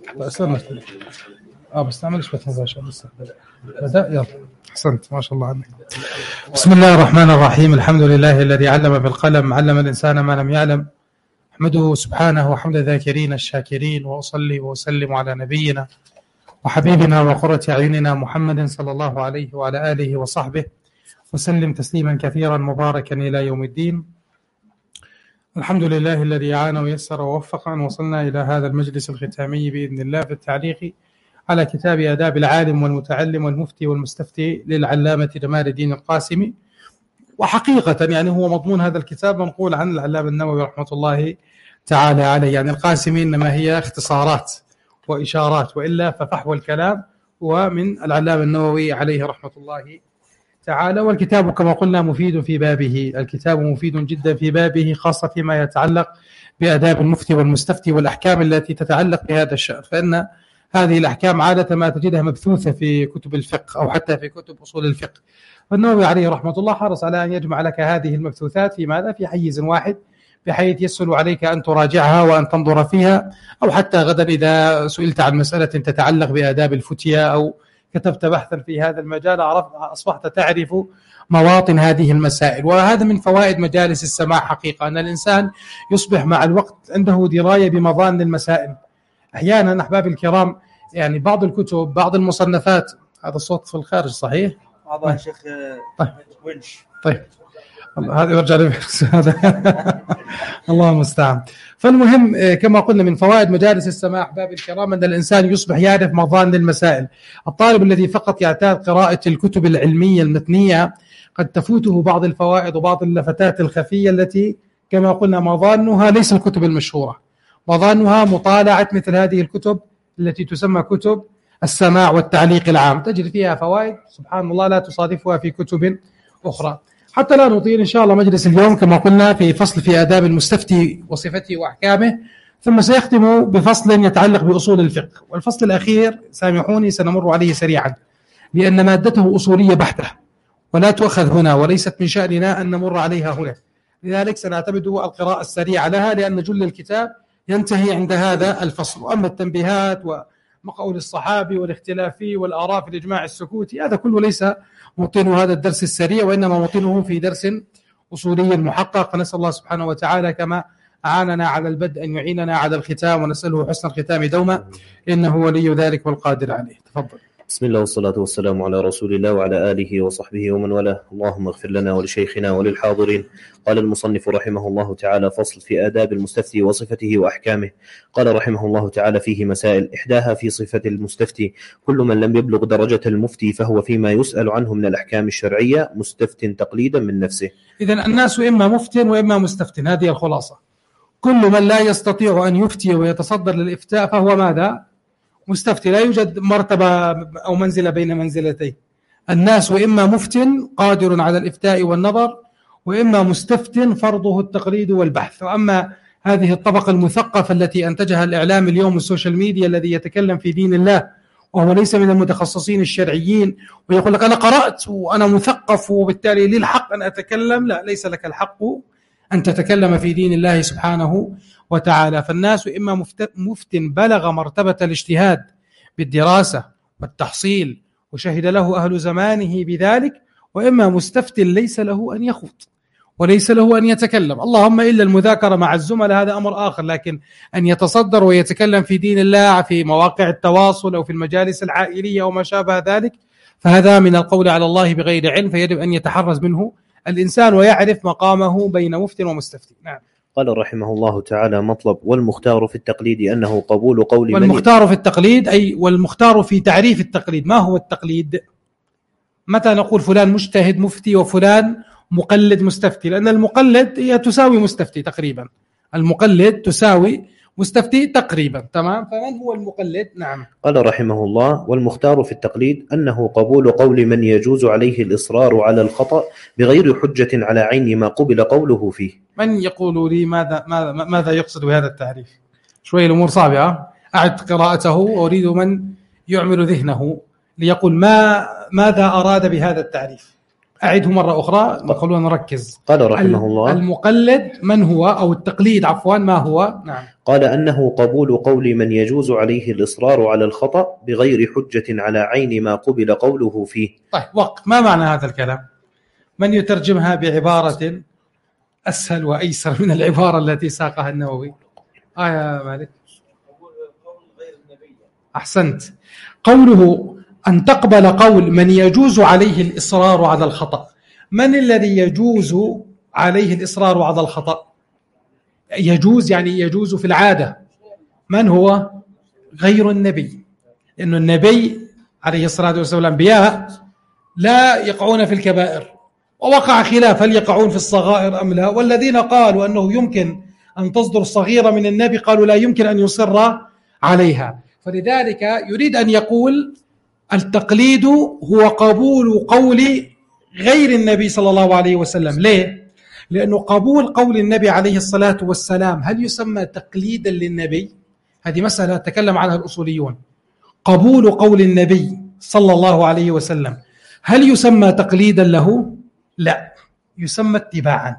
استنى بس نعملش بث مباشر لسه بدأ. يلا أحسنت، ما شاء الله عنك. بسم الله الرحمن الرحيم. الحمد لله الذي علم بالقلم، علم الإنسان ما لم يعلم. أحمده سبحانه وحمد الذاكرين الشاكرين، وأصلي وأسلم على نبينا وحبيبنا وقرة أعيننا محمد صلى الله عليه وعلى آله وصحبه وسلم تسليما كثيرا مباركا إلى يوم الدين. الحمد لله الذي عان ويسر ووفق أن وصلنا إلى هذا المجلس الختامي بإذن الله في التعليق على كتاب آداب العالم والمتعلم والمفتي والمستفتي للعلامة جمال الدين القاسمي. وحقيقة يعني هو مضمون هذا الكتاب منقول عن العلامة النووي رحمة الله تعالى عليه. يعني القاسمي إنما هي اختصارات وإشارات، وإلا ففحوى الكلام ومن العلامة النووي عليه رحمة الله تعالى. والكتاب كما قلنا مفيد في بابه، الكتاب مفيد جدا في بابه، خاصة فيما يتعلق بآداب المفتي والمستفتي والأحكام التي تتعلق بهذا الشأن، فإن هذه الأحكام عادة ما تجدها مبثوثة في كتب الفقه أو حتى في كتب أصول الفقه. فالنووي عليه رحمة الله حرص على أن يجمع لك هذه المبثوثات في ماذا؟ في حيز واحد، بحيث يسهل عليك أن تراجعها وأن تنظر فيها، أو حتى غدا إذا سئلت عن مسألة تتعلق بآداب الفتية أو كتبت بحثا في هذا المجال أصبحت تعرف مواطن هذه المسائل. وهذا من فوائد مجالس السماع حقيقة، أن الإنسان يصبح مع الوقت عنده دراية بمظان المسائل. أحيانا أحباب الكرام يعني بعض الكتب بعض المصنفات، هذا الصوت في الخارج صحيح؟ هذا شيخ ونش. طيب هذا يرجع هذا الله المستعان. فالمهم كما قلنا من فوائد مجالس السماع أحباب الكرام أن الإنسان يصبح يعرف مظان المسائل. الطالب الذي فقط يعتاد قراءة الكتب العلمية المتنية قد تفوته بعض الفوائد وبعض اللفتات الخفية التي كما قلنا مظانها ليس الكتب المشهورة، مظانها مطالعة مثل هذه الكتب التي تسمى كتب السماع والتعليق العام، تجد فيها فوائد سبحان الله لا تصادفها في كتب أخرى. حتى لا نطيل إن شاء الله مجلس اليوم كما قلنا في فصل في آداب المستفتي وصفته وأحكامه، ثم سيختم بفصل يتعلق بأصول الفقه. والفصل الأخير سامحوني سنمر عليه سريعا لأن مادته أصولية بحتة ولا تؤخذ هنا، وليست من شأننا أن نمر عليها هنا، لذلك سنعتمد القراءة السريعة لها لأن جل الكتاب ينتهي عند هذا الفصل. وأما التنبيهات ومقول الصحابي والاختلاف فيه والآراء في الإجماع السكوتي هذا كله ليس موطن هذا الدرس السريع، وإنما موطنه في درس أصولي محقق. نسأل الله سبحانه وتعالى كما أعاننا على البدء أن يعيننا على الختام، ونسأله حسن الختام دوما إنه ولي ذلك والقادر عليه. تفضل. بسم الله والصلاة والسلام على رسول الله وعلى آله وصحبه ومن والاه. اللهم اغفر لنا ولشيخنا وللحاضرين. قال المصنف رحمه الله تعالى: فصل في آداب المستفتي وصفته وأحكامه. قال رحمه الله تعالى: فيه مسائل، إحداها في صفة المستفتي: كل من لم يبلغ درجة المفتي فهو فيما يسأل عنه من الأحكام الشرعية مستفت تقليدا من نفسه. إذن الناس إما مفت وإما مستفت، هذه الخلاصة. كل من لا يستطيع أن يفتي ويتصدر للإفتاء فهو ماذا؟ مستفتي. لا يوجد مرتبة أو منزلة بين منزلتين. الناس وإما مفت قادر على الإفتاء والنظر، وإما مستفت فرضه التقليد والبحث. وأما هذه الطبقة المثقفة التي أنتجها الإعلام اليوم والسوشيال ميديا الذي يتكلم في دين الله وهو ليس من المتخصصين الشرعيين ويقول لك أنا قرأت وأنا مثقف وبالتالي لي الحق أن أتكلم، لا، ليس لك الحق أن تتكلم في دين الله سبحانه وتعالى. فالناس إما مفت بلغ مرتبة الاجتهاد بالدراسة والتحصيل وشهد له أهل زمانه بذلك، وإما مستفت ليس له أن يخوض وليس له أن يتكلم، اللهم إلا المذاكرة مع الزملاء هذا أمر آخر، لكن أن يتصدر ويتكلم في دين الله في مواقع التواصل أو في المجالس العائلية وما شابه ذلك فهذا من القول على الله بغير علم، فيجب أن يتحرز منه الإنسان ويعرف مقامه بين مفت ومستفتي. نعم. قال رحمه الله تعالى: مطلب: والمختار في التقليد أنه قبول قول والمختار في التقليد أي والمختار في تعريف التقليد. ما هو التقليد؟ متى نقول فلان مجتهد مفتي وفلان مقلد مستفتي؟ لأن المقلد هي تساوي مستفتي تقريبا، المقلد تساوي مستفتي تقريبا، تمام؟ فمن هو المقلد؟ نعم. قال رحمه الله: والمختار في التقليد أنه قبول قول من يجوز عليه الإصرار على الخطأ بغير حجة على عين ما قبل قوله فيه. من يقول لي ماذا يقصد بهذا التعريف؟ شوي الأمور صعبة، أعد قراءته وأريد من يعمل ذهنه ليقول ماذا أراد بهذا التعريف. أعده مرة أخرى خلونا نركز. قال رحمه الله: المقلد من هو، أو التقليد عفوا ما هو؟ نعم. قال أنه قبول قول من يجوز عليه الإصرار على الخطأ بغير حجة على عين ما قبل قوله فيه. طيب وقت، ما معنى هذا الكلام؟ من يترجمها بعبارة أسهل وأيسر من العبارة التي ساقها النووي؟ يا مالك. أحسنت. قوله أن تقبل قول من يجوز عليه الإصرار على الخطأ. من الذي يجوز عليه الإصرار على الخطأ؟ يجوز يعني يجوز في العادة. من هو؟ غير النبي، لأن النبي عليه الصلاة والسلام الأنبياء لا يقعون في الكبائر، ووقع خلاف هل يقعون في الصغائر أم لا، والذين قالوا أنه يمكن أن تصدر صغيرة من النبي قالوا لا يمكن أن يصر عليها. فلذلك يريد أن يقول التقليد هو قبول قول غير النبي صلى الله عليه وسلم. ليه؟ لأنه قبول قول النبي عليه الصلاة والسلام هل يسمى تقليدا للنبي؟ هذه مسألة تكلم عنها الأصوليون. قبول قول النبي صلى الله عليه وسلم هل يسمى تقليدا له؟ لا، يسمى اتباعا.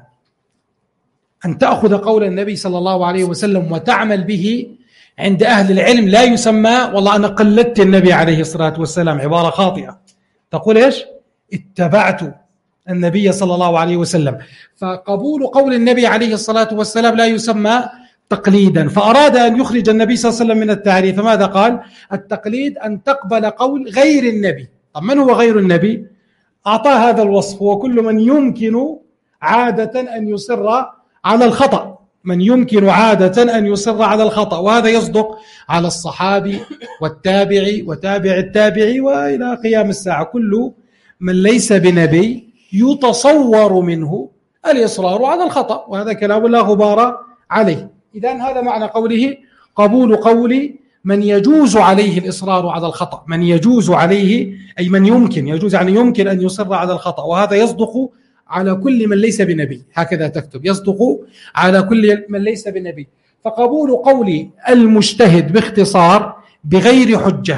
أن تأخذ قول النبي صلى الله عليه وسلم وتعمل به عند أهل العلم لا يسمى والله أنا قلدت النبي عليه الصلاة والسلام، عبارة خاطئة. تقول إيش؟ اتبعت النبي صلى الله عليه وسلم. فقبول قول النبي عليه الصلاة والسلام لا يسمى تقليدا. فأراد أن يخرج النبي صلى الله عليه وسلم من التعريف، فماذا قال؟ التقليد أن تقبل قول غير النبي. طب من هو غير النبي؟ أعطاه هذا الوصف، هو كل من يمكن عادة أن يصر على الخطأ، من يمكن عادة أن يصر على الخطأ، وهذا يصدق على الصحابي والتابعي وتابع التابعي وإلى قيام الساعة. كل من ليس بنبي يتصور منه الإصرار على الخطأ، وهذا كلام لا غبار عليه. إذن هذا معنى قوله قبول قول من يجوز عليه الإصرار على الخطأ. من يجوز عليه أي من يمكن، يجوز يعني يمكن أن يصر على الخطأ، وهذا يصدق على كل من ليس بنبي. هكذا تكتب، يصدق على كل من ليس بنبي. فقبول قول المجتهد باختصار بغير حجة.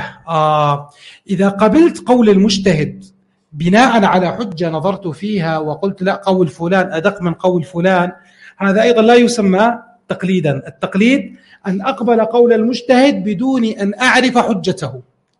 إذا قبلت قول المجتهد بناء على حجة نظرت فيها وقلت لا قول فلان أدق من قول فلان، هذا أيضا لا يسمى تقليدا. التقليد أن أقبل قول المجتهد بدون أن أعرف حجته،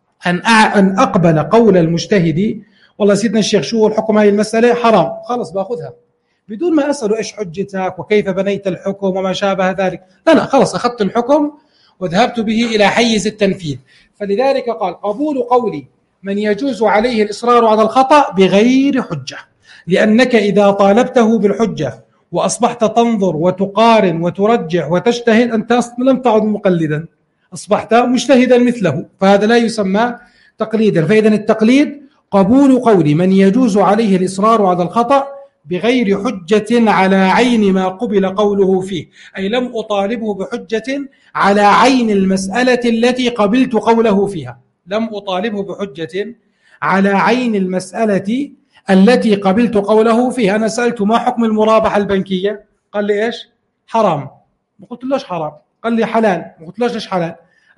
أن أقبل قول المجتهد والله سيدنا الشيخ شو الحكم هاي المسألة حرام، خلاص بأخذها بدون ما أسأله إيش حجتك وكيف بنيت الحكم وما شابه ذلك. لا خلاص أخذت الحكم وذهبت به إلى حيز التنفيذ. فلذلك قال قبول قولي من يجوز عليه الإصرار على الخطأ بغير حجة، لأنك إذا طالبته بالحجة وأصبحت تنظر وتقارن وترجح وتجتهد أنت لم تعد مقلدا، أصبحت مجتهدا مثله، فهذا لا يسمى تقليدا. فإذا التقليد قبول قول من يجوز عليه الإصرار على الخطأ بغير حجة على عين ما قبل قوله فيه، أي لم أطالبه بحجة على عين المسألة التي قبلت قوله فيها، لم أطالبه بحجة على عين المسألة التي قبلت قوله فيها. أنا سألت ما حكم المرابحة البنكية؟ قال لي إيش؟ حرام. ما قلت ليش حرام؟ قال لي حلال. ما قلت ليش حلال؟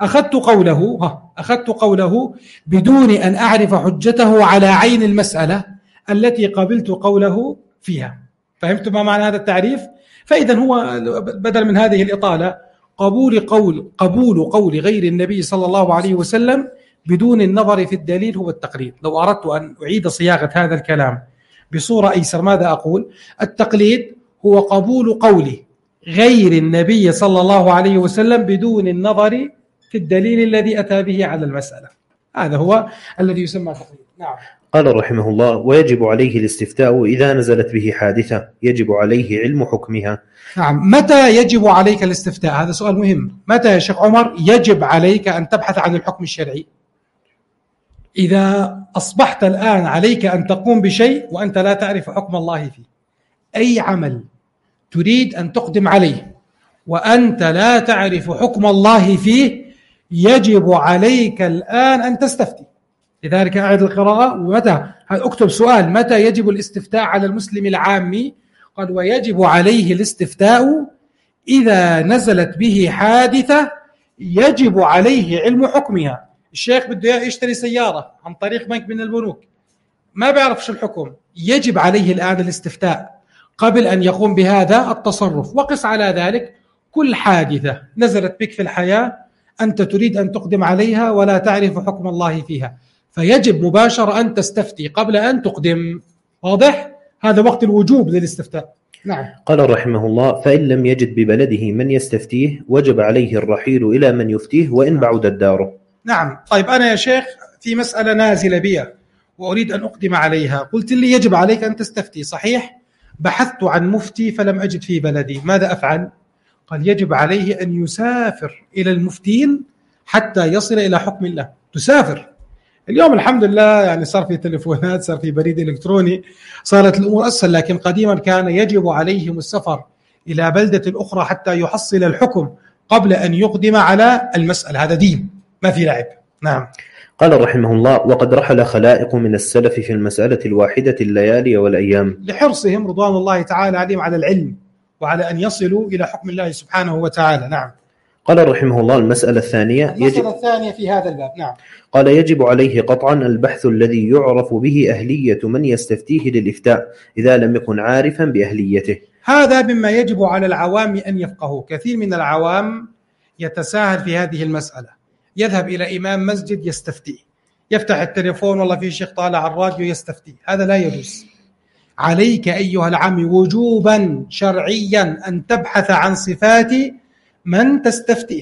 أخذت قوله بدون أن أعرف حجته على عين المسألة التي قبلت قوله فيها. فهمت ما معنى هذا التعريف؟ فإذا هو بدل من هذه الإطالة قبول قول غير النبي صلى الله عليه وسلم بدون النظر في الدليل هو التقليد. لو أردت أن أعيد صياغة هذا الكلام بصورة أيسر ماذا أقول؟ التقليد هو قبول قول غير النبي صلى الله عليه وسلم بدون النظر في الدليل الذي أتى به على المسألة. هذا هو الذي يسمى تقليد. نعم. قال رحمه الله: ويجب عليه الاستفتاء إذا نزلت به حادثة يجب عليه علم حكمها. نعم. متى يجب عليك الاستفتاء؟ هذا سؤال مهم. متى يا شيخ عمر يجب عليك أن تبحث عن الحكم الشرعي؟ إذا أصبحت الآن عليك أن تقوم بشيء وأنت لا تعرف حكم الله فيه، أي عمل تريد أن تقدم عليه وأنت لا تعرف حكم الله فيه يجب عليك الآن أن تستفتي. لذلك أعد القراءة. ومتى أكتب سؤال: متى يجب الاستفتاء على المسلم العامي؟ قال: ويجب عليه الاستفتاء إذا نزلت به حادثة يجب عليه علم حكمها. الشيخ بده يشتري سيارة عن طريق بنك من البنوك، ما بيعرفش الحكم، يجب عليه الآن الاستفتاء قبل أن يقوم بهذا التصرف. وقس على ذلك كل حادثة نزلت بك في الحياة أنت تريد أن تقدم عليها ولا تعرف حكم الله فيها، فيجب مباشرة أن تستفتي قبل أن تقدم. واضح؟ هذا وقت الوجوب للاستفتاء. نعم. قال رحمه الله: فإن لم يجد ببلده من يستفتيه وجب عليه الرحيل إلى من يفتيه وإن بعدت داره. نعم. طيب أنا يا شيخ في مسألة نازلة بي وأريد أن أقدم عليها، قلت لي يجب عليك أن تستفتي، صحيح؟ بحثت عن مفتي فلم أجد في بلدي، ماذا أفعل؟ قال يجب عليه أن يسافر إلى المفتين حتى يصل إلى حكم الله. تسافر. اليوم الحمد لله يعني صار في تليفونات، صار في بريد إلكتروني، صارت الأمور أسهل، لكن قديما كان يجب عليهم السفر إلى بلدة أخرى حتى يحصل الحكم قبل أن يقدم على المسألة. هذا دين ما في لعب. نعم. قال رحمه الله: وقد رحل خلائق من السلف في المسألة الواحدة الليالي والأيام لحرصهم رضوان الله تعالى عليهم على العلم وعلى أن يصلوا إلى حكم الله سبحانه وتعالى. نعم. قال رحمه الله: المسألة الثانية الثانية في هذا الباب. نعم. قال: يجب عليه قطعا البحث الذي يعرف به أهلية من يستفتيه للإفتاء إذا لم يكن عارفا بأهليته. هذا مما يجب على العوام أن يفقهوا. كثير من العوام يتساهل في هذه المسألة، يذهب إلى إمام مسجد يستفتي، يفتح التليفون والله في شيخ طالع على الراديو يستفتي. هذا لا يجوز. عليك أيها العم وجوبا شرعيا أن تبحث عن صفات من تستفتيه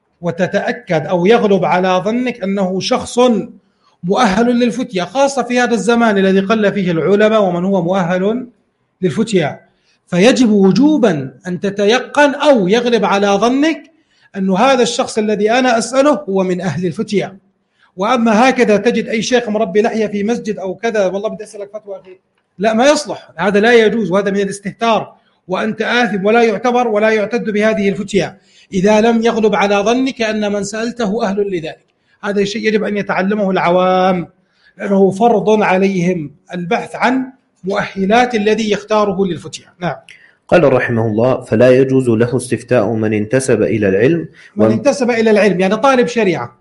وتتأكد أو يغلب على ظنك أنه شخص مؤهل للفتية، خاصة في هذا الزمان الذي قل فيه العلماء ومن هو مؤهل للفتية. فيجب وجوبا أن تتيقن أو يغلب على ظنك أن هذا الشخص الذي أنا أسأله هو من أهل الفتية. وأما هكذا تجد أي شيخ مربي لحية في مسجد أو كذا والله بدي أسألك فتوى أخي، لا ما يصلح، هذا لا يجوز، وهذا من الاستهتار وأنت آثم ولا يعتبر ولا يعتد بهذه الفتية إذا لم يغلب على ظنك أن من سألته أهل لذلك. هذا شيء يجب أن يتعلمه العوام، لأنه فرض عليهم البحث عن مؤهلات الذي يختاره للفتية. نعم. قال رحمه الله: فلا يجوز له استفتاء من انتسب إلى العلم. من انتسب إلى العلم يعني طالب شريعة،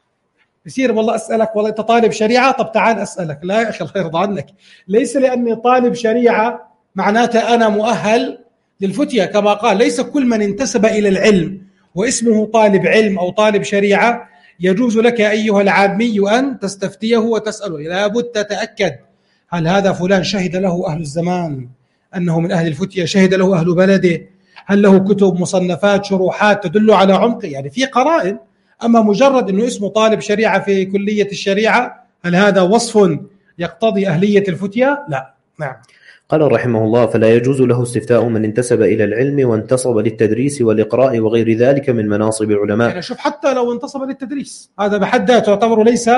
يصير والله أسألك والله أنت طالب شريعة، طب تعال أسألك. لا يا أخي الله يرضى عنك، ليس لأني طالب شريعة معناته أنا مؤهل للفتية. كما قال ليس كل من انتسب إلى العلم واسمه طالب علم أو طالب شريعة يجوز لك أيها العامي أن تستفتيه وتسأله. لابد تتأكد هل هذا فلان شهد له أهل الزمان أنه من أهل الفتية، شهد له أهل بلده، هل له كتب مصنفات شروحات تدل على عمقه، يعني في قرائن. أما مجرد أنه اسمه طالب شريعة في كلية الشريعة هل هذا وصف يقتضي أهلية الفتية؟ لا. نعم. قال رحمه الله: فلا يجوز له استفتاء من انتسب إلى العلم وانتصب للتدريس والإقراء وغير ذلك من مناصب العلماء. يعني شوف، حتى لو انتصب للتدريس هذا بحد ذاته يعتبر ليس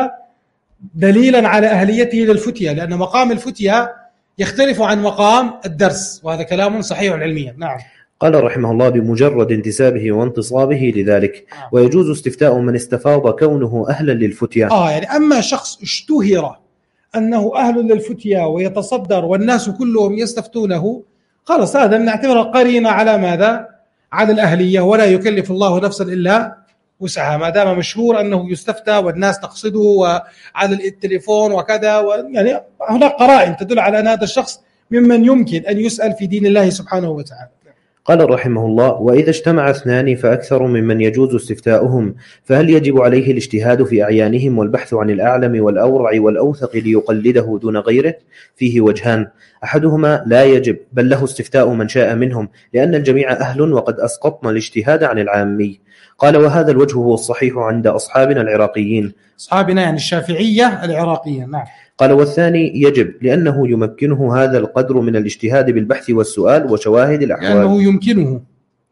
دليلا على أهليته للفتية، لأن مقام الفتية يختلف عن مقام الدرس، وهذا كلام صحيح علميا. نعم. قال رحمه الله: بمجرد انتسابه وانتصابه لذلك. ويجوز استفتاء من استفاض كونه أهلا للفتية. يعني أما شخص اشتهر أنه أهل للفتية ويتصدر والناس كلهم يستفتونه، خلاص هذا نعتبره قرينة على ماذا؟ على الأهلية، ولا يكلف الله نفسا إلا وسعها، ما دام مشهور أنه يستفتى والناس تقصده وعلى التليفون وكذا، يعني هناك قرائن تدل على أن هذا الشخص ممن يمكن أن يسأل في دين الله سبحانه وتعالى. قال رحمه الله: وإذا اجتمع اثنان فأكثر ممن يجوز استفتاؤهم فهل يجب عليه الاجتهاد في أعيانهم والبحث عن الأعلم والأورع والأوثق ليقلده دون غيره؟ فيه وجهان: أحدهما لا يجب، بل له استفتاء من شاء منهم، لأن الجميع أهل وقد أسقطنا الاجتهاد عن العامي. قال: وهذا الوجه هو الصحيح عند أصحابنا العراقيين. أصحابنا يعني الشافعية العراقية. نعم. قال: والثاني يجب، لأنه يمكنه هذا القدر من الاجتهاد بالبحث والسؤال وشواهد الأحوال. لأنه يمكنه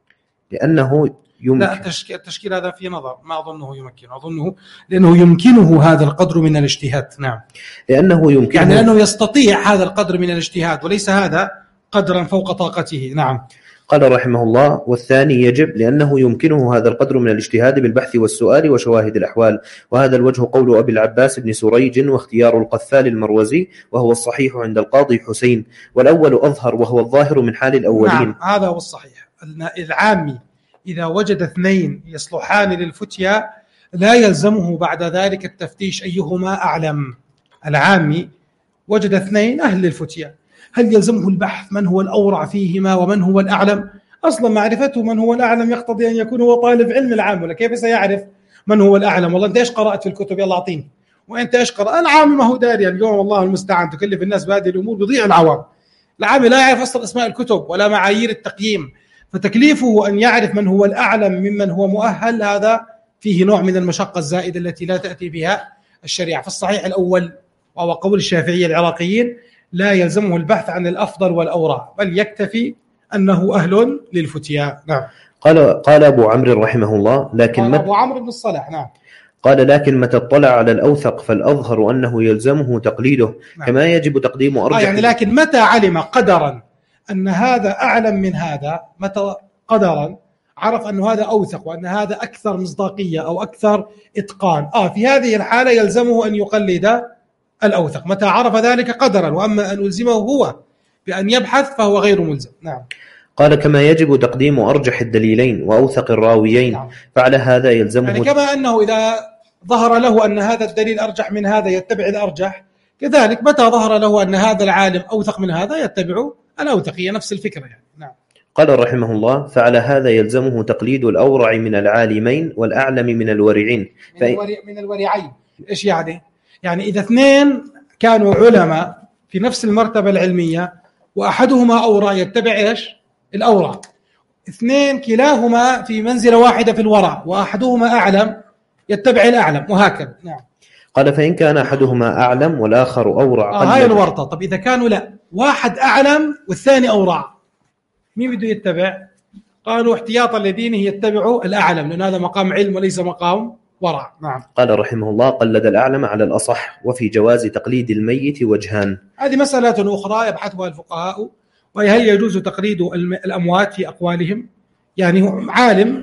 يمكن. لا، التشكيل هذا في نظر، ما أظنه يمكن، أظنه لأنه يمكنه هذا القدر من الاجتهاد. نعم. لأنه يمكنه، يعني لأنه يستطيع هذا القدر من الاجتهاد وليس هذا قدرا فوق طاقته. نعم. قال رحمه الله: والثاني يجب، لأنه يمكنه هذا القدر من الاجتهاد بالبحث والسؤال وشواهد الأحوال. وهذا الوجه قول أبي العباس بن سريج واختيار القفال المروزي، وهو الصحيح عند القاضي حسين، والأول أظهر وهو الظاهر من حال الأولين. نعم، هذا هو الصحيح. العامي إذا وجد اثنين يصلحان للفتية لا يلزمه بعد ذلك التفتيش أيهما أعلم. العامي وجد اثنين أهل للفتية، هل يلزمه البحث من هو الأورع فيهما ومن هو الأعلم؟ أصلا معرفته من هو الأعلم يقتضي أن يكون هو طالب علم العام، ولا كيف سيعرف من هو الأعلم؟ والله أنت إيش قرأت في الكتب؟ يلا أعطيني. وأنت إيش قرأ؟ العام ما هو داري اليوم، والله المستعان، تكلف الناس بهذه الأمور بيضيع العوام. العام لا يعرف أصلا أسماء الكتب ولا معايير التقييم، فتكليفه أن يعرف من هو الأعلم ممن هو مؤهل، هذا فيه نوع من المشقة الزائدة التي لا تأتي بها الشريعة. فالصحيح الأول وهو قول الشافعية العراقيين لا يلزمه البحث عن الأفضل والأورع، بل يكتفي أنه أهل للفتيا. نعم. قال أبو عمرو رحمه الله لكن أبو عمرو بن الصلاح. نعم. قال لكن متى اطلع على الأوثق فالأظهر أنه يلزمه تقليده. نعم. كما يجب تقديم أرجح. يعني لكن متى علم قدرا أن هذا أعلم من هذا، متى قدرا عرف أن هذا أوثق وأن هذا أكثر مصداقية أو أكثر إتقان، في هذه الحالة يلزمه أن يقلد الأوثق، متى عرف ذلك قدرا. وأما أن يلزمه هو بأن يبحث فهو غير ملزم. نعم. قال كما يجب تقديم أرجح الدليلين وأوثق الراويين. نعم. فعلى هذا يلزمه، يعني كما أنه إذا ظهر له أن هذا الدليل أرجح من هذا يتبع الأرجح، كذلك متى ظهر له أن هذا العالم أوثق من هذا يتبع الأوثق. هي نفس الفكرة يعني. نعم. قال رحمه الله فعلى هذا يلزمه تقليد الأورع من العالمين والأعلم من الورعين. من الورعين إيش يعني؟ يعني إذا اثنين كانوا علماء في نفس المرتبة العلمية وأحدهما أورع يتبع إيش؟ الأورع. اثنين كلاهما في منزلة واحدة في الورع وأحدهما أعلم يتبع الأعلم، وهكذا. نعم. قال فإن كان أحدهما أعلم والآخر أورع هاي الورطة. طب إذا كانوا لا، واحد أعلم والثاني أورع، مين بده يتبع؟ قالوا احتياطا لدينه يتبع الأعلم، لأن هذا مقام علم وليس مقام ورع. نعم. قال رحمه الله قلد الأعلم على الأصح، وفي جواز تقليد الميت وجهان. هذه مسألة أخرى يبحثها الفقهاء، وهي هل يجوز تقليد الأموات في أقوالهم؟ يعني عالم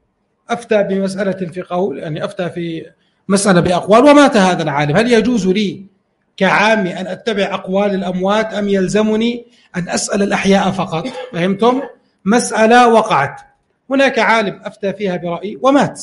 أفتى بمسألة في قول، يعني أفتى في مسألة بأقوال ومات هذا العالم، هل يجوز لي كعامي أن أتبع أقوال الأموات أم يلزمني أن أسأل الأحياء فقط؟ فهمتم؟ مسألة وقعت هناك عالم أفتى فيها برأي ومات،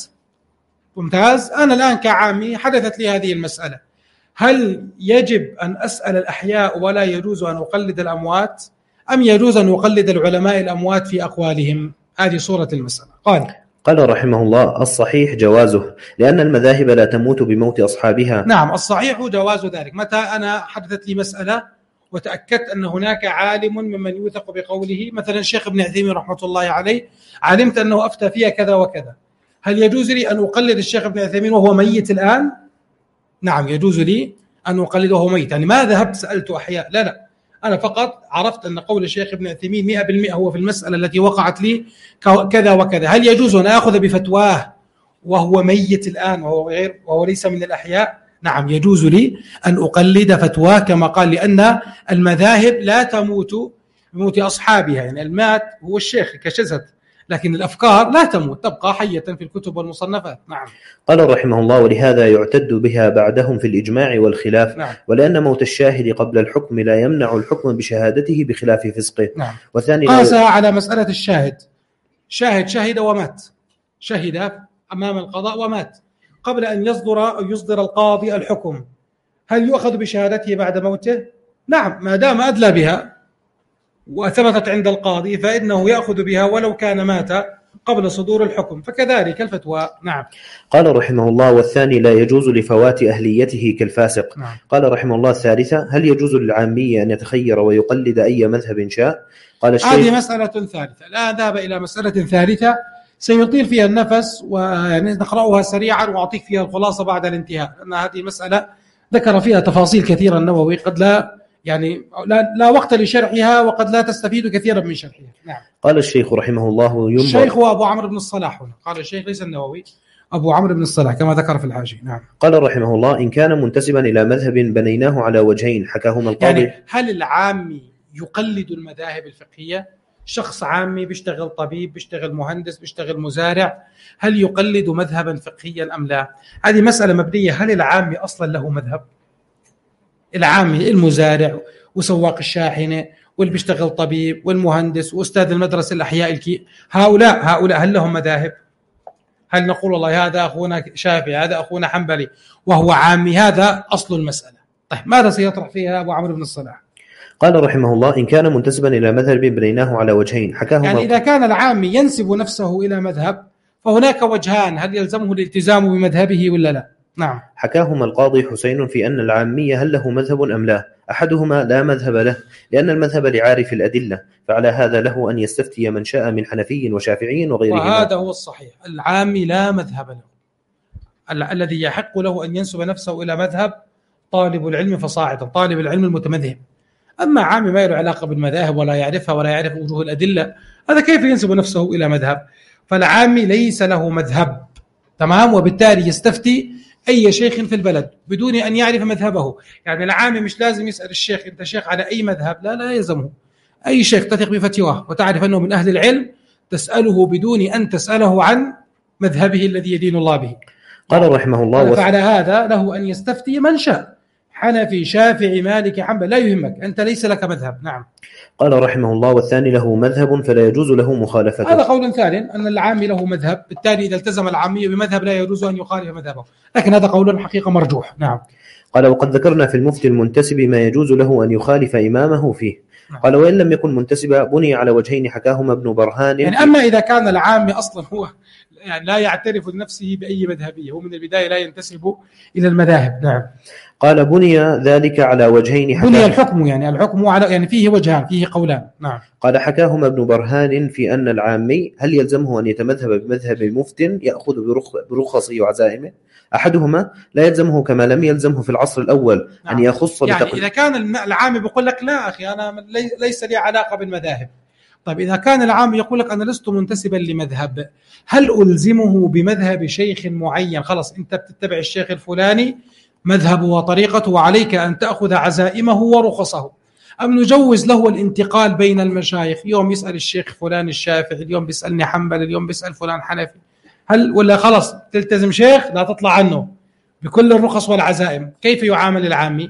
ممتاز. أنا الآن كعامي حدثت لي هذه المسألة، هل يجب أن أسأل الأحياء ولا يجوز أن أقلد الأموات، أم يجوز أن أقلد العلماء الأموات في أقوالهم؟ هذه صورة المسألة. قال رحمه الله الصحيح جوازه، لأن المذاهب لا تموت بموت أصحابها. نعم، الصحيح جواز ذلك. متى أنا حدثت لي مسألة وتأكدت أن هناك عالم ممن يوثق بقوله، مثلا الشيخ ابن عثيمين رحمة الله عليه، علمت أنه أفتى فيها كذا وكذا، هل يجوز لي أن أقلد الشيخ ابن عثيمين وهو ميت الآن؟ نعم، يجوز لي أن أقلده وهو ميت. يعني ما ذهبت سألت أحياء، لا، أنا فقط عرفت أن قول الشيخ ابن عثيمين 100% هو في المسألة التي وقعت لي كذا وكذا. هل يجوز أن أخذ بفتواه وهو ميت الآن وهو ليس من الأحياء؟ نعم، يجوز لي أن أقلد فتواه كما قال، لأن المذاهب لا تموت بموت أصحابها. يعني المات هو الشيخ كجسد، لكن الأفكار لا تموت، تبقى حية في الكتب والمصنفات. نعم. قال رحمه الله ولهذا يعتد بها بعدهم في الإجماع والخلاف. نعم. ولأن موت الشاهد قبل الحكم لا يمنع الحكم بشهادته بخلاف فسقه. نعم. والثاني قاسها على مسألة الشاهد، شهد ومات، شهد أمام القضاء ومات قبل أن يصدر القاضي الحكم، هل يؤخذ بشهادته بعد موته؟ نعم، ما دام أدلى بها وثبتت عند القاضي فإنه يأخذ بها ولو كان مات قبل صدور الحكم، فكذلك الفتوى. نعم. قال رحمه الله والثاني لا يجوز لفوات أهليته كالفاسق. نعم. قال رحمه الله الثالثة هل يجوز للعامي أن يتخير ويقلد أي مذهب شاء؟ قال الشيخ هذه مسألة ثالثة. الآن ذهب إلى مسألة ثالثة سيطيل فيها النفس ونقرأها سريعا وأعطيك فيها الخلاصة بعد الانتهاء، لأن هذه مسألة ذكر فيها تفاصيل كثيرة النووي، قد لا وقت لشرحها وقد لا تستفيد كثيرا من شرحها. نعم. قال الشيخ رحمه الله الشيخ هو أبو عمرو بن الصلاح هنا، قال الشيخ ليس النووي، أبو عمرو بن الصلاح كما ذكر في الحاشية. نعم. قال رحمه الله إن كان منتسبا إلى مذهب بنيناه على وجهين حكاهما القاضي. يعني هل العامي يقلد المذاهب الفقهية؟ شخص عامي بيشتغل طبيب، بيشتغل مهندس، بيشتغل مزارع، هل يقلد مذهبا فقهيا أم لا؟ هذه مسألة مبنية. هل العامي أصلا له مذهب؟ العامي المزارع وسواق الشاحنة واللي بيشتغل طبيب والمهندس وأستاذ المدرسة الأحياء هؤلاء هل لهم مذاهب؟ هل نقول والله هذا أخونا شافعي، هذا أخونا حنبلي وهو عامي؟ هذا أصل المسألة. طيب ماذا سيطرح فيها أبو عمرو بن الصلاح؟ قال رحمه الله: إن كان منتسبا إلى مذهب بنيناه على وجهين حكاهما. يعني إذا كان العامي ينسب نفسه إلى مذهب فهناك وجهان، هل يلزمه الالتزام بمذهبه ولا لا؟ نعم. حكاهما القاضي حسين في أن العامية هل له مذهب أم لا؟ أحدهما لا مذهب له، لأن المذهب لعارف الأدلة، فعلى هذا له أن يستفتي من شاء من حنفي وشافعي وغيرهما. وهذا هو الصحيح، العامي لا مذهب له. الذي يحق له أن ينسب نفسه إلى مذهب طالب العلم فصاعدا، طالب العلم المتمذهب. أما عامي ما له علاقة بالمذاهب ولا يعرفها ولا يعرف وجوه الأدلة، هذا كيف ينسب نفسه إلى مذهب؟ فالعامي ليس له مذهب، تمام، وبالتالي يستفتي أي شيخ في البلد بدون أن يعرف مذهبه. يعني العامي مش لازم يسأل الشيخ أنت شيخ على أي مذهب، لا يلزمه. أي شيخ تثق بفتواه وتعرف أنه من أهل العلم تسأله بدون أن تسأله عن مذهبه الذي يدين الله به. قال رحمه الله: فعلى هذا له أن يستفتي من شاء، حنفي شافعي مالكي حنبلي، لا يهمك، أنت ليس لك مذهب. نعم. قال رحمه الله: والثاني له مذهب فلا يجوز له مخالفته. هذا قول ثاني، أن العامي له مذهب، بالتالي إذا التزم العامي بمذهب لا يجوز أن يخالف مذهبه، لكن هذا قول حقيقة مرجوح. نعم. قال: وقد ذكرنا في المفتي المنتسب ما يجوز له أن يخالف إمامه فيه. نعم. قال: وإن لم يكن منتسبا بني على وجهين حكاهما ابن برهان. يعني أما إذا كان العامي أصلا هو يعني لا يعترف لنفسه بأي مذهبية، هو من البداية لا ينتسب إلى المذاهب. نعم. قال: بني ذلك على وجهين بني الحكم، يعني الحكم على، يعني فيه وجهان، فيه قولان. نعم. قال: حكاهما ابن برهان في أن العامي هل يلزمه أن يتمذهب بمذهب مفت يأخذ برخصه وعزائمه؟ أحدهما لا يلزمه كما لم يلزمه في العصر الأول. نعم. أن يخص يعني إذا كان العامي بيقول لك لا أخي أنا ليس لي علاقة بالمذاهب، طيب إذا كان العام يقول لك أنا لست منتسبا لمذهب، هل ألزمه بمذهب شيخ معين؟ خلاص أنت بتتبع الشيخ الفلاني مذهبه وطريقته وعليك أن تأخذ عزائمه ورخصه، أم نجوز له الانتقال بين المشايخ؟ يوم يسأل الشيخ فلان الشافعي، اليوم بيسألني حنبل، اليوم بيسأل فلان حنفي، هل ولا خلاص تلتزم شيخ لا تطلع عنه بكل الرخص والعزائم؟ كيف يعامل العامي؟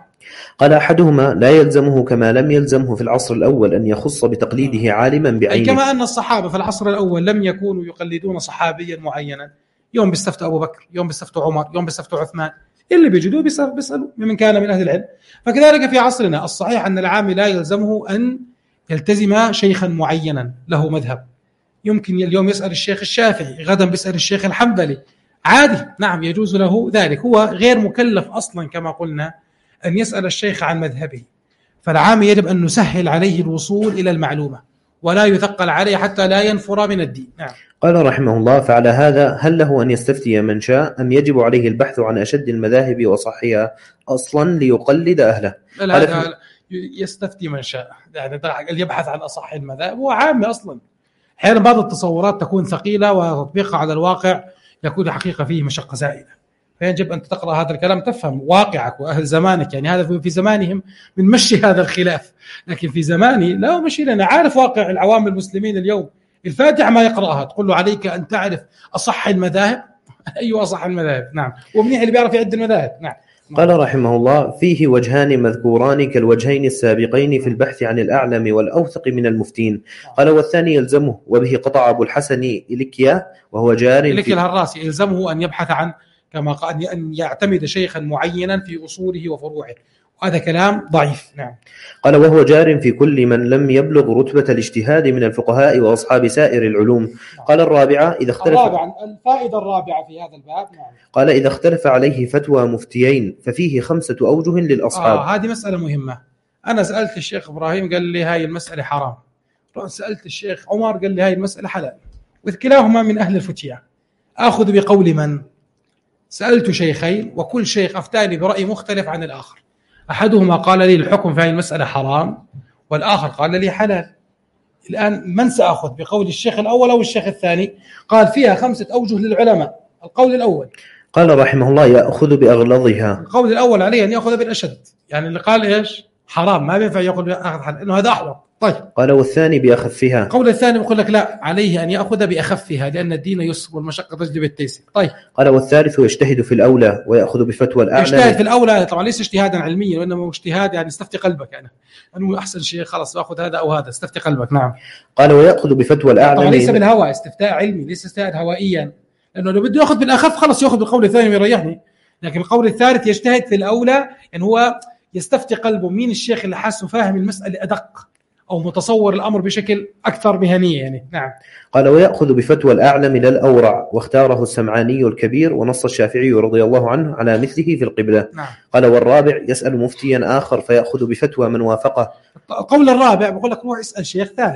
قال: أحدهما لا يلزمه كما لم يلزمه في العصر الأول أن يخص بتقليده عالما بعينه، كما أن الصحابة في العصر الأول لم يكونوا يقلدون صحابيا معينا، يوم بيستفتوا أبو بكر، يوم بيستفتوا عمر، يوم بيستفتوا عثمان، اللي بيجدوه بيسألوا من كان من أهل العلم. فكذلك في عصرنا الصحيح أن العامي لا يلزمه أن يلتزم شيخا معينا له مذهب، يمكن اليوم يسأل الشيخ الشافعي، غدا بيسأل الشيخ الحنبلي، عادي. نعم، يجوز له ذلك، هو غير مكلف أصلا كما قلنا أن يسأل الشيخ عن مذهبه. فالعامي يجب أن نسهل عليه الوصول إلى المعلومة ولا يثقل عليه حتى لا ينفر من الدين. نعم. قال رحمه الله: فعلى هذا هل له أن يستفتي من شاء أم يجب عليه البحث عن أشد المذاهب وصحها أصلا ليقلد أهله؟ لا يستفتي من شاء، يعني يبحث عن أصح المذاهب، هو عامي أصلا. أحيانا بعض التصورات تكون ثقيلة وتطبيقها على الواقع يكون حقيقة فيه مشقة زائدة، فيجب أن تقرأ هذا الكلام تفهم واقعك وأهل زمانك. يعني هذا في زمانهم من مشي هذا الخلاف، لكن في زماني لا مشي لنا، عارف واقع العوام المسلمين اليوم. الفاتحة ما يقرأها تقول له عليك أن تعرف أصح المذاهب. أيوة أصح المذاهب؟ نعم. ومنيح اللي بيعرف يعد المذاهب. نعم. قال رحمه الله: فيه وجهان مذكوران كالوجهين السابقين في البحث عن الأعلم والأوثق من المفتين. قال: والثاني يلزمه، وبه قطع أبو الحسن إليكيا وهو جار إليكيا الهراسي، يلزمه أن يبحث عن كما قال أن يعتمد شيخا معينا في أصوله وفروعه، وهذا كلام ضعيف. نعم. قال: وهو جار في كل من لم يبلغ رتبة الاجتهاد من الفقهاء وأصحاب سائر العلوم. قال: الرابعة إذا اختلف الفائدة الرابعة في هذا الباب. نعم. قال: إذا اختلف عليه فتوى مفتيين ففيه 5 أوجه للأصحاب. هذه مسألة مهمة. أنا سألت الشيخ إبراهيم قال لي هاي المسألة حرام، سألت الشيخ عمر قال لي هاي المسألة حلال، وكلاهما من أهل الفتية. أخذ بقول من؟ سألت شيخين وكل شيخ أفتاني برأي مختلف عن الآخر، أحدهما قال لي الحكم في هذه المسألة حرام، والآخر قال لي حلال. الآن من سأخذ بقول الشيخ الأول أو الشيخ الثاني؟ قال فيها 5 أوجه للعلماء. القول الأول قال رحمه الله: يأخذ بأغلظها. القول الأول عليه أن يأخذ بالأشد، يعني اللي قال إيش حرام ما بينفع يأخذ بأخذ حل، إنه هذا أحوط. طيب. قال: والثاني بأخفها. القول الثاني يقول لك لا، عليه أن يأخذ بأخفها لأن الدين يسر والمشقة تجلب التيسير. طيب. قال: والثالث يجتهد في الأولى ويأخذ بفتوى الأعلى. يجتهد في الأولى طبعا ليس اجتهادا علميا، وإنما اجتهاد يعني استفتي قلبك، يعني أنه أحسن شيء خلاص أخذ هذا أو هذا، استفتي قلبك. نعم. قال: ويأخذ بفتوى الأعلى. طبعا ليس بالهوى، استفتاء علمي، ليس استفتاء هوائيا، لأنه لو بده يأخذ بالأخف خلاص يأخذ بالقول الثاني ويريحني، لكن القول الثالث يجتهد في الأولى، يعني هو يستفتي قلبه مين الشيخ اللي حاسه فاهم المسألة أدق أو متصور الأمر بشكل أكثر مهنية يعني. نعم. قال ويأخذ بفتوى الأعلم لا الأورع، واختاره السمعاني الكبير، ونص الشافعي رضي الله عنه على مثله في القبلة. نعم. قال والرابع يسأل مفتيا آخر فيأخذ بفتوى من وافقه. القول الرابع بقول لك روح اسأل شيخ ثالث،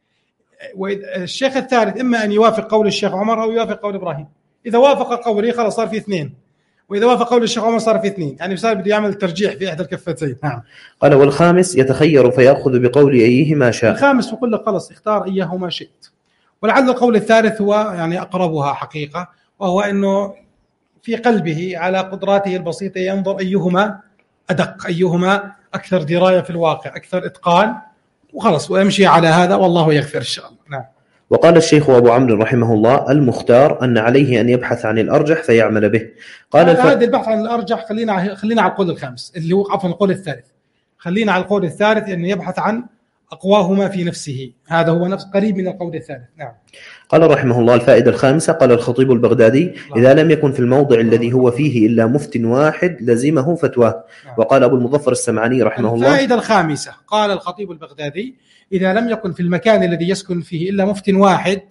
والشيخ الثالث إما أن يوافق قول الشيخ عمر أو يوافق قول إبراهيم. إذا وافق قولي خلاص صار في اثنين، وإذا وافق قول الشيخ عمر صار في اثنين، يعني بصير بده يعمل ترجيح في إحدى الكفتين. نعم. قال والخامس يتخير فيأخذ بقول أيهما شاء. الخامس بقول لك خلص اختار أيهما شئت، ولعل القول الثالث هو يعني أقربها حقيقة، وهو أنه في قلبه على قدراته البسيطة ينظر أيهما أدق، أيهما أكثر دراية في الواقع، أكثر إتقان، وخلص ويمشي على هذا والله يغفر إن شاء الله. نعم. وقال الشيخ أبو عمرو رحمه الله المختار أن عليه أن يبحث عن الأرجح فيعمل به. قال هذا البحث عن الأرجح خلينا على القول الخامس اللي هو عفوا القول الثالث، خلينا على القول الثالث أنه يبحث عن أقواهما في نفسه، هذا هو نفس قريب من القول الثالث. نعم. قال رحمه الله الفائدة الخامسة قال الخطيب البغدادي إذا لم يكن في الموضع الذي هو فيه إلا مفت واحد لزمه فتواه. وقال أبو المظفر السمعاني رحمه الله الفائدة الخامسة قال الخطيب البغدادي إذا لم يكن في المكان الذي يسكن فيه إلا مفت واحد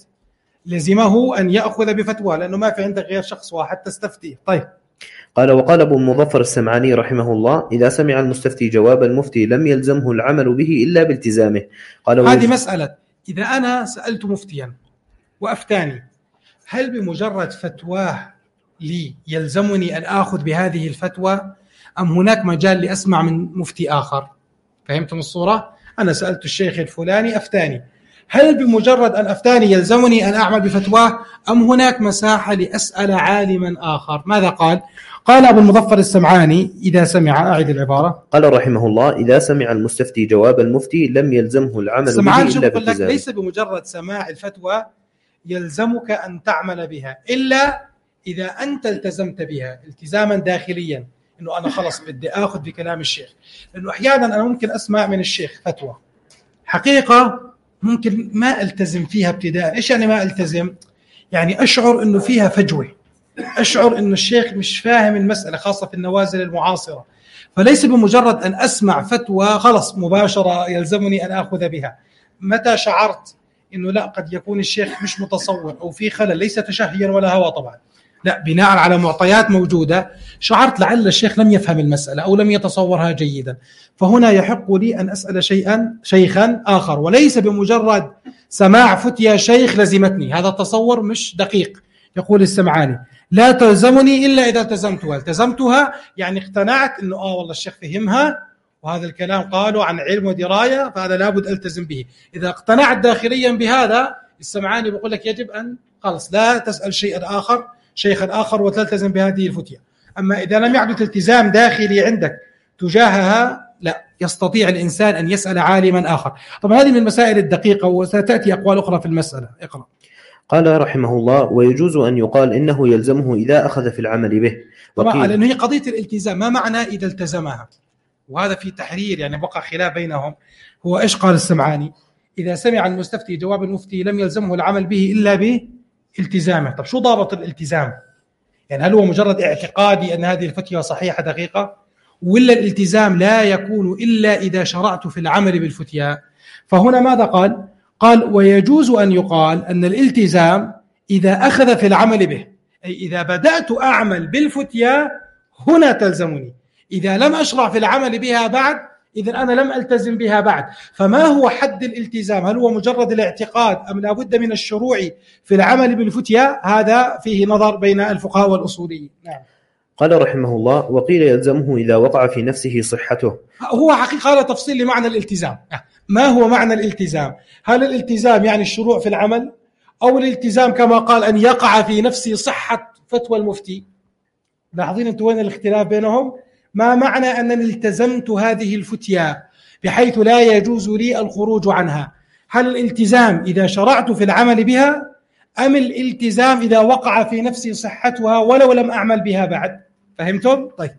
لزمه أن يأخذ بفتواه، لأنه ما في عندك غير شخص واحد تستفتيه. طيب. قال وقال أبو المظفر السمعاني رحمه الله إذا سمع المستفتي جواب المفتي لم يلزمه العمل به إلا بالتزامه. قال هذه مسألة، إذا أنا سألت مفتيا وأفتاني هل بمجرد فتواه لي يلزمني أن آخذ بهذه الفتوى أم هناك مجال لأسمع من مفتي آخر؟ فهمتم الصورة؟ أنا سألت الشيخ الفلاني أفتاني، هل بمجرد أن أفتاني يلزمني أن أعمل بفتواه أم هناك مساحة لأسأل عالما آخر؟ ماذا قال؟ قال أبو المظفر السمعاني إذا سمع، أعيد العبارة. قال رحمه الله إذا سمع المستفتي جواب المفتي لم يلزمه العمل به إلا بالتزامه. ليس بمجرد سماع الفتوى يلزمك أن تعمل بها إلا إذا أنت التزمت بها التزاما داخليا، إنه أنا خلص بدي أخذ بكلام الشيخ. لأنه أحيانا أنا ممكن أسمع من الشيخ فتوى حقيقة ممكن ما ألتزم فيها ابتداء. إيش يعني ما ألتزم؟ يعني أشعر إنه فيها فجوة، أشعر إنه الشيخ مش فاهم المسألة، خاصة في النوازل المعاصرة. فليس بمجرد أن أسمع فتوى خلص مباشرة يلزمني أن أخذ بها. متى شعرت إنه لا قد يكون الشيخ مش متصور أو في خلل، ليس تشهيا ولا هوى طبعا، لا بناء على معطيات موجودة، شعرت لعل الشيخ لم يفهم المسألة أو لم يتصورها جيدا، فهنا يحق لي أن أسأل شيخا آخر، وليس بمجرد سماع فتيا شيخ لزمتني. هذا التصور مش دقيق. يقول السمعاني لا تلزمني إلا إذا التزمتها يعني اقتنعت إنه والله الشيخ فهمها وهذا الكلام قالوا عن علم ودراية فهذا لابد ألتزم به. إذا اقتنعت داخليا بهذا السمعاني بيقول لك يجب أن خلص لا تسأل شيخا آخر وتلتزم بهذه الفتية. أما إذا لم يحدث التزام داخلي عندك تجاهها لا يستطيع الإنسان أن يسأل عالما آخر. طبعا هذه من المسائل الدقيقة وستأتي أقوال أخرى في المسألة. اقرأ. قال رحمه الله ويجوز أن يقال إنه يلزمه إذا أخذ في العمل به. طبعا لأنه هي قضية الالتزام، ما معنى إذا التزمها؟ وهذا في تحرير يعني بقى خلاف بينهم. هو إيش قال السمعاني؟ إذا سمع المستفتي جواب المفتي لم يلزمه العمل به إلا بالتزامه. طب شو ضابط الالتزام؟ يعني هل هو مجرد اعتقادي أن هذه الفتوى صحيحة دقيقة، ولا الالتزام لا يكون إلا إذا شرعت في العمل بالفتيا؟ فهنا ماذا قال؟ قال ويجوز أن يقال أن الالتزام إذا أخذ في العمل به، أي إذا بدأت أعمل بالفتيا هنا تلزمني، إذا لم أشرع في العمل بها بعد إذن أنا لم ألتزم بها بعد. فما هو حد الالتزام؟ هل هو مجرد الاعتقاد أم لا بد من الشروع في العمل بالفتيا؟ هذا فيه نظر بين الفقهاء والأصوليين. نعم. قال رحمه الله وقيل يلزمه إذا وقع في نفسه صحته. هو حقيقة هذا تفصيل لمعنى الالتزام. ما هو معنى الالتزام؟ هل الالتزام يعني الشروع في العمل، أو الالتزام كما قال أن يقع في نفسي صحة فتوى المفتي؟ لاحظين أنتم وين الاختلاف بينهم؟ ما معنى أنني التزمت هذه الفتيا بحيث لا يجوز لي الخروج عنها؟ هل الالتزام إذا شرعت في العمل بها، أم الالتزام إذا وقع في نفسي صحتها ولو لم أعمل بها بعد؟ فهمتم؟ طيب.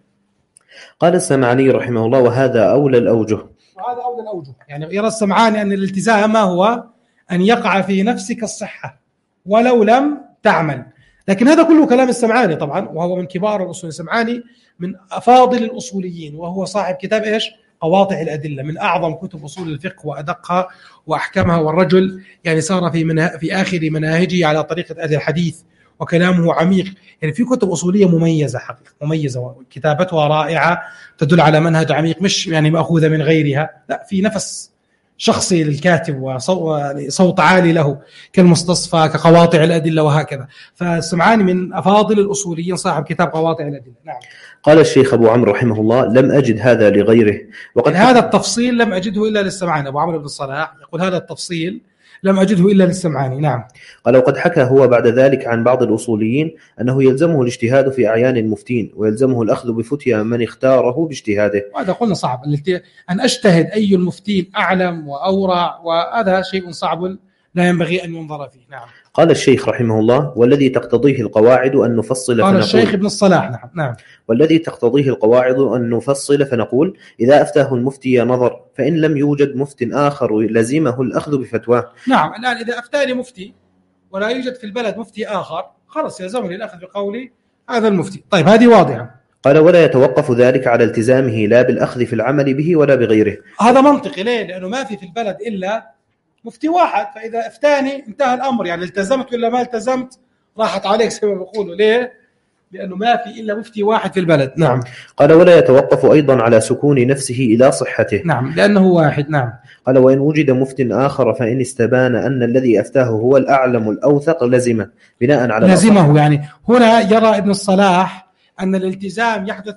قال السمعاني رحمه الله وهذا أولى الأوجه. وهذا أولى الأوجه، يعني يرى السمعاني أن الالتزام ما هو أن يقع في نفسك الصحة ولو لم تعمل، لكن هذا كله كلام السمعاني طبعا، وهو من كبار الأصول. السمعاني من أفاضل الأصوليين، وهو صاحب كتاب إيش؟ قواطع الأدلة، من أعظم كتب أصول الفقه وأدقها وأحكمها. والرجل يعني صار في آخر مناهجه على طريقة أهل الحديث، وكلامه عميق. يعني في كتب أصولية مميزة حقيقة، مميزة، وكتابتها رائعة، تدل على منهج عميق، مش يعني مأخوذة من غيرها، لا، في نفس شخصي للكاتب وصوت عالي له، كالمستصفى، كقواطع الأدلة، وهكذا. فالسمعاني من أفاضل الأصوليين، صاحب كتاب قواطع الأدلة. نعم. قال الشيخ أبو عمرو رحمه الله: لم أجد هذا لغيره. وقد هذا التفصيل لم أجده إلا للسمعاني. أبو عمرو بن الصلاح يقول هذا التفصيل لم أجده إلا للسمعاني. نعم. قال: وقد حكى هو بعد ذلك عن بعض الأصوليين أنه يلزمه الاجتهاد في أعيان المفتين، ويلزمه الأخذ بفتيا من اختاره باجتهاده. وهذا قلنا صعب، أن أجتهد أي المفتين أعلم وأورع، وهذا شيء صعب لا ينبغي أن ينظر فيه. نعم. قال الشيخ رحمه الله: والذي تقتضيه القواعد أن نفصل. قال الشيخ ابن الصلاح. نعم. نعم. والذي تقتضيه القواعد أن نفصل فنقول: إذا أفتاه المفتي نظر، فإن لم يوجد مفت آخر لزمه الأخذ بفتواه. نعم. الآن إذا أفتاني مفتي ولا يوجد في البلد مفتي آخر، خلص يلزمني الأخذ بقول هذا المفتي. طيب، هذه واضحة. قال: ولا يتوقف ذلك على التزامه لا بالأخذ في العمل به ولا بغيره. هذا منطقي. ليه؟ لأنه ما في البلد إلا مفتي واحد، فإذا أفتاني انتهى الأمر، يعني التزمت ولا ما التزمت راحت عليك زي ما بيقولوا. ليه؟ لأنه ما في إلا مفتي واحد في البلد. نعم. قال: ولا يتوقف أيضا على سكون نفسه إلى صحته. نعم، لأنه واحد. نعم. قال: وإن وجد مفت آخر فإن استبان أن الذي أفتاه هو الأعلم الأوثق لزمه بناء على لزمه. يعني هنا يرى ابن الصلاح أن الالتزام يحدث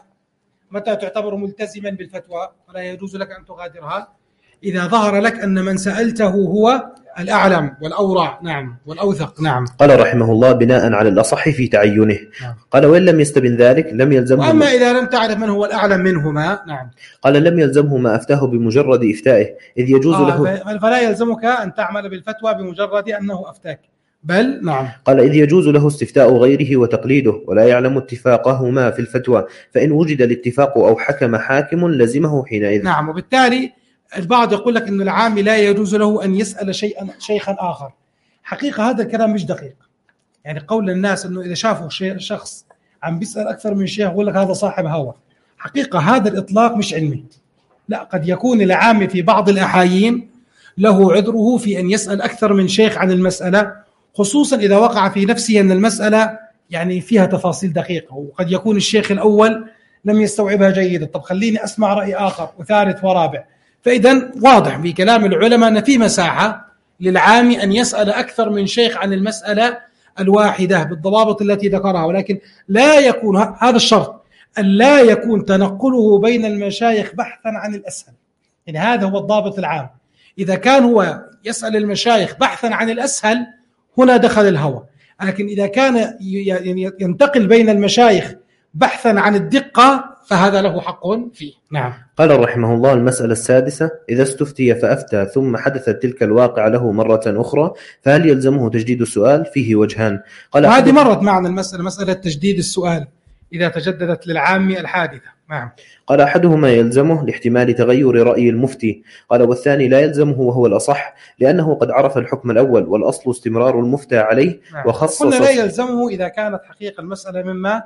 متى تعتبر ملتزما بالفتوى، ولا يجوز لك أن تغادرها إذا ظهر لك أن من سألته هو الأعلم والأورع. نعم. والأوثق. نعم. قال رحمه الله: بناء على الأصح في تعينه. نعم. قال: وإن لم يستبن ذلك لم يلزمه. وأما إذا لم تعرف من هو الأعلم منهما. نعم. قال: لم يلزمه ما أفتاه بمجرد إفتائه، إذ يجوز له. فلا يلزمك أن تعمل بالفتوى بمجرد أنه أفتاك، بل. نعم. قال: إذ يجوز له استفتاء غيره وتقليده، ولا يعلم اتفاقهما في الفتوى، فإن وجد الاتفاق أو حكم حاكم لزمه حينئذ. نعم. وبالتالي البعض يقول لك أن العامي لا يجوز له أن يسأل شيخا آخر. حقيقة هذا الكلام مش دقيق. يعني قول الناس أنه إذا شافوا شخص عم بيسأل أكثر من شيخ يقول لك هذا صاحب هوى. حقيقة هذا الإطلاق مش علمي. لا، قد يكون العامي في بعض الأحايين له عذره في أن يسأل أكثر من شيخ عن المسألة، خصوصا إذا وقع في نفسه أن المسألة يعني فيها تفاصيل دقيقة، وقد يكون الشيخ الأول لم يستوعبها جيدا. طب خليني أسمع رأي آخر وثالث ورابع. فإذا واضح في كلام العلماء أن في مساحة للعامي أن يسأل أكثر من شيخ عن المسألة الواحدة بالضوابط التي ذكرها، ولكن لا يكون هذا الشرط أن لا يكون تنقله بين المشايخ بحثا عن الأسهل. يعني هذا هو الضابط العام. إذا كان هو يسأل المشايخ بحثا عن الأسهل هنا دخل الهوى، لكن إذا كان ينتقل بين المشايخ بحثا عن الدقة فهذا له حق فيه. نعم. قال رحمه الله: المسألة السادسة: إذا استفتي فأفتى ثم حدثت تلك الواقع له مرة أخرى، فهل يلزمه تجديد السؤال؟ فيه وجهان. قال: وهذه مرت معنا مسألة تجديد السؤال إذا تجددت للعام الحادثة. نعم. قال: أحدهما يلزمه لاحتمال تغير رأي المفتي. قال: والثاني لا يلزمه وهو الأصح، لأنه قد عرف الحكم الأول والأصل استمرار المفتى عليه. نعم. وخصص. قلنا لا يلزمه إذا كانت حقيقة المسألة مما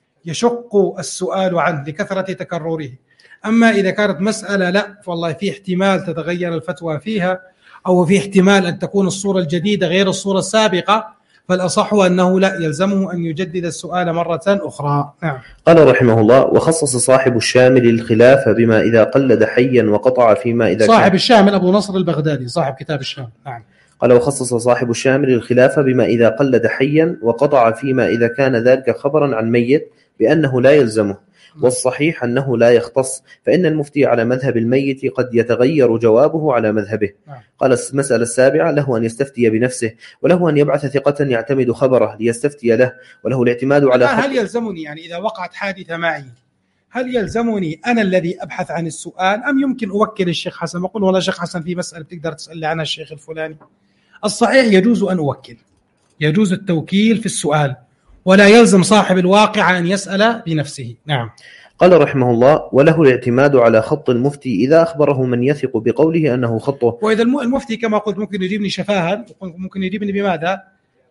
يشق السؤال عنه لكثرة تكرره. أما إذا كانت مسألة لا، فوالله في احتمال تتغير الفتوى فيها، أو في احتمال أن تكون الصورة الجديدة غير الصورة السابقة، فالأصح أنه لا يلزمه أن يجدد السؤال مرة أخرى. نعم. قال رحمه الله: وخصص صاحب الشامل الخلاف بما إذا قلد حيا وقطع فيما إذا صاحب الشامل أبو نصر البغدادي صاحب كتاب الشامل. نعم. قال: وخصص صاحب الشامل الخلاف بما إذا قلد حيا وقطع فيما إذا كان ذلك خبرا عن ميت بأنه لا يلزمه، والصحيح أنه لا يختص، فإن المفتي على مذهب الميت قد يتغير جوابه على مذهبه. قال: المسألة السابعة: له أن يستفتي بنفسه، وله أن يبعث ثقة يعتمد خبره ليستفتي له، وله الاعتماد على هل يلزمني يعني إذا وقعت حادثة معي هل يلزمني أنا الذي أبحث عن السؤال، أم يمكن أوكل الشيخ حسن وأقول والله شيخ حسن في مسألة بتقدر تسأل عنها الشيخ الفلاني؟ الصحيح يجوز أن أوكل، يجوز التوكيل في السؤال، ولا يلزم صاحب الواقع أن يسأل بنفسه. نعم. قال رحمه الله: وله الاعتماد على خط المفتي إذا أخبره من يثق بقوله أنه خطه. وإذا المفتي كما قلت ممكن يجيبني شفاها، ممكن يجيبني بماذا؟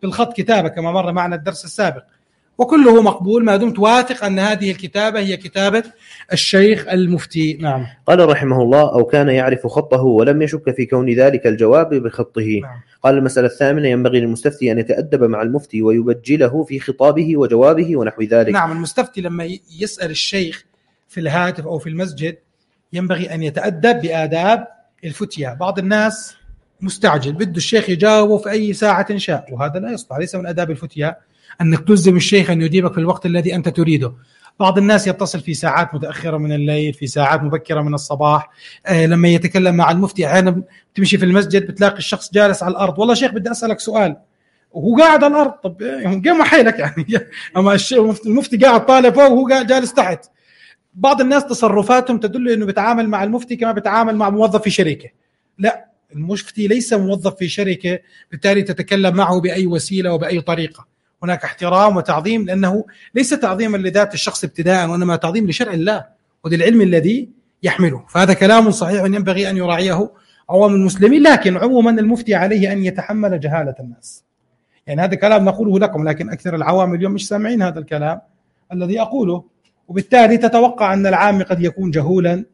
بالخط كتابة كما مر معنا الدرس السابق، وكله مقبول ما دمت واثق أن هذه الكتابة هي كتابة الشيخ المفتي. نعم. قال رحمه الله: أو كان يعرف خطه ولم يشك في كون ذلك الجواب بخطه. نعم. قال المسألة الثامنة: ينبغي للمستفتي أن يتأدب مع المفتي ويبجله في خطابه وجوابه ونحو ذلك. نعم، المستفتي لما يسأل الشيخ في الهاتف أو في المسجد ينبغي أن يتأدب بآداب الفتية. بعض الناس مستعجل بده الشيخ يجاوبه في أي ساعة شاء، وهذا لا يصلح، ليس من آداب الفتية أنك تلزم الشيخ أن يجيبك في الوقت الذي أنت تريده. بعض الناس يتصل في ساعات متأخرة من الليل، في ساعات مبكرة من الصباح. لما يتكلم مع المفتي أحيانا تمشي في المسجد بتلاقي الشخص جالس على الأرض، والله شيخ بدي أسألك سؤال، وهو قاعد على الأرض. طب قام حيلك يعني أما المفتي قاعد طالع فوق وهو قاعد جالس تحت. بعض الناس تصرفاتهم تدل أنه بيتعامل مع المفتي كما بيتعامل مع موظف في شركة. لا، المفتي ليس موظف في شركة بالتالي تتكلم معه بأي وسيلة وبأي طريقة. هناك احترام وتعظيم، لأنه ليس تعظيما لذات الشخص ابتداء، وإنما تعظيم لشرع الله وللعلم الذي يحمله. فهذا كلام صحيح ينبغي أن يراعيه عوام المسلمين. لكن عموما المفتي عليه أن يتحمل جهالة الناس. يعني هذا كلام نقوله لكم، لكن أكثر العوام اليوم مش سامعين هذا الكلام الذي أقوله، وبالتالي تتوقع أن العام قد يكون جهولا،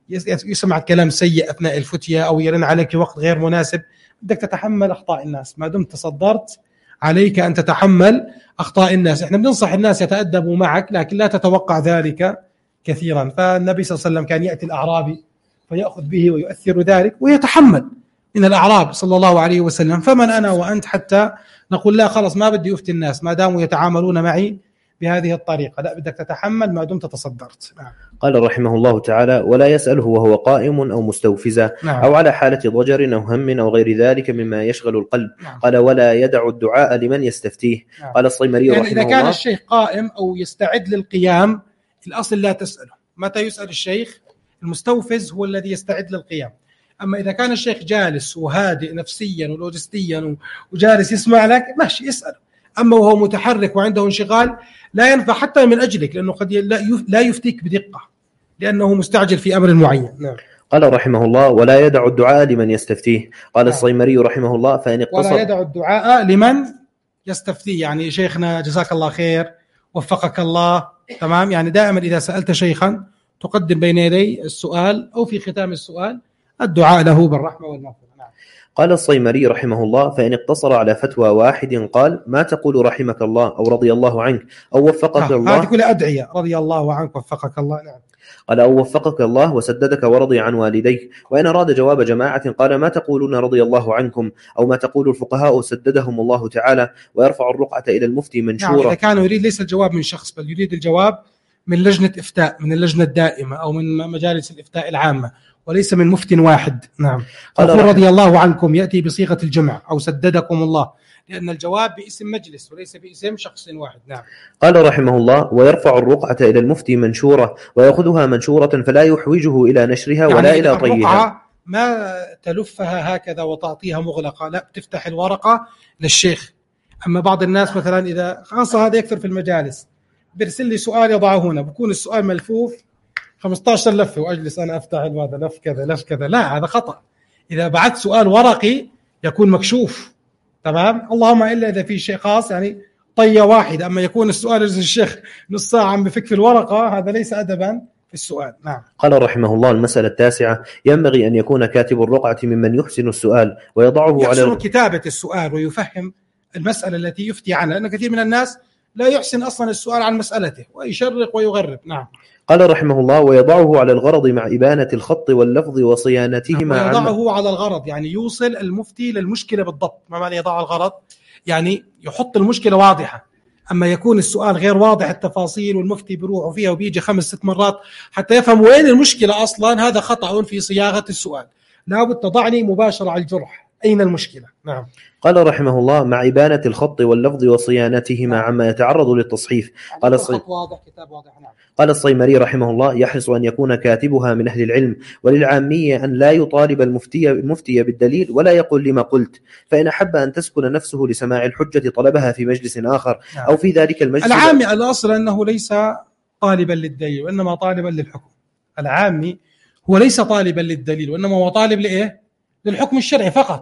يسمع كلام سيء أثناء الفتية أو يرن عليك في وقت غير مناسب. بدك تتحمل أخطاء الناس، ما دمت تصدرت عليك أن تتحمل أخطاء الناس. إحنا بننصح الناس يتأدبوا معك، لكن لا تتوقع ذلك كثيرا. فالنبي صلى الله عليه وسلم كان يأتي الأعرابي فيأخذ به ويؤثر ذلك ويتحمل من الأعراب صلى الله عليه وسلم. فمن أنا وأنت حتى نقول لا خلص ما بدي أفتي الناس ما داموا يتعاملون معي بهذه الطريقة؟ لا، بدك تتحمل ما دمت تصدرت. نعم. قال رحمه الله تعالى: ولا يسأله وهو قائم أو مستوفزا. نعم. أو على حالة ضجر أو هم أو غير ذلك مما يشغل القلب. نعم. قال: ولا يدع الدعاء لمن يستفتيه. نعم. قال الصيمري يعني رحمه إذا كان الله: الشيخ قائم أو يستعد للقيام الأصل لا تسأله. متى يسأل الشيخ؟ المستوفز هو الذي يستعد للقيام. أما إذا كان الشيخ جالس وهادئ نفسيا ولوجستيا وجالس يسمع لك ماشي اسأله. أما وهو متحرك وعنده انشغال لا ينفع حتى من أجلك، لأنه قد لا يفتيك بدقة لأنه مستعجل في أمر معين. نعم. قال رحمه الله: ولا يدع الدعاء لمن يستفتيه. قال الصيمري رحمه الله: فإن اقتصر. ولا يدع الدعاء لمن يستفتيه، يعني شيخنا جزاك الله خير وفقك الله، تمام. يعني دائما إذا سألت شيخا تقدم بين يدي السؤال أو في ختام السؤال الدعاء له بالرحمة والمغفرة. نعم. قال الصيمري رحمه الله: فإن اقتصر على فتوى واحد قال: ما تقول رحمك الله أو رضي الله عنك أو وفقك الله. هذه كلها أدعية، رضي الله عنك وفقك الله. نعم. قال: أو وفقك الله وسددك ورضي عن والديك. وإن أراد جواب جماعة قال: ما تقولون رضي الله عنكم أو ما تقول الفقهاء سددهم الله تعالى، ويرفع الرقعة إلى المفتي منشورة. نعم. إذا كان يريد ليس الجواب من شخص، بل يريد الجواب من لجنة إفتاء، من اللجنة الدائمة أو من مجالس الإفتاء العامة، وليس من مفتي واحد. نعم. يقول رضي الله عنكم يأتي بصيغة الجمع أو سددكم الله، لأن الجواب باسم مجلس وليس باسم شخص واحد. نعم. قال رحمه الله: ويرفع الرقعة إلى المفتي منشورة ويأخذها منشورة فلا يحوجه إلى نشرها ولا يعني إلى طيها. ما تلفها هكذا وتعطيها مغلقة، لا، بتفتح الورقة للشيخ. أما بعض الناس مثلا إذا خاصة هذا يكثر في المجالس بيرسل لي سؤال يضعه هنا، بكون السؤال ملفوف 15 لفة وأجلس أنا أفتح هذا لف كذا لف كذا. لا، هذا خطأ. إذا بعت سؤال ورقي يكون مكشوف، تمام. اللهم إلا إذا في شيء خاص يعني طية واحدة. أما يكون السؤال يجلس الشيخ نص ساعة عم بفك في الورقة، هذا ليس أدبا في السؤال. نعم. قال رحمه الله: المسألة التاسعة: ينبغي أن يكون كاتب الرقعة ممن يحسن السؤال ويضعه يحسن كتابة السؤال ويفهم المسألة التي يفتي عنها، لأن كثير من الناس لا يحسن أصلا السؤال عن مسألته ويشرق ويغرب. نعم. قال رحمه الله: ويضعه على الغرض مع إبانة الخط واللفظ وصيانتهما. ويضعه على الغرض يعني يوصل المفتي للمشكلة بالضبط. ما معنى يضع الغرض؟ يعني يحط المشكلة واضحة. أما يكون السؤال غير واضح التفاصيل والمفتي بيروح فيها وبيجي 5-6 مرات حتى يفهم وين المشكلة أصلا، هذا خطأ في صياغة السؤال. لابد تضعني مباشرة على الجرح، أين المشكلة. نعم. قال رحمه الله: مع إبانة الخط واللفظ وصيانتهما عما يتعرض للتصحيف. قال واضح، كتاب واضح. نعم. قال الصيمري رحمه الله: يحرص أن يكون كاتبها من أهل العلم، وللعامية أن لا يطالب المفتي بالدليل ولا يقول لما قلت، فإن أحب أن تسكن نفسه لسماع الحجة طلبها في مجلس آخر. نعم. أو في ذلك المجلس. العامي الأصل أنه ليس طالبا للدليل وإنما طالبا للحكم. العامي هو ليس طالبا للدليل وإنما هو طالب لإيه؟ للحكم الشرعي فقط.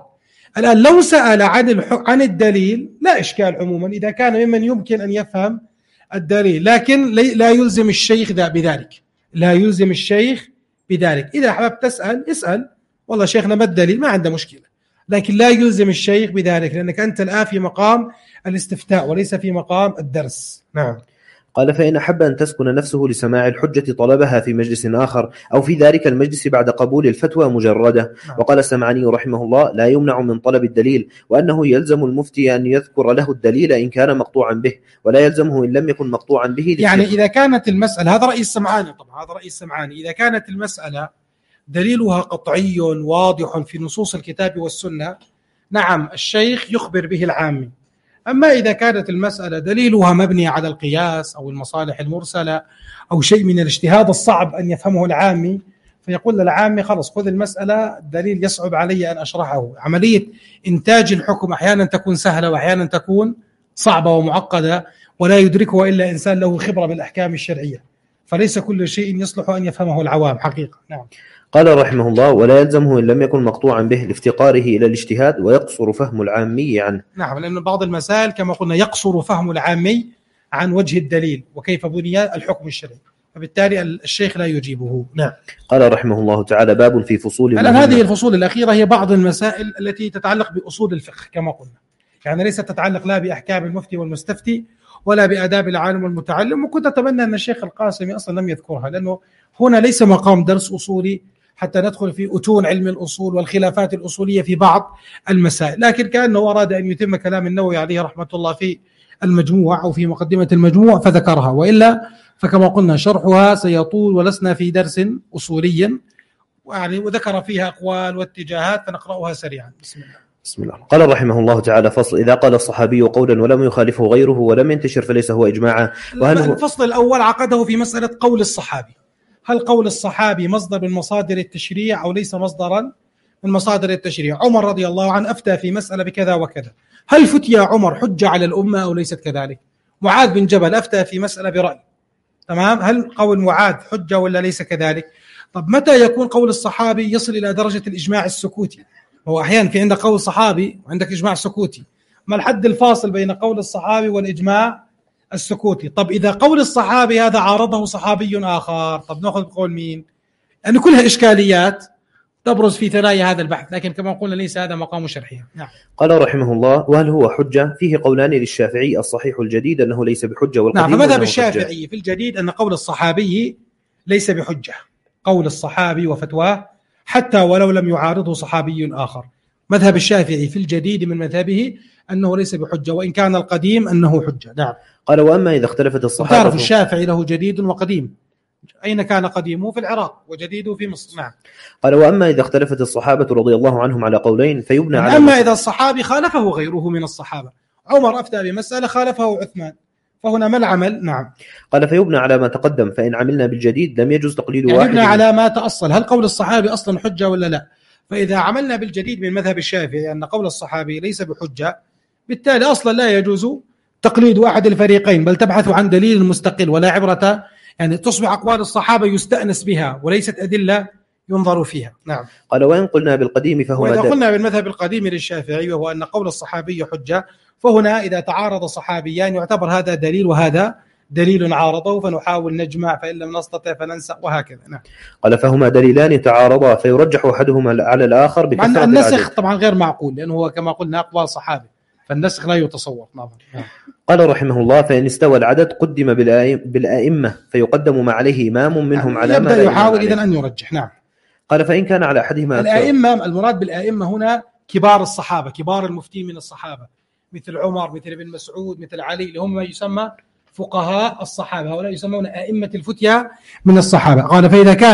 الآن لو سأل عن الدليل لا إشكال عموما إذا كان ممن يمكن أن يفهم الدليل، لكن لا يلزم الشيخ بذلك، لا يلزم الشيخ بذلك. إذا حابب تسأل اسأل، والله شيخنا ما الدليل، ما عنده مشكلة، لكن لا يلزم الشيخ بذلك، لأنك أنت الآن في مقام الاستفتاء وليس في مقام الدرس. نعم. قال فإن أحب أن تسكن نفسه لسماع الحجة طلبها في مجلس آخر أو في ذلك المجلس بعد قبول الفتوى مجردة. وقال السمعاني رحمه الله لا يمنع من طلب الدليل، وأنه يلزم المفتي أن يذكر له الدليل إن كان مقطوعا به، ولا يلزمه إن لم يكن مقطوعا به. يعني إذا كانت المسألة، هذا رأي السمعاني طبعا، هذا رأي السمعاني، إذا كانت المسألة دليلها قطعي واضح في نصوص الكتاب والسنة، نعم الشيخ يخبر به العامي. أما إذا كانت المسألة دليلها مبني على القياس أو المصالح المرسلة أو شيء من الاجتهاد الصعب أن يفهمه العامي، فيقول للعامي خلص خذ المسألة، الدليل يصعب علي أن أشرحه. عملية إنتاج الحكم أحيانا تكون سهلة وأحيانا تكون صعبة ومعقدة، ولا يدركه إلا إنسان له خبرة بالأحكام الشرعية، فليس كل شيء يصلح أن يفهمه العوام حقيقة. نعم. قال رحمه الله ولا يلزمه إن لم يكن مقطوعا به لافتقاره إلى الاجتهاد، ويقصر فهم العامي عنه. نعم، لأن بعض المسائل كما قلنا يقصر فهم العامي عن وجه الدليل وكيف بني الحكم الشرعي، فبالتالي الشيخ لا يجيبه. نعم. قال رحمه الله تعالى باب في فصول. الآن هذه الفصول الأخيرة هي بعض المسائل التي تتعلق بأصول الفقه كما قلنا، يعني ليست تتعلق لا بأحكام المفتي والمستفتي ولا بآداب العالم والمتعلم، وكنت أتمنى أن الشيخ القاسمي أصلا لم يذكرها، لأنه هنا ليس مقام درس أصولي حتى ندخل في أتون علم الأصول والخلافات الأصولية في بعض المسائل، لكن كأنه أراد أن يتم كلام النووي عليه رحمة الله في المجموع أو في مقدمة المجموع فذكرها، وإلا فكما قلنا شرحها سيطول ولسنا في درس أصولي، يعني وذكر فيها أقوال واتجاهات فنقرأها سريعا. بسم الله. قال رحمه الله تعالى فصل إذا قال الصحابي قولا ولم يخالفه غيره ولم ينتشر فليس هو إجماعا. الفصل الأول عقده في مسألة قول الصحابي، هل قول الصحابي مصدر من مصادر التشريع أو ليس مصدرا من مصادر التشريع؟ عمر رضي الله عنه أفتى في مسألة بكذا وكذا، هل فتيا عمر حجة على الأمة أو ليست كذلك؟ معاذ بن جبل أفتى في مسألة برأي، تمام، هل قول معاذ حجة ولا ليس كذلك؟ طب متى يكون قول الصحابي يصل إلى درجة الإجماع السكوتي؟ هو أحيانا في عندك قول صحابي وعندك إجماع سكوتي، ما الحد الفاصل بين قول الصحابي والإجماع السكوتي؟ طب إذا قول الصحابي هذا عارضه صحابي آخر، طب نأخذ بقول مين؟ يعني كلها إشكاليات تبرز في ثنايا هذا البحث، لكن كما قلنا ليس هذا مقام شرحي. نعم. قال رحمه الله وهل هو حجة؟ فيه قولان للشافعي، الصحيح الجديد أنه ليس بحجة، والقديم نعم، فمذهب الشافعي في الجديد أن قول الصحابي ليس بحجة، قول الصحابي وفتواه حتى ولو لم يعارضه صحابي آخر. مذهب الشافعي في الجديد من مذهبه أنه ليس بحجة، وإن كان القديم أنه حجة. نعم. قال وأما إذا اختلفت الصحابة، تعرف الشافعي له جديد وقديم، أين كان قديمه؟ في العراق، وجديده في مصر. نعم. قال وأما إذا اختلفت الصحابة رضي الله عنهم على قولين فيبنى على أما إذا الصحابي خالفه غيره من الصحابة، عمر أفتى بمسألة خالفه عثمان، فهنا ما العمل؟ نعم. قال فيبنى على ما تقدم، فإن عملنا بالجديد لم يجوز تقليد يعني واحد، يبنى على ما تأصل، هل قول الصحابي أصلا حجة ولا لا؟ فإذا عملنا بالجديد من مذهب الشافعي أن قول الصحابي ليس بحجة، بالتالي أصلا لا يجوز تقليد أحد الفريقين، بل تبحث عن دليل مستقل، ولا عبرة، يعني تصبح أقوال الصحابة يستأنس بها وليست أدلة ينظر فيها. نعم. قال وإن قلنا بالقديم فهو وإذا قلنا بالمذهب القديم للشافعي وهو أن قول الصحابي حجة، فهنا إذا تعارض صحابيان يعتبر هذا دليل وهذا دليل عارضه، فنحاول نجمع، فإن لم نستطع فننسق، وهكذا. نعم. قال فهما دليلان تعارضا فيرجح أحدهما على الآخر بكثرة النسخ العدد. طبعا غير معقول، لأنه هو كما قلنا أقوال صحابي، فالنسخ لا يتصور. نعم. قال رحمه الله فإن استوى العدد قدم بالأئمة فيقدم ما عليه إمام منهم على ما يبدأ يحاول إذن أن يرجح. نعم. قال فإن كان على أحدهما الأئمة، المراد بالأئمة هنا كبار الصحابة، كبار المفتين من الصحابة، مثل عمر، مثل ابن مسعود، مثل علي، اللي هم ما يسمى فقهاء الصحابة، هؤلاء يسمون أئمة الفتيا من الصحابة. قال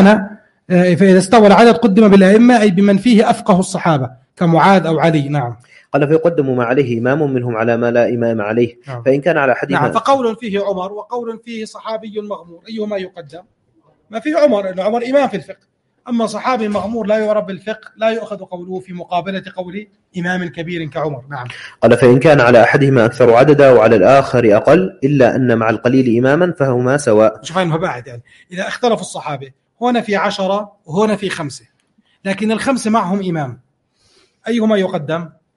فإذا استوى العدد قدم بالأئمة، أي بمن فيه أفقه الصحابة كمعاذ أو علي. نعم. قال فيقدم ما عليه إمام منهم على ما لا إمام عليه. نعم. فإن كان على أحدهما، نعم، فقول فيه عمر وقول فيه صحابي مغمور، أيهما يقدم؟ ما فيه عمر، إنه عمر إمام في الفقه، أما صحابي مغمور لا يعرف بالفقه لا يؤخذ قوله في مقابلة قول إمام كبير كعمر. نعم. قال فإن كان على أحدهما أكثر عددا وعلى الآخر أقل، إلا أن مع القليل إماما فهما سواء. شوف أنه بعد، يعني إذا اختلف الصحابة، هنا في 10 وهنا في 5، لكن ال5 معهم إمام، أيهما يقدم؟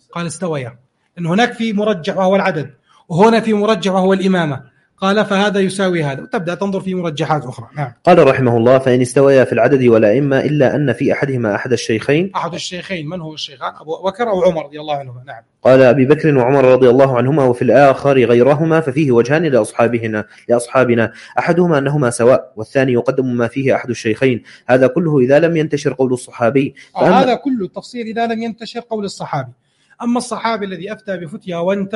قال استويا، لأن هناك في مرجح وهو العدد، وهنا في مرجح وهو الإمامة، قال فهذا يساوي هذا، وتبدأ تنظر في مرجحات أخرى. نعم. قال رحمه الله: فإن استويا في العدد والأئمة إلا أن في أحدهما أحد الشيخين. أحد الشيخين من هو الشيخان؟ أبو بكر أو عمر رضي الله عنهما. نعم. قال أبي بكر وعمر رضي الله عنهما، وفي الآخر غيرهما، ففيه وجهان لأصحابنا، أحدهما أنهما سواء، والثاني يقدم ما فيه أحد الشيخين. هذا كله إذا لم ينتشر قول الصحابي. هذا كله التفصيل إذا لم ينتشر قول الصحابي. أما الصحابي الذي أفتى بفتيا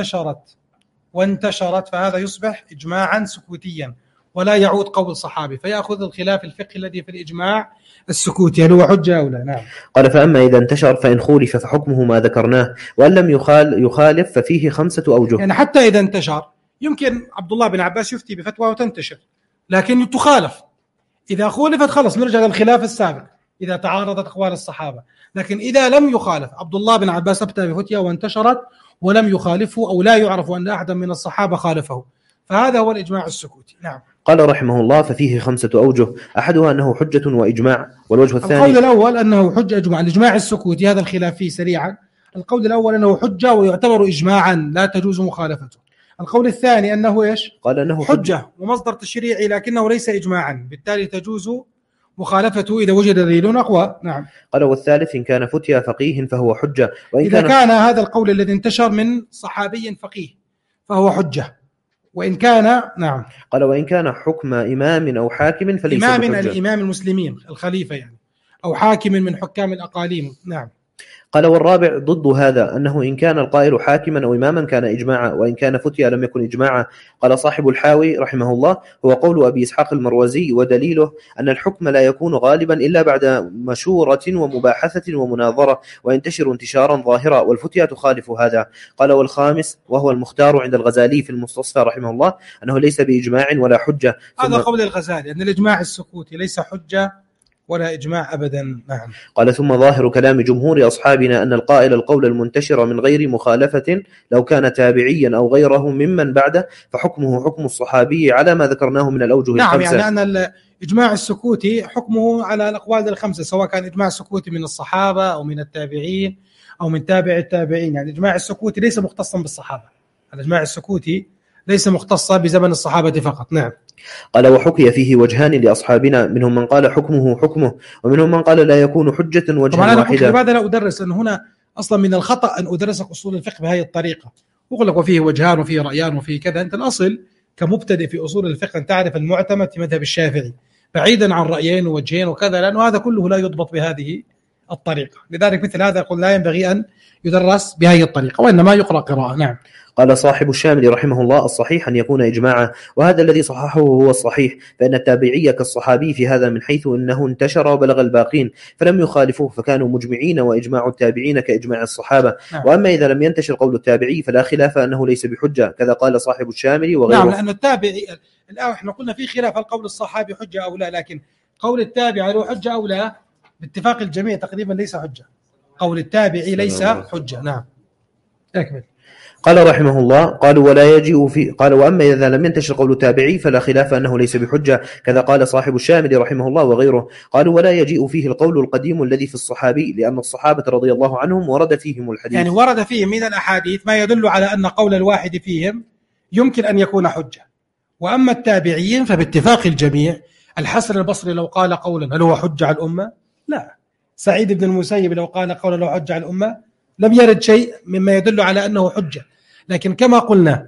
وانتشرت فهذا يصبح إجماعا سكوتيا ولا يعود قول صحابي، فيأخذ الخلاف الفقهي الذي في الإجماع السكوتي هل هو حجة أو لا. نعم. قال: فأما إذا انتشر فإن خولف فحكمه ما ذكرناه، وأن لم يخالف ففيه 5 أوجه. يعني حتى إذا انتشر يمكن عبد الله بن عباس يفتي بفتوى وتنتشر، لكن تخالف. إذا خولفت خلص نرجع للخلاف السابق إذا تعارضت أقوال الصحابة. لكن إذا لم يخالف، عبد الله بن عباس أفتى بفتيا وانتشرت ولم يخالفه أو لا يعرف أن أحدا من الصحابة خالفه، فهذا هو الإجماع السكوتي. نعم. قال رحمه الله: ففيه 5 أوجه، أحدها أنه حجة وإجماع، والوجه الثاني القول الأول أنه حجة إجماع. الإجماع السكوتي هذا الخلاف فيه سريعا. القول الأول أنه حجة ويعتبر إجماعا لا تجوز مخالفته. القول الثاني أنه إيش؟ قال أنه حجة ومصدر تشريعي لكنه ليس إجماعا، بالتالي تجوز مخالفته إذا وجد دليل أقوى. نعم. قال: والثالث إن كان فتيا فقيه فهو حجة، وإن إذا كان هذا القول الذي انتشر من صحابي فقيه فهو حجة، وإن كان نعم. قال: وإن كان حكم إمام أو حاكم فليس إمام بحجة. الإمام المسلمين الخليفة يعني، أو حاكم من حكام الأقاليم. نعم. قال: والرابع ضد هذا، أنه إن كان القائل حاكما أو إماما كان إجماعا، وإن كان فتيا لم يكن إجماعا. قال صاحب الحاوي رحمه الله: هو قول أبي إسحاق المروزي، ودليله أن الحكم لا يكون غالبا إلا بعد مشورة ومباحثة ومناظرة، وينتشر انتشارا ظاهرا، والفتيا تخالف هذا. قال: والخامس وهو المختار عند الغزالي في المستصفى رحمه الله، أنه ليس بإجماع ولا حجة. هذا قول الغزالي أن الإجماع السكوتي ليس حجة ولا إجماع أبدا. نعم. قال: ثم ظاهر كلام جمهور أصحابنا أن القائل القول المنتشر من غير مخالفة لو كان تابعيا أو غيره ممن بعده فحكمه حكم الصحابي على ما ذكرناه من الأوجه نعم. الخمسة. يعني أن الإجماع السكوتي حكمه على الأقوال الخمسة، سواء كان إجماع سكوتي من الصحابة أو من التابعين أو من تابع التابعين. يعني الإجماع السكوتي ليس مختصا بالصحابة، الإجماع السكوتي ليس مختصا بزمن الصحابة فقط. نعم. قال: وحكي فيه وجهان لأصحابنا، منهم من قال حكمه حكمه، ومنهم من قال لا يكون حجة وجها واحدا. لماذا لا أدرس؟ أن هنا أصلا من الخطأ أن أدرسك أصول الفقه بهذه الطريقة، أقول لك وفيه وجهان وفيه رأيان وفيه كذا. أنت الأصل كمبتدئ في أصول الفقه أن تعرف المعتمد في مذهب الشافعي بعيدا عن رأيين ووجهين وكذا، لأنه هذا كله لا يضبط بهذه الطريقة. لذلك مثل هذا يقول لا ينبغي أن يدرس بهذه الطريقة، وإنما يقرأ قراءة. نعم. قال صاحب الشامل رحمه الله: الصحيح أن يكون إجماعا، وهذا الذي صححه هو الصحيح، فإن التابعية كالصحابي في هذا من حيث إنه انتشر وبلغ الباقين فلم يخالفوه فكانوا مجمعين، وإجماع التابعين كإجماع الصحابة. نعم. وأما إذا لم ينتشر قول التابعي فلا خلاف أنه ليس بحجة، كذا قال صاحب الشامل وغيره. نعم. لأن التابعي الآن احنا قلنا في خلاف هل قول الصحابي حجة أو لا، لكن قول التابع له حجة أو لا باتفاق الجميع تقريبا ليس حجة. قول التابعي ليس حجة. نعم. أكمل. قال رحمه الله: قالوا ولا يجيء في قال: وأما إذا لم ينتشر قول التابعي فلا خلاف أنه ليس بحجة، كذا قال صاحب الشامل رحمه الله وغيره. قالوا ولا يجيء فيه القول القديم الذي في الصحابي، لأن الصحابة رضي الله عنهم ورد فيهم الحديث. يعني ورد فيهم من الأحاديث ما يدل على أن قول الواحد فيهم يمكن أن يكون حجة. وأما التابعين فباتفاق الجميع، الحسن البصري لو قال قولا هل هو حجة على الأمة؟ لا. سعيد بن المسيب لو قال قولا لو حجة على الأمة؟ لم يرد شيء مما يدل على أنه حجة. لكن كما قلنا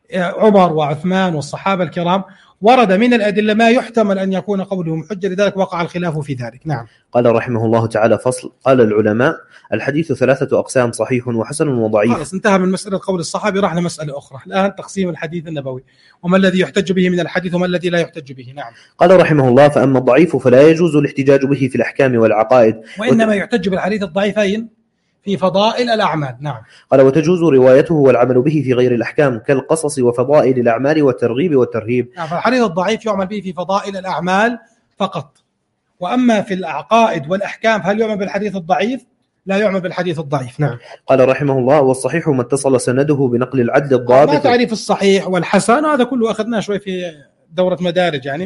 عمر وعثمان والصحابة الكرام ورد من الأدلة ما يحتمل أن يكون قولهم حجة، لذلك وقع الخلاف في ذلك. نعم. قال رحمه الله تعالى: فصل. قال العلماء: الحديث 3 أقسام: صحيح وحسن وضعيف. خلاص انتهى من مسألة قول الصحابي، راح لمسألة أخرى الآن، تقسيم الحديث النبوي وما الذي يحتج به من الحديث وما الذي لا يحتج به. نعم. قال رحمه الله: فأما الضعيف فلا يجوز الاحتجاج به في الأحكام والعقائد، وإنما يحتج بالحديث الضعيفين في فضائل الأعمال. نعم. قال: وتجوز روايته والعمل به في غير الأحكام كالقصص وفضائل الأعمال والترغيب والترهيب. نعم. فالحديث الضعيف يعمل به في فضائل الأعمال فقط، وأما في العقائد والأحكام هل يعمل بالحديث الضعيف؟ لا يعمل بالحديث الضعيف. نعم. قال رحمه الله: والصحيح ما اتصل سنده بنقل العدل الضابط. ما تعريف الصحيح والحسن هذا كله أخذناه شوي في دورة مدارج يعني،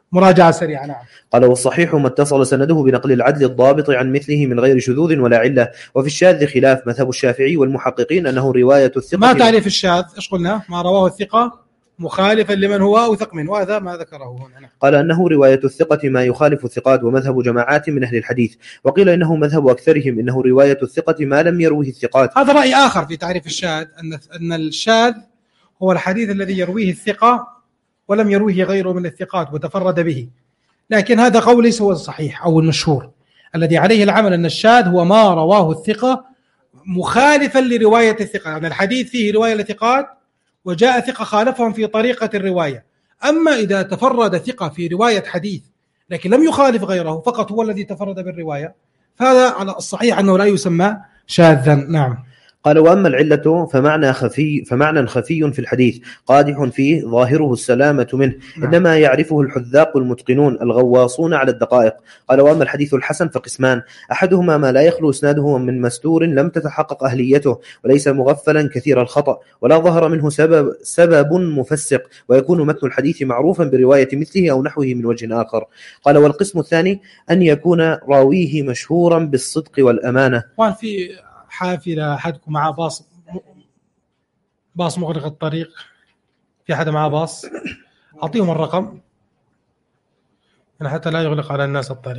مراجعة سريعة. نعم. قال والصحيح ما اتصل سنده بنقل العدل الضابط عن مثله من غير شذوذ ولا علة. وفي الشاذ خلاف مذهب الشافعي والمحققين أنه رواية الثقة. ما تعريف الشاذ؟ إيش قلنا؟ ما رواه الثقة مخالفا لمن هو أوثق منه، وهذا ما ذكره هنا. قال أنه رواية الثقة ما يخالف الثقات، ومذهب جماعات من أهل الحديث. وقيل إنه مذهب أكثرهم إنه رواية الثقة ما لم يروه الثقات. هذا رأي آخر في تعريف الشاذ، أن الشاذ هو الحديث الذي يرويه الثقة ولم يروه غيره من الثقات وتفرد به. لكن هذا قول ليس هو الصحيح أو المشهور. الذي عليه العمل أن الشاذ هو ما رواه الثقة مخالفا لرواية الثقة، يعني الحديث فيه رواية الثقات وجاء ثقة خالفهم في طريقة الرواية. أما إذا تفرد ثقة في رواية حديث لكن لم يخالف غيره، فقط هو الذي تفرد بالرواية، فهذا على الصحيح أنه لا يسمى شاذا. نعم. قال وأما العلة فمعنى خفي في الحديث قادح فيه ظاهره السلامة منه. نعم. إنما يعرفه الحذاق المتقنون الغواصون على الدقائق. قال وأما الحديث الحسن فقسمان، أحدهما ما لا يخلو إسناده من مستور لم تتحقق أهليته وليس مغفلا كثير الخطأ ولا ظهر منه سبب مفسق، ويكون متن الحديث معروفا برواية مثله أو نحوه من وجه آخر. قال والقسم الثاني أن يكون راويه مشهورا بالصدق والأمانة. وان في حافلة أحدكم مع باص مغلق الطريق، في أحد معه باص، أعطيهم الرقم حتى لا يغلق على الناس الطريق.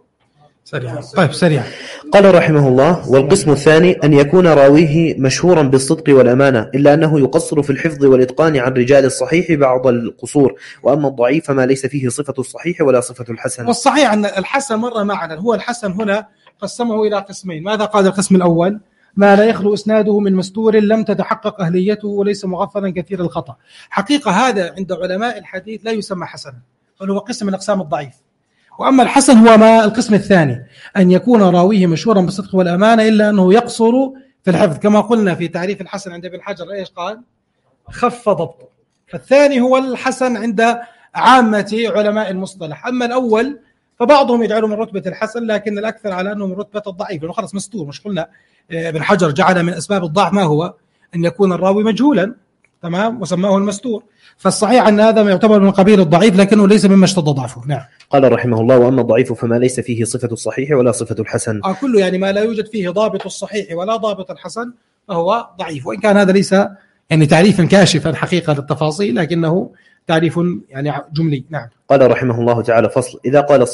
سريع. طيب سريع. قال رحمه الله والقسم الثاني أن يكون راويه مشهورا بالصدق والأمانة، إلا أنه يقصر في الحفظ والإتقان عن رجال الصحيح بعض القصور. وأما الضعيف فما ليس فيه صفة الصحيح ولا صفة الحسن. والصحيح أن الحسن مرة معنا، هو الحسن هنا قسمه إلى قسمين. ماذا قال القسم الأول؟ ما لا يخلو إسناده من مستور لم تتحقق أهليته وليس مغفلا كثير الخطأ. حقيقة هذا عند علماء الحديث لا يسمى حسنا، بل هو قسم من أقسام الضعيف. وأما الحسن هو ما القسم الثاني، أن يكون راويه مشهورا بالصدق والأمانة إلا أنه يقصر في الحفظ، كما قلنا في تعريف الحسن عند ابن حجر إيش قال؟ خف ضبطه. فالثاني هو الحسن عند عامة علماء المصطلح. أما الأول فبعضهم يجعله من رتبة الحسن، لكن الأكثر على أنه من رتبة الضعيف، لأنه خلص مستور. مش قلنا ابن حجر جعل من أسباب الضعف ما هو؟ أن يكون الراوي مجهولا، تمام، وسماه المستور. فالصحيح أن هذا يعتبر من قبيل الضعيف لكنه ليس مما اشتد ضعفه. نعم. قال رحمه الله وأما الضعيف فما ليس فيه صفة الصحيح ولا صفة الحسن. كله يعني ما لا يوجد فيه ضابط الصحيح ولا ضابط الحسن فهو ضعيف، وإن كان هذا ليس يعني تعريفا كاشفا حقيقة للتفاصيل، لكنه تعريف يعني جملي. نعم. قال رحمه الله تعالى فصل: إذا قال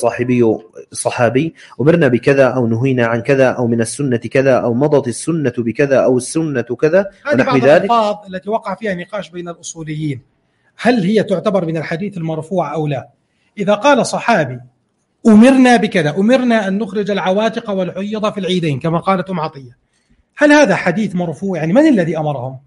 الصحابي أمرنا بكذا أو نهينا عن كذا أو من السنة كذا أو مضت السنة بكذا أو السنة كذا ونحو ذلك. هذه بعض الألفاظ التي وقع فيها نقاش بين الأصوليين، هل هي تعتبر من الحديث المرفوع أو لا؟ إذا قال صحابي أمرنا بكذا، أمرنا أن نخرج العواتق والحيض في العيدين كما قالت أم عطية، هل هذا حديث مرفوع؟ يعني من الذي أمرهم؟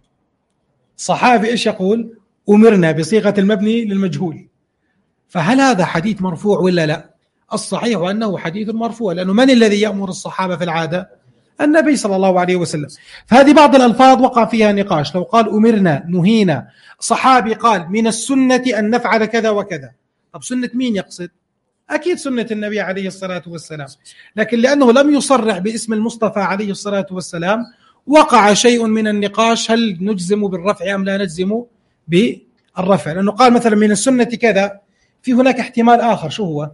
صحابي إيش يقول؟ أمرنا بصيغة المبني للمجهول. فهل هذا حديث مرفوع ولا لا؟ الصحيح أنه حديث مرفوع، لأنه من الذي يأمر الصحابة في العادة؟ النبي صلى الله عليه وسلم. فهذه بعض الألفاظ وقع فيها نقاش، لو قال أمرنا نهينا، صحابي قال من السنة أن نفعل كذا وكذا، طب سنة مين يقصد؟ أكيد سنة النبي عليه الصلاة والسلام، لكن لأنه لم يصرح باسم المصطفى عليه الصلاة والسلام وقع شيء من النقاش، هل نجزم بالرفع أم لا نجزم بالرفع؟ لأنه قال مثلا من السنة كذا، في هناك احتمال آخر، شو هو؟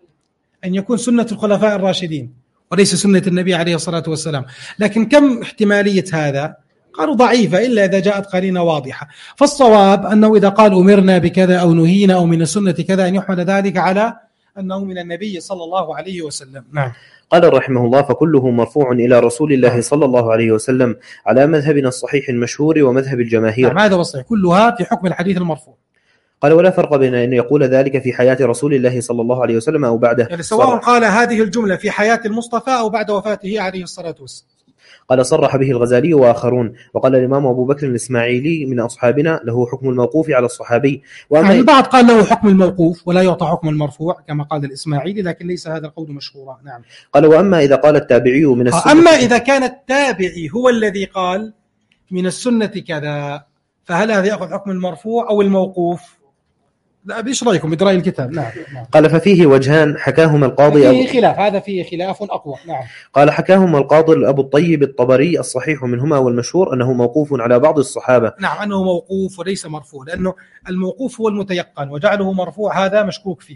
أن يكون سنة الخلفاء الراشدين وليس سنة النبي عليه الصلاة والسلام. لكن كم احتمالية هذا؟ قالوا ضعيفة إلا إذا جاءت قرينة واضحة. فالصواب أنه إذا قال أمرنا بكذا أو نهينا أو من السنة كذا أن يحمل ذلك على أنه من النبي صلى الله عليه وسلم. نعم. قال رحمه الله فكله مرفوع إلى رسول الله صلى الله عليه وسلم على مذهبنا الصحيح المشهور ومذهب الجماهير. نعم، هذا والصحيح كلها في حكم الحديث المرفوع. قال ولا فرق بين أن يقول ذلك في حياة رسول الله صلى الله عليه وسلم أو بعده، يعني سواء قال هذه الجملة في حياة المصطفى أو بعد وفاته عليه الصلاة والسلام. قال صرح به الغزالي وآخرون. وقال الإمام أبو بكر الإسماعيلي من أصحابنا له حكم الموقوف على الصحابي. يعني البعض قال له حكم الموقوف ولا يعطى حكم المرفوع كما قال الإسماعيلي، لكن ليس هذا القول مشهورا. نعم. قال وأما إذا قال التابعي من السنة، أما إذا كان التابعي هو الذي قال من السنة كذا، فهل هذا يأخذ حكم المرفوع أو الموقوف؟ لا، بإيش رأيكم برأي الكتاب؟ نعم. قال ففيه وجهان حكاهما القاضي فيه خلاف، هذا فيه خلاف أقوى. نعم. قال حكاهما القاضي أبو الطيب الطبري الصحيح منهما والمشهور أنه موقوف على بعض الصحابة. نعم، أنه موقوف وليس مرفوع، لأنه الموقوف هو المتيقن وجعله مرفوع هذا مشكوك فيه.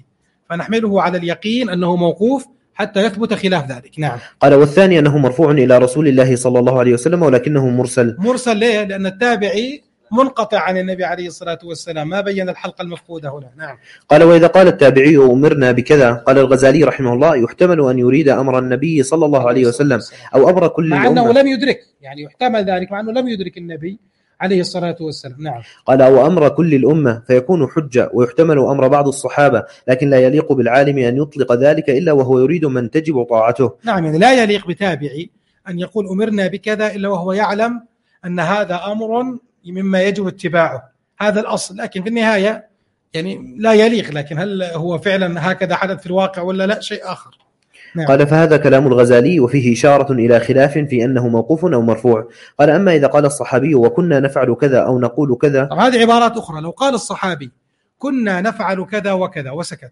فنحمله على اليقين أنه موقوف حتى يثبت خلاف ذلك. نعم. قال والثاني أنه مرفوع إلى رسول الله صلى الله عليه وسلم ولكنه مرسل. مرسل ليه؟ لأن التابعي منقطع عن النبي عليه الصلاة والسلام، ما بين الحلقة المفقودة هنا. نعم. قال وإذا قال التابعي أمرنا بكذا، قال الغزالي رحمه الله يحتمل أن يريد أمر النبي صلى الله عليه وسلم أو أمر كل مع الأمة، أنه لم يدرك، يعني يحتمل ذلك مع أنه لم يدرك النبي عليه الصلاة والسلام. نعم. قال أو أمر كل الأمة فيكون حجة، ويحتمل أمر بعض الصحابة، لكن لا يليق بالعالم أن يطلق ذلك إلا وهو يريد من تجب طاعته. نعم، يعني لا يليق بتابعي أن يقول أمرنا بكذا إلا وهو يعلم أن هذا أمر مما يجب اتباعه، هذا الأصل، لكن في النهاية يعني لا يليق. لكن هل هو فعلا هكذا حدث في الواقع ولا لا، شيء آخر. نعم. قال فهذا كلام الغزالي وفيه إشارة إلى خلاف في أنه موقوف أو مرفوع. قال أما إذا قال الصحابي وكنا نفعل كذا أو نقول كذا. طب هذه عبارات أخرى. لو قال الصحابي كنا نفعل كذا وكذا وسكت،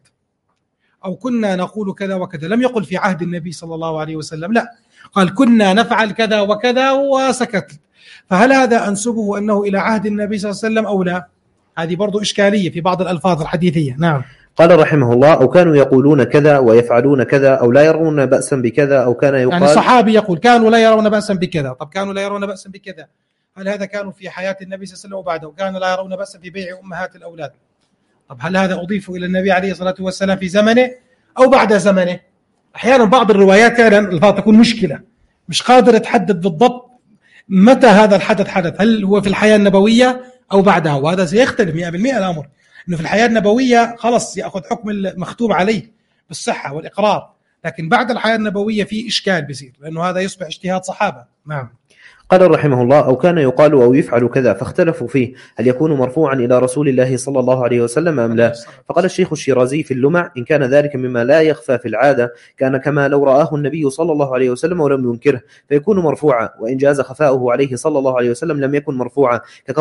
أو كنا نقول كذا وكذا، لم يقل في عهد النبي صلى الله عليه وسلم، لا، قال كنا نفعل كذا وكذا وسكت، فهل هذا أنسبه أنه إلى عهد النبي صلى الله عليه وسلم أو لا؟ هذه برضو إشكالية في بعض الألفاظ الحديثية. نعم. قال رحمه الله أو كانوا يقولون كذا ويفعلون كذا أو لا يرون بأسا بكذا، أو كان يقال يعني صحابي يقول كانوا لا يرون بأسا بكذا. طب كانوا لا يرون بأسا بكذا، هل هذا كانوا في حياة النبي صلى الله عليه وسلم وبعده كانوا لا يرون بأسا في بيع أمهات الأولاد؟ طب هل هذا أضيف إلى النبي عليه الصلاة والسلام في زمنه أو بعد زمنه؟ أحيانا بعض الروايات فعلا الألفاظ تكون مشكلة، مش قادر تحدد بالضبط متى هذا الحدث حدث، هل هو في الحياة النبوية أو بعدها، وهذا سيختلف 100% الأمر. إنه في الحياة النبوية خلص يأخذ حكم المختوم عليه بالصحة والإقرار، لكن بعد الحياة النبوية في إشكال بيصير، لأنه هذا يصبح اجتهاد صحابة. نعم. قال رحمه الله أو كان يقال أو يفعل كذا، فاختلفوا فيه هل يكون مرفوعا إلى رسول الله صلى الله عليه وسلم أم لا. فقال الشيخ الشيرازي في اللمع إن كان ذلك مما لا يخفى في العادة كان كما لو رآه النبي صلى الله عليه وسلم ولم ينكره فيكون مرفوعا، وإن جاز خفاؤه عليه صلى الله عليه وسلم لم يكن مرفوعا،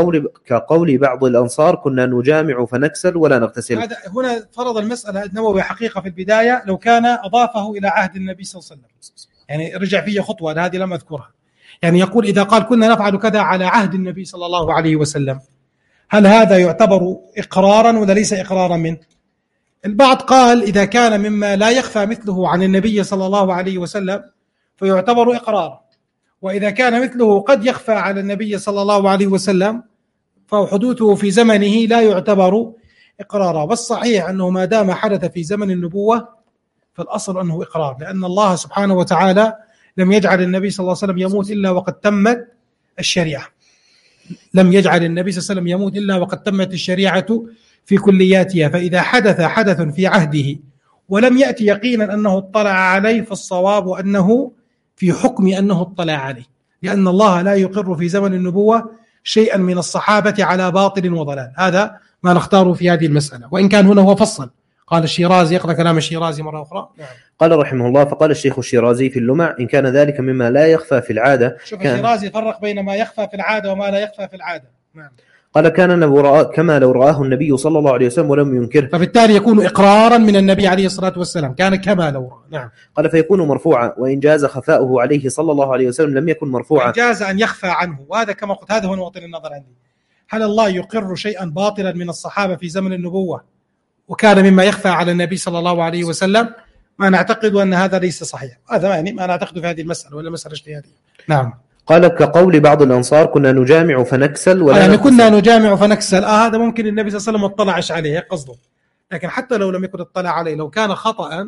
كقول بعض الأنصار كنا نجامع فنكسل ولا نغتسل. هذا هنا فرض المسألة النووي حقيقة في البداية لو كان أضافه إلى عهد النبي صلى الله عليه وسلم، يعني رجع فيه خطوة هذه لم أذكرها. يعني يقول إذا قال كنا نفعل كذا على عهد النبي صلى الله عليه وسلم، هل هذا يعتبر إقرارا ولا ليس إقرارا منه؟ البعض قال إذا كان مما لا يخفى مثله عن النبي صلى الله عليه وسلم فيعتبر إقرارا، وإذا كان مثله قد يخفى على النبي صلى الله عليه وسلم فحدوثه في زمنه لا يعتبر إقرارا. والصحيح أنه ما دام حدث في زمن النبوة فالأصل أنه إقرار، لأن الله سبحانه وتعالى لم يجعل النبي صلى الله عليه وسلم يموت إلا وقد تمت الشريعة، لم يجعل النبي صلى الله عليه وسلم يموت إلا وقد تمت الشريعة في كلياتها. فإذا حدث في عهده ولم يأتي يقينا أنه اطلع عليه فالصواب أنه في حكم أنه اطلع عليه، لأن الله لا يقر في زمن النبوة شيئا من الصحابة على باطل وضلال. هذا ما نختاره في هذه المسألة، وإن كان هنا هو فصل. قال الشيرازي، يقرأ كلام الشيرازي مرة أخرى. نعم. قال رحمه الله فقال الشيخ الشيرازي في اللمع إن كان ذلك مما لا يخفى في العادة. شوف الشيرازي فرق بين ما يخفى في العادة وما لا يخفى في العادة. نعم. قال كما لو رآه النبي صلى الله عليه وسلم ولم ينكره، فبالتالي يكون إقرارا من النبي عليه الصلاة والسلام، كان كما لو رأى. نعم. قال فيكون مرفوعا، وإن جاز خفاؤه عليه صلى الله عليه وسلم لم يكن مرفوعا. جاز أن يخفى عنه، وهذا كما قلت هذا هو نقطة النظر عندي. هل الله يقر شيئا باطلا من الصحابة في زمن النبوة وكان مما يخفى على النبي صلى الله عليه وسلم؟ ما نعتقد أن هذا ليس صحيح، هذا يعني ما نعتقد في هذه المسألة ولا مسألة اجتهادية. نعم. قال كقول بعض الأنصار كنا نجامع فنكسل ولا يعني كنا نجامع فنكسل، هذا ممكن النبي صلى الله عليه وسلم اطلعش عليه قصده، لكن حتى لو لم يكن اطلع عليه لو كان خطأ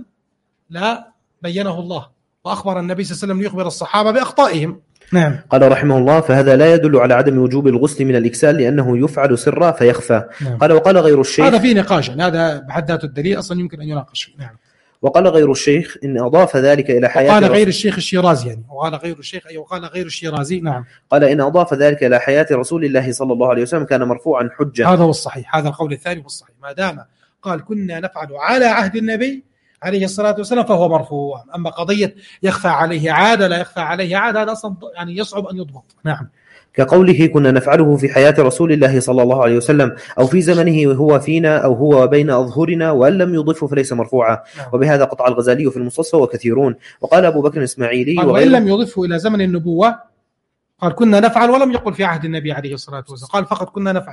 لا بينه الله، وأخبر النبي صلى الله عليه وسلم ليخبر الصحابة بأخطائهم. نعم. قال رحمه الله فهذا لا يدل على عدم وجوب الغسل من الإكسال لأنه يفعل سرا فيخفى. نعم. قال وقال غير الشيخ، هذا فيه نقاش، هذا بحد ذاته الدليل أصلا يمكن أن يناقش فيه. نعم. وقال غير الشيخ إن أضاف ذلك إلى حياة قال غير الشيخ الشيرازي، يعني وقال غير الشيخ أي وقال غير الشيرازي. نعم. قال إن أضاف ذلك إلى حياة رسول الله صلى الله عليه وسلم كان مرفوعا حجة. هذا هو الصحيح، هذا القول الثاني هو الصحيح، ما دام قال كنا نفعل على عهد النبي عليه الصلاة والسلام فهو مرفوع. أما قضية يخفى عليه عادة لا يخفى عليه عادة هذا أصلا يعني يصعب أن يضبط. نعم. كقوله كنا نفعله في حياة رسول الله صلى الله عليه وسلم أو في زمنه وهو فينا أو هو بين أظهرنا وأن لم يضفه فليس مرفوعا. نعم. وبهذا قطع الغزالي في المستصفى وكثيرون. وقال أبو بكر الإسماعيلي وإن لم يضفه إلى زمن النبوة قال كنا نفعل ولم يقل في عهد النبي عليه الصلاة والسلام، قال فقط كنا نفعل،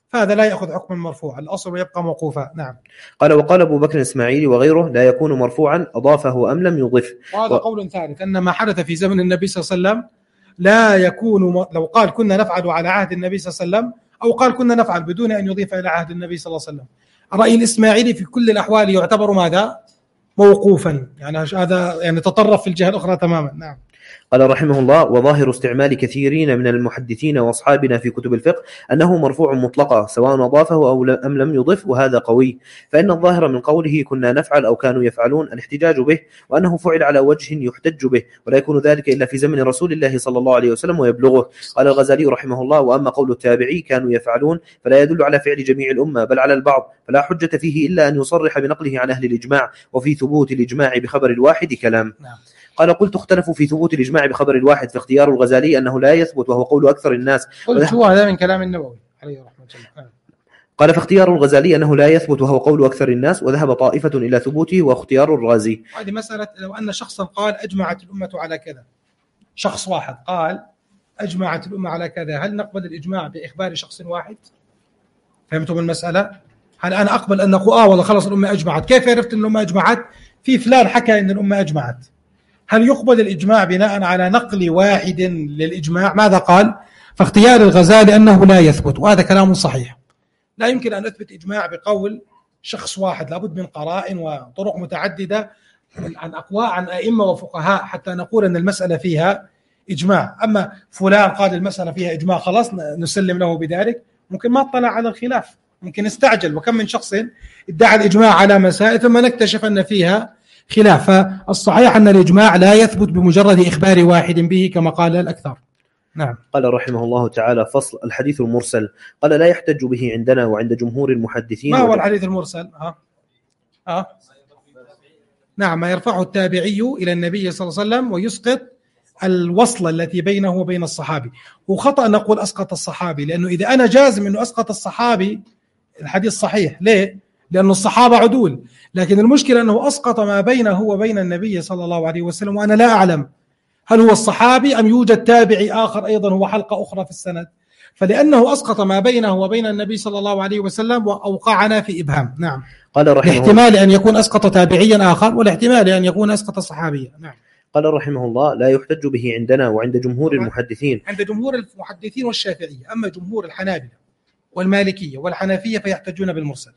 فهذا لا يأخذ حكم المرفوع، الأصل يبقى موقوفا. نعم. قال وقال أبو بكر الإسماعيلي وغيره لا يكون مرفوعا أضافه أم لم يضف. وهذا قول ثالث، أن ما حدث في زمن النبي صلى الله عليه وسلم لا يكون، لو قال كنا نفعل على عهد النبي صلى الله عليه وسلم أو قال كنا نفعل بدون أن يضيف إلى عهد النبي صلى الله عليه وسلم، رأي الإسماعيلي في كل الأحوال يعتبر ماذا؟ موقوفا، يعني هذا يعني تطرف في الجهة الأخرى تماما. نعم. قال رحمه الله وظاهر استعمال كثيرين من المحدثين وأصحابنا في كتب الفقه أنه مرفوع مطلقا سواء أضافه أو أم لم يضف، وهذا قوي، فإن الظاهر من قوله كنا نفعل أو كانوا يفعلون الاحتجاج به، وأنه فعل على وجه يحتج به، ولا يكون ذلك إلا في زمن رسول الله صلى الله عليه وسلم ويبلغه. قال الغزالي رحمه الله وأما قول التابعي كانوا يفعلون فلا يدل على فعل جميع الأمة بل على البعض، فلا حجة فيه إلا أن يصرح بنقله عن أهل الإجماع، وفي ثبوت الإجماع بخبر الواحد كلام. قال قلت اختلفوا في ثبوت الإجماع بخبر الواحد، فاختيار الغزالي أنه لا يثبت وهو قول أكثر الناس. قلت هو هذا من كلام النووي عليه رحمة الله. قال فاختيار الغزالي أنه لا يثبت وهو قول أكثر الناس، وذهب طائفة إلى ثبوته واختيار الرازي. هذه مسألة لو أن شخصا قال أجمعت الأمة على كذا، شخص واحد قال أجمعت الأمة على كذا، هل نقبل الإجماع بإخبار شخص واحد؟ فهمتم المسألة؟ هل أنا أقبل أن نقول والله خلص الأمة أجمعت، كيف عرفت أن الأمة أجمعت؟ في فلان حكى أن الأمة أجمعت. هل يقبل الإجماع بناء على نقل واحد للإجماع؟ ماذا قال؟ فاختيار الغزالي أنه لا يثبت، وهذا كلام صحيح. لا يمكن أن نثبت إجماع بقول شخص واحد، لابد من قرائن وطرق متعددة عن أقوال عن أئمة وفقهاء حتى نقول أن المسألة فيها إجماع. أما فلان قال المسألة فيها إجماع خلاص نسلم له بذلك، ممكن ما اطلع على الخلاف، ممكن استعجل، وكم من شخص ادعى الإجماع على مسائل ثم نكتشف أن فيها خلاف. فالصحيح أن الإجماع لا يثبت بمجرد إخبار واحد به كما قال الأكثر. نعم. قال رحمه الله تعالى فصل الحديث المرسل. قال لا يحتج به عندنا وعند جمهور المحدثين. ما هو الحديث المرسل؟ نعم، ما يرفعه التابعي إلى النبي صلى الله عليه وسلم ويسقط الوصلة التي بينه وبين الصحابي. وخطأ نقول أسقط الصحابي، لأنه إذا أنا جازم أنه أسقط الصحابي الحديث صحيح. ليه؟ لأن الصحابة عدول، لكن المشكلة أنه أسقط ما بينه وبين النبي صلى الله عليه وسلم، وأنا لا أعلم هل هو الصحابي أم يوجد تابعي آخر أيضا هو حلقة أخرى في السند، فلأنه أسقط ما بينه وبين النبي صلى الله عليه وسلم وأوقعنا في إبهام. نعم. قال رحمه الاحتمال أن يكون أسقط تابعيا آخر، والاحتمال أن يكون أسقط صحابيا. نعم. قال رحمه الله لا يحتج به عندنا وعند جمهور المحدثين. عند جمهور المحدثين والشافعية. أما جمهور الحنابلة والمالكية والحنفية فيحتجون بالمرسل.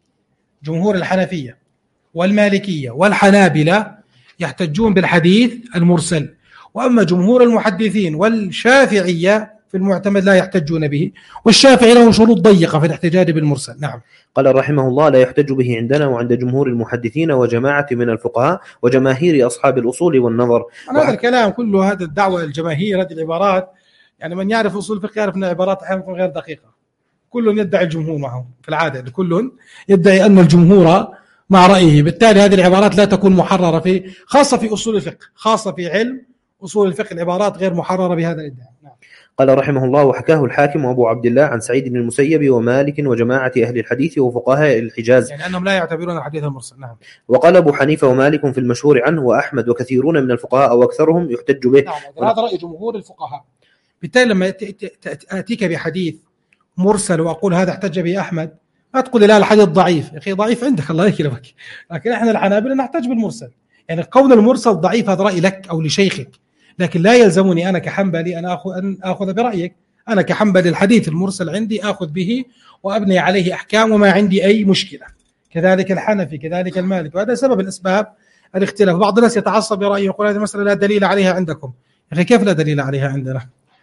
جمهور الحنفية والمالكية والحنابلة يحتجون بالحديث المرسل، وأما جمهور المحدثين والشافعية في المعتمد لا يحتجون به، والشافعي له شروط ضيقة في الاحتجاج بالمرسل. نعم. قال رحمه الله لا يحتج به عندنا وعند جمهور المحدثين وجماعة من الفقهاء وجماهير أصحاب الأصول والنظر. هذا الكلام كله، هذا الدعوة الجماهير، هذه العبارات، يعني من يعرف أصول الفقه يعرف أن العبارات أحيانا غير دقيقة. كل يدعي الجمهور معه في العادة، كل يدعي أن الجمهور مع رأيه، بالتالي هذه العبارات لا تكون محررة في، خاصة في أصول الفقه، خاصة في علم أصول الفقه، العبارات غير محررة بهذا الادعاء. نعم. قال رحمه الله وحكاه الحاكم وأبو عبد الله عن سعيد بن المسيب ومالك وجماعة أهل الحديث وفقهاء الحجاز، يعني أنهم لا يعتبرون الحديث المرسل. نعم. وقال أبو حنيفة ومالك في المشهور عنه وأحمد وكثيرون من الفقهاء أو أكثرهم يحتج به. نعم. هذا رأي جمهور الفقهاء. بالتالي لما أتيك بحديث مرسل وأقول هذا احتج به أحمد، ما تقول لا الحديث ضعيف، يا أخي ضعيف عندك الله يكرمك، لكن إحنا الحنابلة نحتج بالمرسل. يعني قول المرسل ضعيف هذا رأي لك أو لشيخك، لكن لا يلزمني أنا كحنبلي أن أخذ برأيك. أنا كحنبلي الحديث المرسل عندي أخذ به وأبني عليه أحكام وما عندي أي مشكلة. كذلك الحنفي، كذلك المالك، وهذا سبب الأسباب الاختلاف. بعض الناس يتعصب برأيه يقول هذه المسألة لا دليل عليها عندكم. يا أخي كيف لا دليل عليها عندنا؟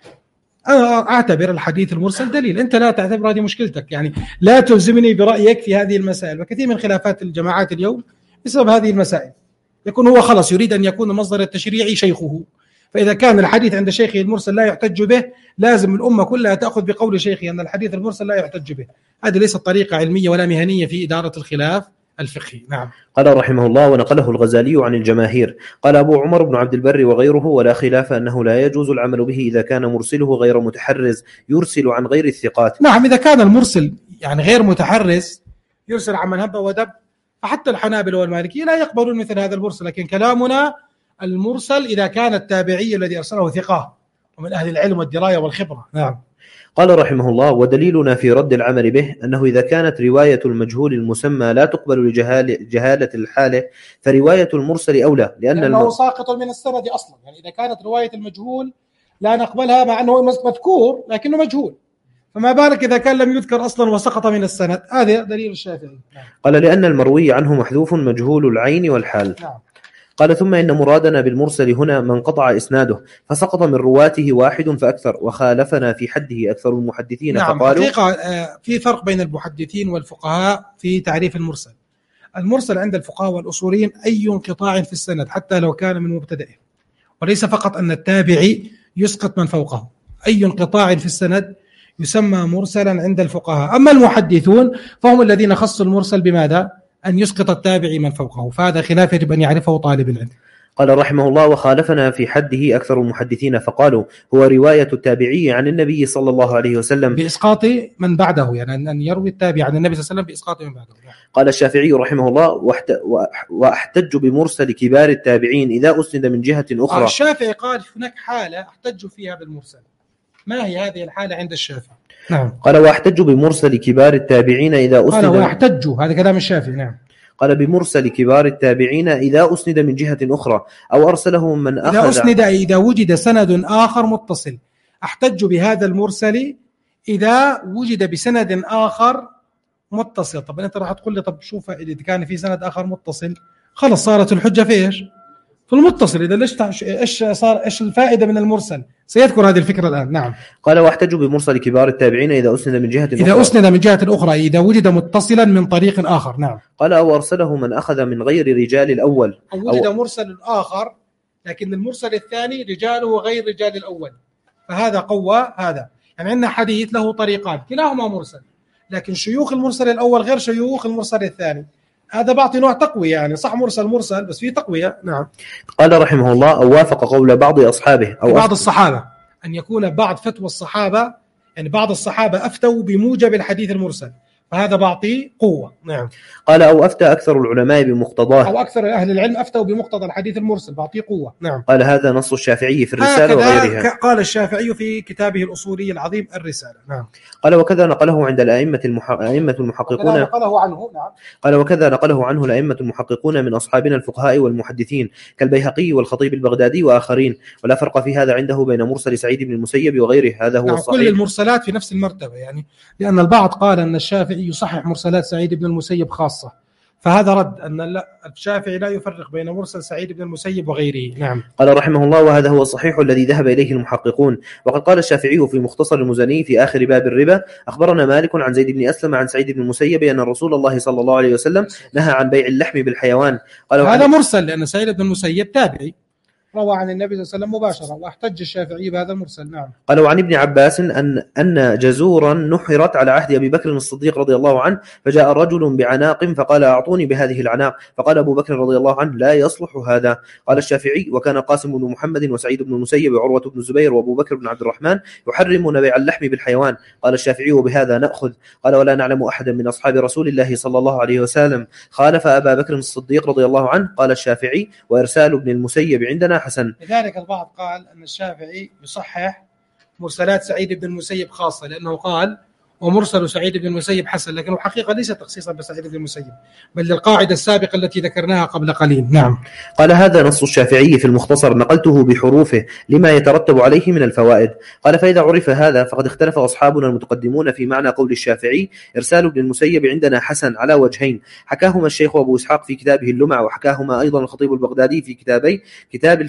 أنا أعتبر الحديث المرسل دليل، أنت لا تعتبر، هذه مشكلتك. يعني لا تلزمني برأيك في هذه المسائل. وكثير من خلافات الجماعات اليوم بسبب هذه المسائل، يكون هو خلص يريد أن يكون المصدر التشريعي شيخه، فإذا كان الحديث عند شيخه المرسل لا يحتج به، لازم الأمة كلها تأخذ بقول شيخه أن الحديث المرسل لا يحتج به. هذه ليست طريقة علمية ولا مهنية في إدارة الخلاف الفقهي. نعم. قال رحمه الله ونقله الغزالي عن الجماهير. قال أبو عمر بن عبد البر وغيره ولا خلاف أنه لا يجوز العمل به إذا كان مرسله غير متحرز يرسل عن غير الثقات. نعم، إذا كان المرسل يعني غير متحرز يرسل عن من هب ودب، فحتى الحنابلة والمالكية لا يقبلون مثل هذا المرسل. لكن كلامنا المرسل إذا كان التابعي الذي أرسله ثقة ومن أهل العلم والدراية والخبرة. نعم. قال رحمه الله: ودليلنا في رد العمل به أنه إذا كانت رواية المجهول المسمى لا تقبل لجهالة الحالة فرواية المرسل أولى، لأنه ساقط من السند أصلا. يعني إذا كانت رواية المجهول لا نقبلها مع أنه مذكور لكنه مجهول، فما بالك إذا كان لم يذكر أصلا وسقط من السند. هذا دليل الشافعي. قال: لأن المروي عنه محذوف مجهول العين والحال. قال: ثم إن مرادنا بالمرسل هنا من قطع إسناده فسقط من رواته واحد فأكثر، وخالفنا في حده أكثر المحدثين. فقالوا حقيقة في فرق بين المحدثين والفقهاء في تعريف المرسل. المرسل عند الفقهاء والأصوليين أي انقطاع في السند حتى لو كان من مبتدئه، وليس فقط أن التابعي يسقط من فوقه. أي انقطاع في السند يسمى مرسلا عند الفقهاء. أما المحدثون فهم الذين خصوا المرسل بماذا؟ أن يسقط التابعي من فوقه، فهذا خلاف يجب أن يعرفه طالب العلم. قال رحمه الله: وخالفنا في حده أكثر المحدثين فقالوا هو رواية التابعي عن النبي صلى الله عليه وسلم بإسقاط من بعده، يعني أن يروي التابع عن النبي صلى الله عليه وسلم بإسقاط من بعده. قال الشافعي رحمه الله: وأحتج بمرسل كبار التابعين إذا أسند من جهة أخرى. الشافعي قال هناك حالة أحتج فيها بالمرسل. ما هي هذه الحالة عند الشافعي؟ نعم. قال: وأحتج بمرسل كبار التابعين إذا أسند. قال وأحتج، هذا كلام الشافعي. نعم. قال: بمرسل كبار التابعين إذا أسند من جهة أخرى أو أرسله من أخذ. إذا أسند، إذا وجد سند آخر متصل. أحتج بهذا المرسل إذا وجد بسند آخر متصل. طب أنت راح تقول لي طب شوف إذا كان في سند آخر متصل خلص صارت الحجة في إيش؟ في المتصل. إذا إيش الفائدة من المرسل؟ سيذكر هذه الفكرة الآن. نعم. قال: واحتج بمرسل كبار التابعين إذا أسند من جهة أخرى. إذا أسند من جهة أخرى، إذا وجد متصلا من طريق آخر. نعم. قال: أو أرسله من أخذ من غير رجال الأول. أو وجد مرسل آخر لكن المرسل الثاني رجاله غير رجال الأول، فهذا قوى هذا. يعني عندنا حديث له طريقان كلاهما مرسل، لكن شيوخ المرسل الأول غير شيوخ المرسل الثاني. هذا بعطي نوع تقوية، يعني صح مرسل بس فيه تقوية. نعم. قال رحمه الله: أو وافق قول بعض أصحابه أو بعض الصحابة، أن يكون بعض فتوى الصحابة، يعني بعض الصحابة أفتوا بموجب الحديث المرسل، فهذا بعطي قوة. نعم. قال: أو أفتى أكثر العلماء بمقتضاه، أو أكثر أهل العلم أفتوا بمقتضى الحديث المرسل، بعطي قوة. نعم. قال: هذا نص الشافعي في الرسالة وغيرها. قال الشافعي في كتابه الأصولي العظيم الرسالة. نعم. قال: وكذا نقله عند الأئمة المحققون. نقله عنه. نعم. قال: وكذا نقله عنه الأئمة المحققون من أصحابنا الفقهاء والمحدثين كالبيهقي والخطيب البغدادي وآخرين، ولا فرق في هذا عنده بين مرسل سعيد بن المسيب وغيره. هذا هو نعم. الصحيح. كل المرسلات في نفس المرتبة، يعني لأن البعض قال أن الشافعي يصحح مرسلات سعيد بن المسيب خاصة، فهذا رد أن الشافعي لا يفرق بين مرسل سعيد بن المسيب وغيره. نعم. قال رحمه الله: وهذا هو الصحيح الذي ذهب إليه المحققون. وقد قال الشافعي في مختصر المزني في آخر باب الربا: أخبرنا مالك عن زيد بن أسلم عن سعيد بن المسيب أن رسول الله صلى الله عليه وسلم نهى عن بيع اللحم بالحيوان. قال: هذا مرسل لأن سعيد بن المسيب تابعي روى عن النبي صلى الله عليه وسلم مباشرة، واحتج الشافعي بهذا المرسل. نعم. قال: وعن ابن عباس أن جزورا نحرت على عهد أبي بكر الصديق رضي الله عنه، فجاء رجل بعناق فقال: أعطوني بهذه العناق، فقال أبو بكر رضي الله عنه: لا يصلح هذا. قال الشافعي: وكان قاسم بن محمد وسعيد بن المسيب وعروة بن الزبير وأبو بكر بن عبد الرحمن يحرمون بيع اللحم بالحيوان. قال الشافعي: وبهذا نأخذ. قال: ولا نعلم أحدا من أصحاب رسول الله صلى الله عليه وسلم خالف أبا بكر الصديق رضي الله عنه. قال الشافعي: وإرسال ابن المسيب عندنا حسن. لذلك البعض قال أن الشافعي يصحح مرسلات سعيد بن المسيب خاصة، لأنه قال ومرسل سعيد بن المسيب حسن، لكنه حقيقة ليس تخصيصا بسعيد بن المسيب بل للقاعدة السابقة التي ذكرناها قبل قليل. نعم. قال: هذا نص الشافعي في المختصر، نقلته بحروفه لما يترتب عليه من الفوائد. قال: فإذا عرف هذا فقد اختلف أصحابنا المتقدمون في معنى قول الشافعي إرسال ابن المسيب عندنا حسن على وجهين، حكاهما الشيخ أبو إسحاق في كتابه اللمع، وحكاهما أيضا الخطيب البغدادي في كتابي كتاب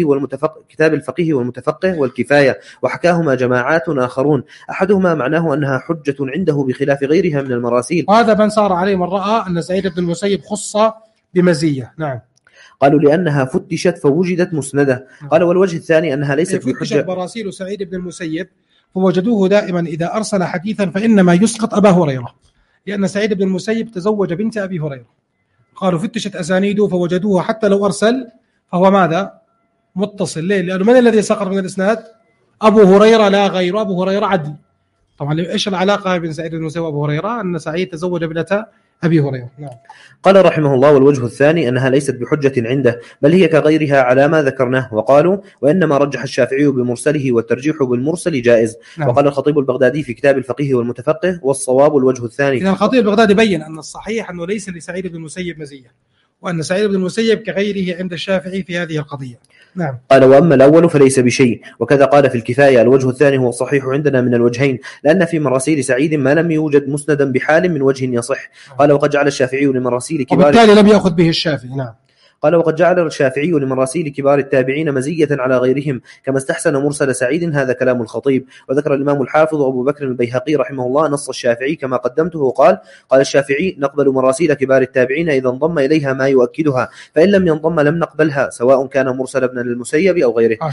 الفقيه والمتفقه والكفاية، وحكاهما جماعات آخرون، أحدهما معناه أنها حجة عنده بخلاف غيرها من المراسيل. وهذا من صار عليه من رأى أن سعيد بن المسيب خص بمزية. نعم. قالوا: لأنها فتشت فوجدت مسندة. قال: والوجه الثاني أنها ليست بحجة. فتشت مراسيل سعيد بن المسيب فوجدوه دائما إذا أرسل حديثا فإنما يسقط أبا هريرة، لأن سعيد بن المسيب تزوج بنت أبي هريرة. قالوا فتشت أسانيده فوجدوه حتى لو أرسل فهو ماذا؟ متصل. ليه؟ لأنه من الذي سقط من الإسناد؟ أبو هريرة لا غير. أبو هريرة عدل. طبعا إيش العلاقة بين سعيد بن المسيب وأبو هريرة؟ أن سعيد تزوج ابنة أبي هريرة. نعم. قال رحمه الله: والوجه الثاني أنها ليست بحجة عنده، بل هي كغيرها على ما ذكرناه. وقالوا: وإنما رجح الشافعي بمرسله والترجيح بالمرسل جائز. نعم. وقال الخطيب البغدادي في كتاب الفقيه والمتفقه: والصواب الوجه الثاني. إذا الخطيب البغدادي بين أن الصحيح أنه ليس لسعيد بن المسيب مزية، وأن سعيد بن المسيب كغيره عند الشافعي في هذه القضية. نعم. قال: وأما الأول فليس بشيء. وكذا قال في الكفاية: الوجه الثاني هو الصحيح عندنا من الوجهين، لأن في مراسيل سعيد ما لم يوجد مسندا بحال من وجه يصح. قال: وقد جعل الشافعي لمراسيل كبار، وبالتالي لم يأخذ به الشافعي. نعم. قال: وقد جعل الشافعي لمراسيل كبار التابعين مزية على غيرهم، كما استحسن مرسل سعيد. هذا كلام الخطيب. وذكر الإمام الحافظ أبو بكر البيهقي رحمه الله نص الشافعي كما قدمته. قال الشافعي: نقبل مراسيل كبار التابعين إذا انضم إليها ما يؤكدها، فإن لم ينضم لم نقبلها، سواء كان مرسل ابن المسيب أو غيره.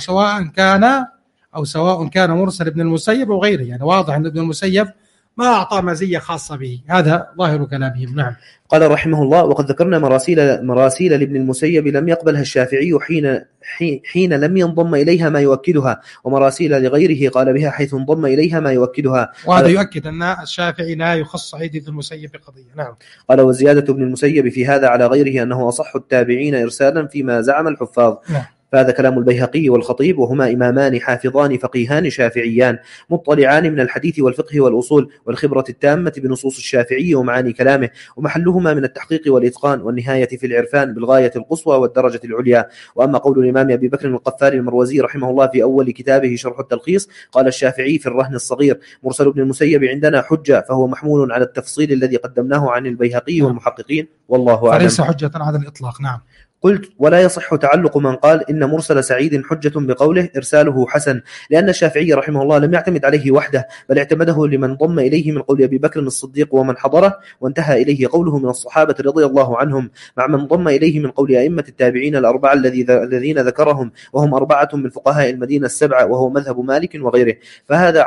سواء كان مرسل ابن المسيب أو غيره، يعني واضح أن ابن المسيب ما أعطى مزية خاصة به، هذا ظاهر كلامهم. نعم. قال رحمه الله: وقد ذكرنا مراسيل لابن المسيب لم يقبلها الشافعي حين لم ينضم إليها ما يؤكدها، ومراسيل لغيره قال بها حيث انضم إليها ما يؤكدها. وهذا يؤكد أن الشافعي لا يخص سعيد بن المسيب بقضية. نعم. قال: وزيادة ابن المسيب في هذا على غيره أنه أصح التابعين إرسالا فيما زعم الحفاظ. نعم. فهذا كلام البيهقي والخطيب، وهما إمامان حافظان فقيهان شافعيان مطلعان من الحديث والفقه والأصول والخبرة التامة بنصوص الشافعي ومعاني كلامه، ومحلهما من التحقيق والإتقان والنهاية في العرفان بالغاية القصوى والدرجة العليا. وأما قول الإمام أبي بكر القفار المروزي رحمه الله في أول كتابه شرح التلخيص: قال الشافعي في الرهن الصغير: مرسل ابن المسيب عندنا حجة، فهو محمول على التفصيل الذي قدمناه عن البيهقي والمحققين، والله أعلم. فليس حجة على الإطلاق. نعم. قلت: ولا يصح تعلق من قال إن مرسل سعيد حجة بقوله إرساله حسن، لأن الشافعي رحمه الله لم يعتمد عليه وحده، بل اعتمده لمن ضم إليه من قول أبي بكر الصديق ومن حضره، وانتهى إليه قوله من الصحابة رضي الله عنهم، مع من ضم إليه من قول أئمة التابعين الأربعة الذين ذكرهم، وهم 4 من فقهاء المدينة 7، وهو مذهب مالك وغيره. فهذا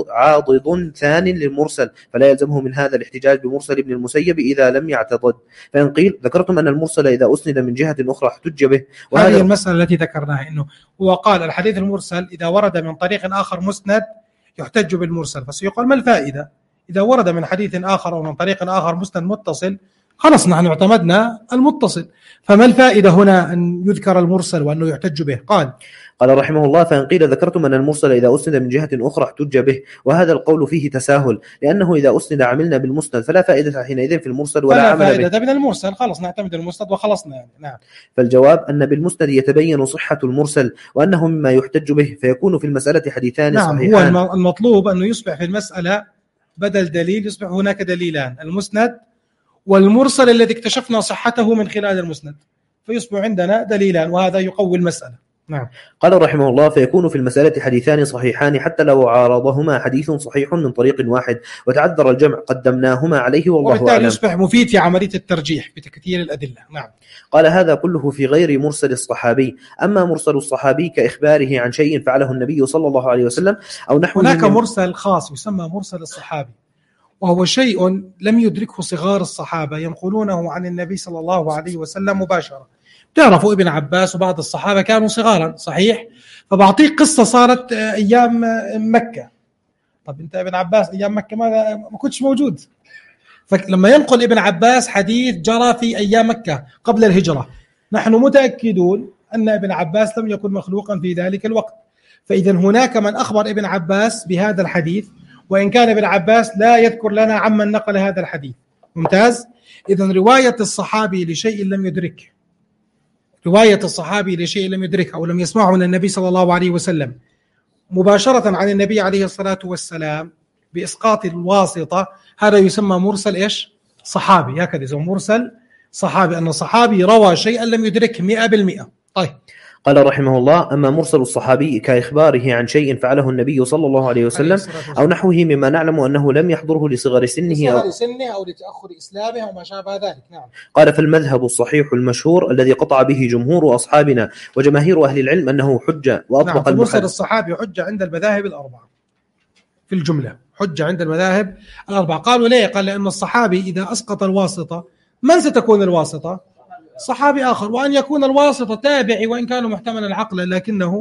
عاضد ثان للمرسل، فلا يلزمه من هذا الاحتجاج بمرسل ابن المسيب إذا لم يعتضد. فإن قيل: ذكرتم أن المرسل إذا أسند من جهة أخرى احتج به، وهذه المسألة التي ذكرناها، إنه هو قال الحديث المرسل إذا ورد من طريق آخر مسند يحتج بالمرسل، فسيقال ما الفائدة إذا ورد من حديث آخر أو من طريق آخر مسند متصل؟ خلص نحن اعتمدنا المتصل، فما الفائدة هنا أن يذكر المرسل وأنه يحتج به؟ قال رحمه الله: فإن قيل: ذكرتم أن المرسل إذا أسند من جهة أخرى احتج به، وهذا القول فيه تساهل، لأنه إذا أسند عملنا بالمسند فلا فائدة حينئذ في المرسل ولا عمل به. فلا فائدة من المرسل، خلص نعتمد المسند وخلصنا يعني. نعم. فالجواب أن بالمسند يتبين صحة المرسل وأنه مما يحتج به، فيكون في المسألة حديثان صحيحان. نعم. هو المطلوب أنه يصبح في المسألة بدل دليل يصبح هناك دليلان: المسند والمرسل الذي اكتشفنا صحته من خلال المسند، فيصبح عندنا دليلان، وهذا يقوي المسألة. نعم. قال رحمه الله: فيكون في المسألة حديثان صحيحان حتى لو عارضهما حديث صحيح من طريق واحد وتعذر الجمع قدمناهما عليه، والله أعلم. وبالتالي يصبح مفيد في عملية الترجيح بتكثير الأدلة. نعم. قال: هذا كله في غير مرسل الصحابي. أما مرسل الصحابي كإخباره عن شيء فعله النبي صلى الله عليه وسلم أو نحوه، هناك مرسل خاص يسمى مرسل الصحابي، وهو شيء لم يدركه صغار الصحابة ينقلونه عن النبي صلى الله عليه وسلم مباشرة. تعرفوا ابن عباس وبعض الصحابة كانوا صغارا، صحيح؟ فبعطيك قصة صارت أيام مكة. طب أنت ابن عباس أيام مكة ما كنتش موجود، فلما ينقل ابن عباس حديث جرى في أيام مكة قبل الهجرة، نحن متأكدون أن ابن عباس لم يكن مخلوقا في ذلك الوقت. فإذا هناك من أخبر ابن عباس بهذا الحديث، وإن كان ابن عباس لا يذكر لنا عمن نقل هذا الحديث. ممتاز. إذن رواية الصحابي لشيء لم يدركه، رواية الصحابي لشيء لم يدركه أو لم يسمعه من النبي صلى الله عليه وسلم مباشرة عن النبي عليه الصلاة والسلام بإسقاط الواسطة، هذا يسمى مرسل إيش؟ صحابي. هكذا يسمى مرسل صحابي، أن الصحابي روى شيئا لم يدركه 100%. طيب. قال رحمه الله: أما مرسل الصحابي كإخباره عن شيء فعله النبي صلى الله عليه وسلم أو نحوه مما نعلم أنه لم يحضره لصغر سنه أو لتأخر إسلامه أو ما شابه ذلك. نعم. قال: فالمذهب الصحيح المشهور الذي قطع به جمهور أصحابنا وجماهير أهل العلم أنه حجة، وأطلق مرسل الصحابي حجة عند المذاهب الأربعة في الجملة، حجة عند المذاهب الأربعة. قالوا ليه؟ قال لأن الصحابي إذا أسقط الواسطة، من ستكون الواسطة؟ صحابي آخر، وأن يكون الواسطة تابعي وإن كانوا محتملا عقلا لكنه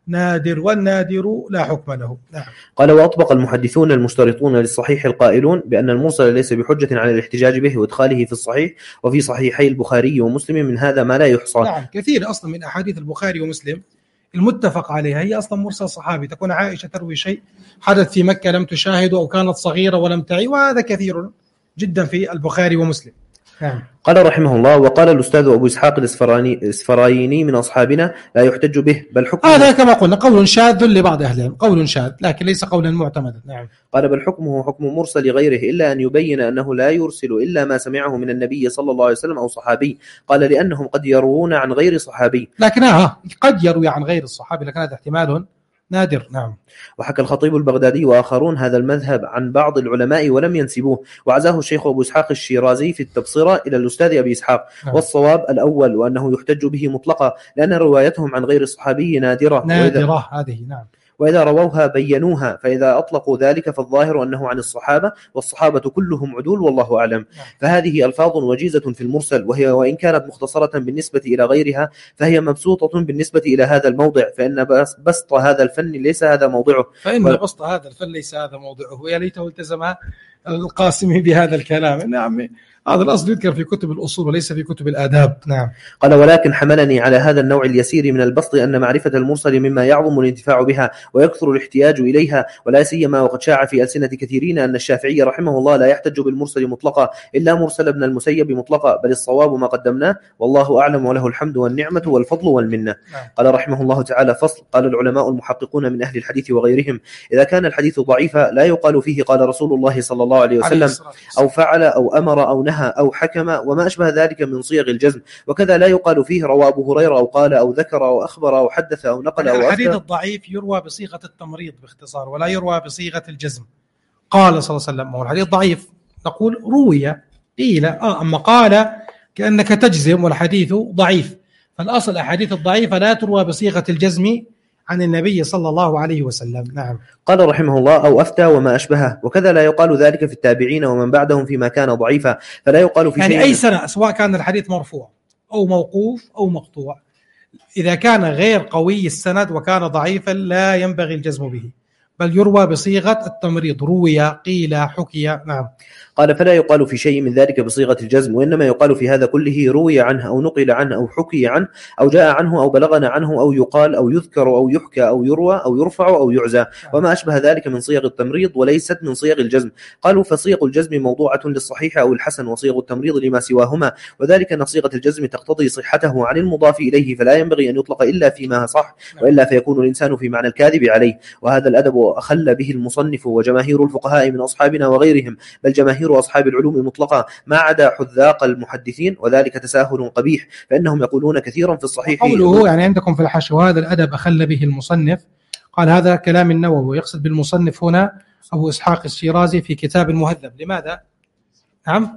نادر، والنادر لا حكم له. نعم. قال وأطبق المحدثون المشترطون للصحيح القائلون بأن المرسل ليس بحجة على الاحتجاج به وإدخاله في الصحيح، وفي صحيحي البخاري ومسلم من هذا ما لا يحصى. نعم، كثير أصلا من أحاديث البخاري ومسلم المتفق عليها هي أصلا مرسل صحابي، تكون عائشة تروي شيء حدث في مكة لم تشاهده أو كانت صغيرة ولم تعي، وهذا كثير جدا في البخاري ومسلم. نعم. قال رحمه الله وقال الأستاذ أبو إسحاق الإسفرايني من أصحابنا لا يحتج به بل حكمه، هذا كما قلنا قول شاذ لبعض أهل العلم، قول شاذ لكن ليس قولا معتمدا. نعم. قال بل حكمه حكم مرسل غيره إلا أن يبين أنه لا يرسل إلا ما سمعه من النبي صلى الله عليه وسلم أو صحابي. قال لأنهم قد يروون عن غير صحابي، لكن قد يروي عن غير الصحابي، لكن هذا احتمال نادر. نعم. وحكى الخطيب البغدادي وآخرون هذا المذهب عن بعض العلماء ولم ينسبوه، وعزاه الشيخ أبو إسحاق الشيرازي في التبصرة إلى الأستاذ أبي إسحاق. نعم. والصواب الأول وأنه يحتج به مطلقا لأن روايتهم عن غير الصحابي نادرة هذه. نعم. وإذا رووها بينوها، فإذا أطلقوا ذلك فالظاهر أنه عن الصحابة، والصحابة كلهم عدول والله أعلم. فهذه ألفاظ وجيزة في المرسل، وهي وإن كانت مختصرة بالنسبة إلى غيرها فهي مبسوطة بالنسبة إلى هذا الموضع، فإن بسط هذا الفن ليس هذا موضعه. بسط هذا الفن ليس هذا موضعه، ويا ليته التزم القاسمي بهذا الكلام. نعم، هذا الأصل يذكر في كتب الأصول وليس في كتب الآداب. نعم. قال ولكن حملني على هذا النوع اليسير من البسط أن معرفة المرسل مما يعظم الانتفاع بها ويكثر الاحتياج إليها، ولا سيما وقد شاع في ألسنة كثيرين أن الشافعي رحمه الله لا يحتج بالمرسل مطلقا إلا مرسل ابن المسيب مطلقا، بل الصواب ما قدمناه والله أعلم وله الحمد والنعمة والفضل والمنة. قال رحمه الله تعالى فصل. قال العلماء المحققون من أهل الحديث وغيرهم إذا كان الحديث ضعيفا لا يقال فيه قال رسول الله صلى الله عليه وسلم أو فعل أو أمر أو نهى أو حكم وما أشبه ذلك من صيغ الجزم، وكذا لا يقال فيه روى أبو هريرة أو قال أو ذكر أو أخبر أو حدث أو نقل أو الحديث الضعيف يروى بصيغة التمريض باختصار ولا يروى بصيغة الجزم. قال صلى الله عليه وسلم، والحديث ضعيف نقول روي قيل، أما قال كأنك تجزم والحديث ضعيف. فالأصل الأحاديث الضعيفة لا تروى بصيغة الجزم عن النبي صلى الله عليه وسلم. نعم. قال رحمه الله أو أفتى وما أشبهه، وكذا لا يقال ذلك في التابعين ومن بعدهم فيما كان ضعيفا، فلا يقال في يعني شيء أي سنة سواء كان الحديث مرفوع أو موقوف أو مقطوع، إذا كان غير قوي السند وكان ضعيفا لا ينبغي الجزم به، بل يروى بصيغة التمريض، روي قيل حكي. نعم. قال فلا يقال في شيء من ذلك بصيغة الجزم، وإنما يقال في هذا كله روي عنه أو نقل عنه أو حكي عنه أو جاء عنه أو بلغنا عنه أو يقال أو يذكر أو يحكى أو يروى أو يرفع أو يعزى وما أشبه ذلك من صيغ التمريض وليست من صيغ الجزم. قالوا فصيغ الجزم موضوعة للصحيح أو الحسن، وصيغ التمريض لما سواهما، وذلك أن صيغة الجزم تقتضي صحته عن المضاف إليه، فلا ينبغي أن يطلق إلا فيما صح، وإلا فيكون الإنسان في معنى الكاذب عليه. وهذا الأدب أخل به المصنف وجماهير الفقهاء من أصحابنا وغيرهم، بل جماهير أصحاب العلوم مطلقا ما عدا حذاق المحدثين، وذلك تساهل قبيح، فإنهم يقولون كثيرا في الصحيح. قوله يعني عندكم في الحشو هذا الأدب أخل به المصنف، قال هذا كلام النووي، ويقصد بالمصنف هنا أبو إسحاق الشيرازي في كتاب المهذب. لماذا؟ نعم،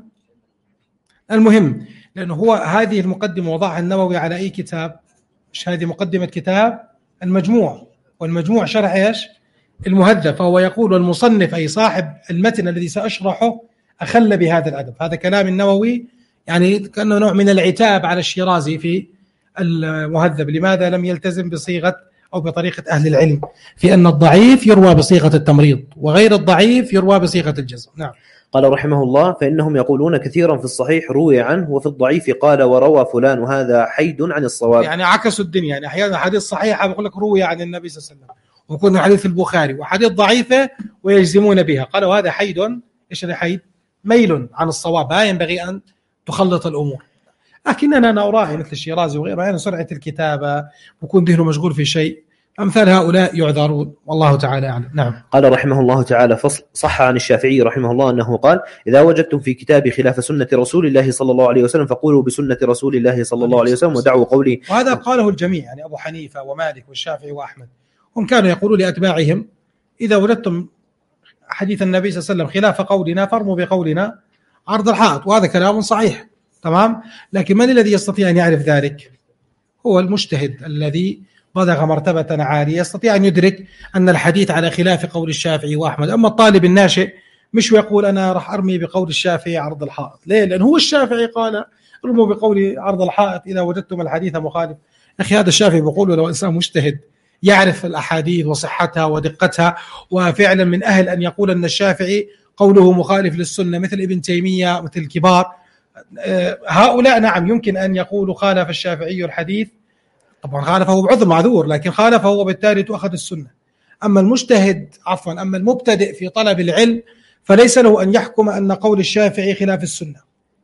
المهم لأنه هو هذه المقدمة وضعها النووي على أي كتاب؟ مش هذه مقدمة كتاب المجموع، والمجموع شرح إيش؟ المهذب. فهو يقول المصنف أي صاحب المتن الذي سأشرحه أخل بهذا الأدب. هذا كلام النووي، يعني كأنه نوع من العتاب على الشيرازي في المهذب، لماذا لم يلتزم بصيغة أو بطريقة أهل العلم في أن الضعيف يروى بصيغة التمريض وغير الضعيف يروى بصيغة الجزم. نعم. قال رحمه الله فإنهم يقولون كثيرا في الصحيح روي عنه، وفي الضعيف قال وروى فلان، وهذا حيد عن الصواب. يعني عكسوا الدنيا، يعني أحيانا حديث صحيحة بقول لك روي عن النبي صلى الله عليه وسلم، وكنا حديث البخاري، وحديث ضعيفة ويجزمون بها. قالوا هذا حيد، إيش الحيد؟ ميل عن الصواب، لا ينبغي أن تخلط الأمور. لكننا نراعي مثل الشيرازي وغيره أن سرعة الكتابة ويكون ذهنه مشغول في شيء، أمثال هؤلاء يعذرون والله تعالى أعلم. نعم. قال رحمه الله تعالى فصل. صح عن الشافعي رحمه الله أنه قال إذا وجدتم في كتابي خلاف سنة رسول الله صلى الله عليه وسلم فقولوا بسنة رسول الله صلى الله عليه وسلم ودعوا قولي. وهذا قاله الجميع، يعني أبو حنيفة ومالك والشافعي وأحمد، هم كانوا يقولوا لأتباعهم إذا وجدتم حديث النبي صلى الله عليه وسلم خلاف قولنا فارموا بقولنا عرض الحائط، وهذا كلام صحيح تمام. لكن من الذي يستطيع أن يعرف ذلك؟ هو المجتهد الذي بلغ مرتبة عالية يستطيع أن يدرك أن الحديث على خلاف قول الشافعي وأحمد. أما الطالب الناشئ مش يقول أنا راح أرمي بقول الشافعي عرض الحائط. ليه؟ لأن هو الشافعي قال ارموا بقول عرض الحائط إذا وجدتم الحديث مخالف. أخي هذا الشافعي بيقول لو إنسان مجتهد يعرف الأحاديث وصحتها ودقتها، وفعلا من أهل أن يقول أن الشافعي قوله مخالف للسنة، مثل ابن تيمية، مثل الكبار. هؤلاء نعم يمكن أن يقولوا خالف الشافعي الحديث، طبعا خالفه بعذر معذور، لكن خالفه وبالتالي تؤخذ السنة. أما أما المبتدئ في طلب العلم فليس له أن يحكم أن قول الشافعي خلاف السنة.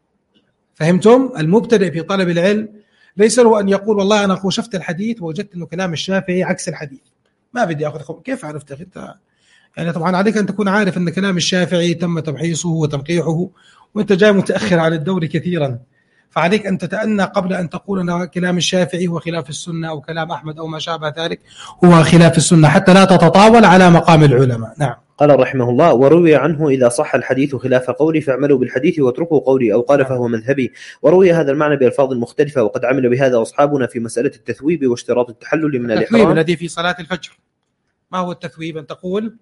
فهمتم؟ المبتدئ في طلب العلم ليس له أن يقول والله أنا شفت الحديث ووجدت أنه كلام الشافعي عكس الحديث، ما بدي أخذ. كيف عرفت أنت؟ يعني طبعا عليك أن تكون عارف أن كلام الشافعي تم تبحيثه وتنقيحه، وأنت جاي متأخر عن الدور كثيرا، فعليك أن تتأنى قبل أن تقول أن كلام الشافعي هو خلاف السنة، أو كلام أحمد أو ما شابه ذلك هو خلاف السنة، حتى لا تتطاول على مقام العلماء. نعم. قال رحمه الله: وروي عنه إذا صح الحديث خلاف قولي فاعملوا بالحديث واتركوا قولي، أو قال فهو مذهبي. وروي هذا المعنى بألفاظ مختلفة، وقد عمل بهذا أصحابنا في مسألة التثويب واشتراط التحلل من الإحرام. الذي في صلاة الفجر، ما هو التثويب؟ أن تقول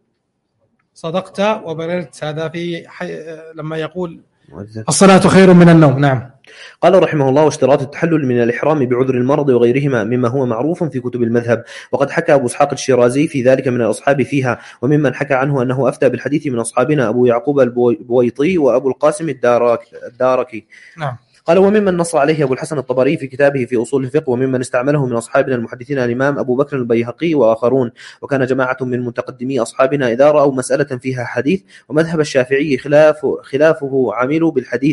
صدقت وبررت، هذا في لما يقول الصلاة خير من النوم. نعم. قال رحمه الله: واشتراط التحلل من الإحرام بعذر المرض وغيرهما مما هو معروف في كتب المذهب، وقد حكى أبو إسحاق الشيرازي في ذلك من الأصحاب فيها، وممن حكى عنه أنه أفتى بالحديث من أصحابنا أبو يعقوب البويطي وأبو القاسم الداركي. نعم. قال: وممن نص عليه أبو الحسن الطبري في كتابه في أصول الفقه، وممن استعمله من أصحابنا المحدثين الإمام أبو بكر البيهقي وآخرون. وكان جماعة من متقدمي أصحابنا إذا رأوا مسألة فيها حديث ومذهب الشافعي خلافه عملوا بالحديث.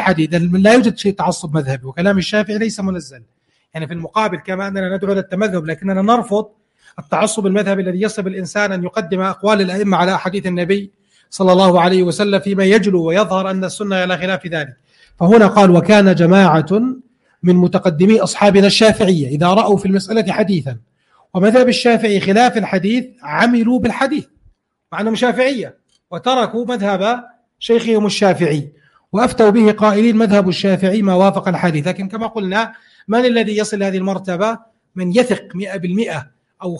لا يوجد شيء تعصب مذهبي، وكلام الشافعي ليس منزل. يعني في المقابل كما أننا ندعو للتمذهب، لكننا نرفض التعصب المذهبي الذي يصب الإنسان أن يقدم أقوال الأئمة على أحاديث النبي صلى الله عليه وسلم فيما يجلو ويظهر أن السنة على خلاف ذلك. فهنا قال: وكان جماعة من متقدمي أصحابنا الشافعية إذا رأوا في المسألة حديثا ومذهب الشافعي خلاف الحديث عملوا بالحديث، مع أنهم شافعية، وتركوا مذهب شيخهم الشافعي وأفتوا به قائلين مذهب الشافعي ما وافق الحديث. لكن كما قلنا، من الذي يصل هذه المرتبة؟ من يثق 100% أو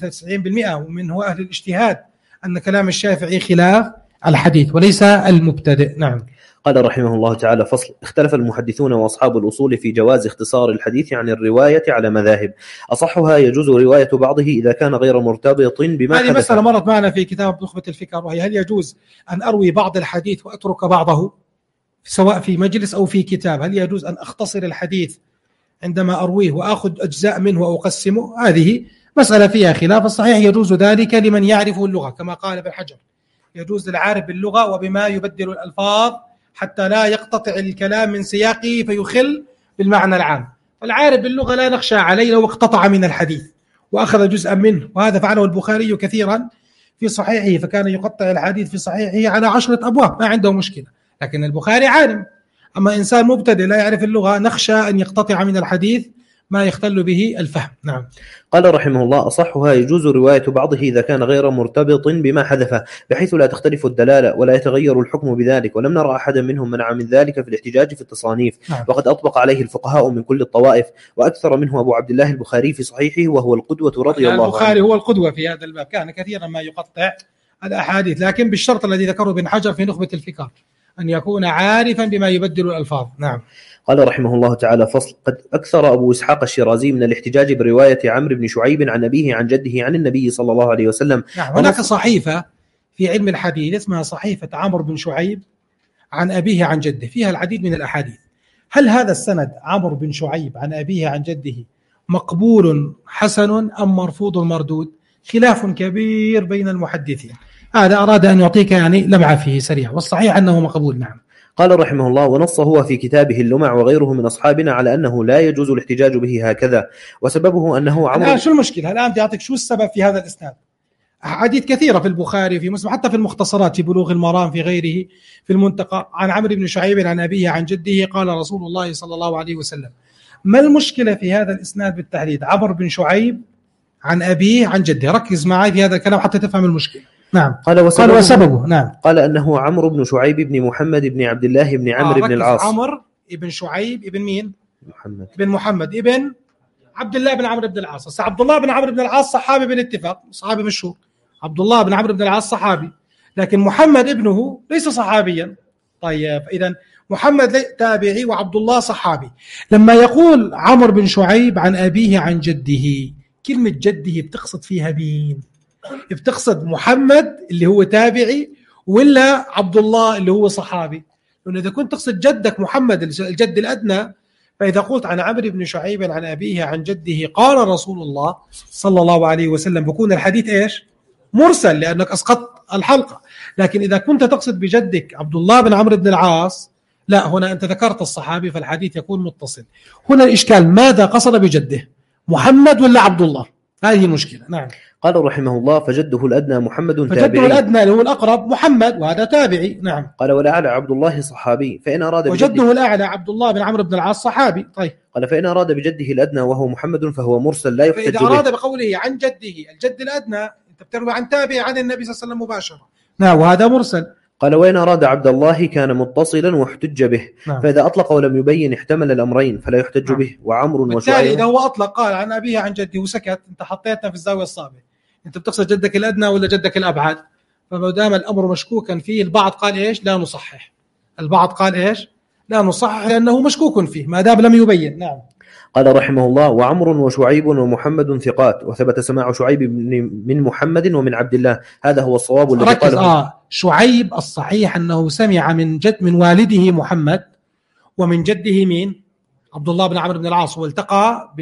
95%، ومن هو أهل الاجتهاد أن كلام الشافعي خلاف الحديث وليس المبتدئ. نعم. قال رحمه الله تعالى: فصل. اختلف المحدثون وأصحاب الأصول في جواز اختصار الحديث عن الرواية على مذاهب. أصحها يجوز رواية بعضه إذا كان غير مرتبط بما حدث. هذه مسألة مرت معنا في كتاب نخبة الفكر، وهي هل يجوز أن أروي بعض الحديث وأترك بعضه، سواء في مجلس أو في كتاب؟ هل يجوز أن أختصر الحديث عندما أرويه وأخذ أجزاء منه وأقسمه؟ هذه مسألة فيها خلاف. الصحيح يجوز ذلك لمن يعرف اللغة، كما قال ابن حجر: يجوز للعارف باللغة وبما يبدل الألفاظ حتى لا يقتطع الكلام من سياقه فيخل بالمعنى العام. فالعارف باللغة لا نخشى عليه لو اقتطع من الحديث وأخذ جزءا منه، وهذا فعله البخاري كثيرا في صحيحه، فكان يقطع الحديث في صحيحه على 10 أبواب، ما عنده مشكلة. لكن البخاري عالم. أما إنسان مبتدئ لا يعرف اللغة نخشى أن يقتطع من الحديث ما يختل به الفهم. نعم. قال رحمه الله: أصحها يجوز رواية بعضه إذا كان غير مرتبط بما حدث، بحيث لا تختلف الدلالة ولا يتغير الحكم بذلك، ولم نرى أحدا منهم منع من ذلك في الاحتجاج في التصانيف. نعم. وقد أطبق عليه الفقهاء من كل الطوائف، وأكثر منه أبو عبد الله البخاري في صحيحه، وهو القدوة رضي الله عنه. البخاري هو القدوة في هذا الباب، كان كثيرا ما يقطع الأحاديث، لكن بالشرط الذي ذكره ابن حجر في نخبة الفكر، أن يكون عارفا بما يبدل الألفاظ. نعم. قال رحمه الله تعالى: فصل. قد أكثر أبو إسحاق الشيرازي من الاحتجاج برواية عمرو بن شعيب عن أبيه عن جده عن النبي صلى الله عليه وسلم. نعم. هناك صحيفة في علم الحديث اسمها صحيفة عمرو بن شعيب عن أبيه عن جده، فيها العديد من الأحاديث. هل هذا السند عمرو بن شعيب عن أبيه عن جده مقبول حسن أم مرفوض مردود؟ خلاف كبير بين المحدثين. هذا أراد أن يعطيك يعني لمعة فيه سريع، والصحيح أنه مقبول. نعم. قال رحمه الله: ونص هو في كتابه اللمع وغيره من أصحابنا على أنه لا يجوز الاحتجاج به هكذا، وسببه أنه عمرو. الآن شو المشكلة؟ الآن بدي أعطيك شو السبب في هذا الإسناد. أحاديث كثيرة في البخاري في مسلم، حتى في المختصرات في بلوغ المرام في غيره في المنتقى، عن عمرو بن شعيب عن أبيه عن جده قال رسول الله صلى الله عليه وسلم. ما المشكلة في هذا الإسناد بالتحديد؟ عمرو بن شعيب عن أبيه عن جده. ركز معي في هذا الكلام حتى تفهم المشكلة. نعم. قال وسببه. نعم. قال أنه عمرو بن شعيب بن محمد بن عبد الله بن عمرو بن العاص. عمرو بن شعيب ابن مين؟ محمد ابن عبد الله بن عمرو بن العاص. عبد الله بن عمرو بن العاص صحابي بالاتفاق، صحابي مشهور. عبد الله بن عمرو بن العاص صحابي، لكن محمد ابنه ليس صحابيا. طيب إذن محمد تابعي وعبد الله صحابي. لما يقول عمرو بن شعيب عن أبيه عن جده، كلمة جده بتقصد فيها مين؟ بتقصد محمد اللي هو تابعي ولا عبد الله اللي هو صحابي؟ لأنه إذا كنت تقصد جدك محمد الجد الأدنى، فإذا قلت عن عمرو بن شعيب عن أبيه عن جده قال رسول الله صلى الله عليه وسلم، بكون الحديث إيش؟ مرسل، لأنك أسقطت الحلقة. لكن إذا كنت تقصد بجدك عبد الله بن عمرو بن العاص، لا، هنا أنت ذكرت الصحابي فالحديث يكون متصل. هنا الإشكال ماذا قصد بجده؟ محمد ولا عبد الله؟ هذه المشكلة. نعم. قال رحمه الله: فجده الأدنى محمد تابعي. فجده الأدنى اللي هو الأقرب محمد، وهذا تابعي. نعم. قال: والأعلى عبد الله صحابي، فإن أراد وجده الأعلى عبد الله بن عمرو بن العاص صحابي. طيب. قال: فإن أراد بجده الأدنى وهو محمد فهو مرسل لا يحتج به. فإذا أراد بقوله عن جده الجد الأدنى، أنت بتروي عن تابع عن النبي صلى الله عليه وسلم مباشرة. نعم، وهذا مرسل. قال: وإن أراد عبد الله كان متصلا واحتج به. نعم. فإذا أطلق ولم يبين احتمل الأمرين فلا يحتج نعم. به. وعمر وشعيب، بالتالي إذا هو أطلق قال عن أبيه عن جده وسكت، أنت حطيتنا في الزاوية الصعبة. أنت بتقصد جدك الأدنى ولا جدك الأبعد؟ فما دام الأمر مشكوكا فيه، البعض قال إيش؟ لا نصحح. البعض قال إيش؟ لا نصحح لأنه مشكوك فيه ما دام لم يبين. نعم. قال رحمه الله: وعمر وشعيب ومحمد ثقات، وثبت سماع شعيب من محمد ومن عبد الله. هذا هو الصواب الذي قاله. شعيب الصحيح أنه سمع من والده محمد ومن جده مين؟ عبد الله بن عمرو بن العاص، والتقى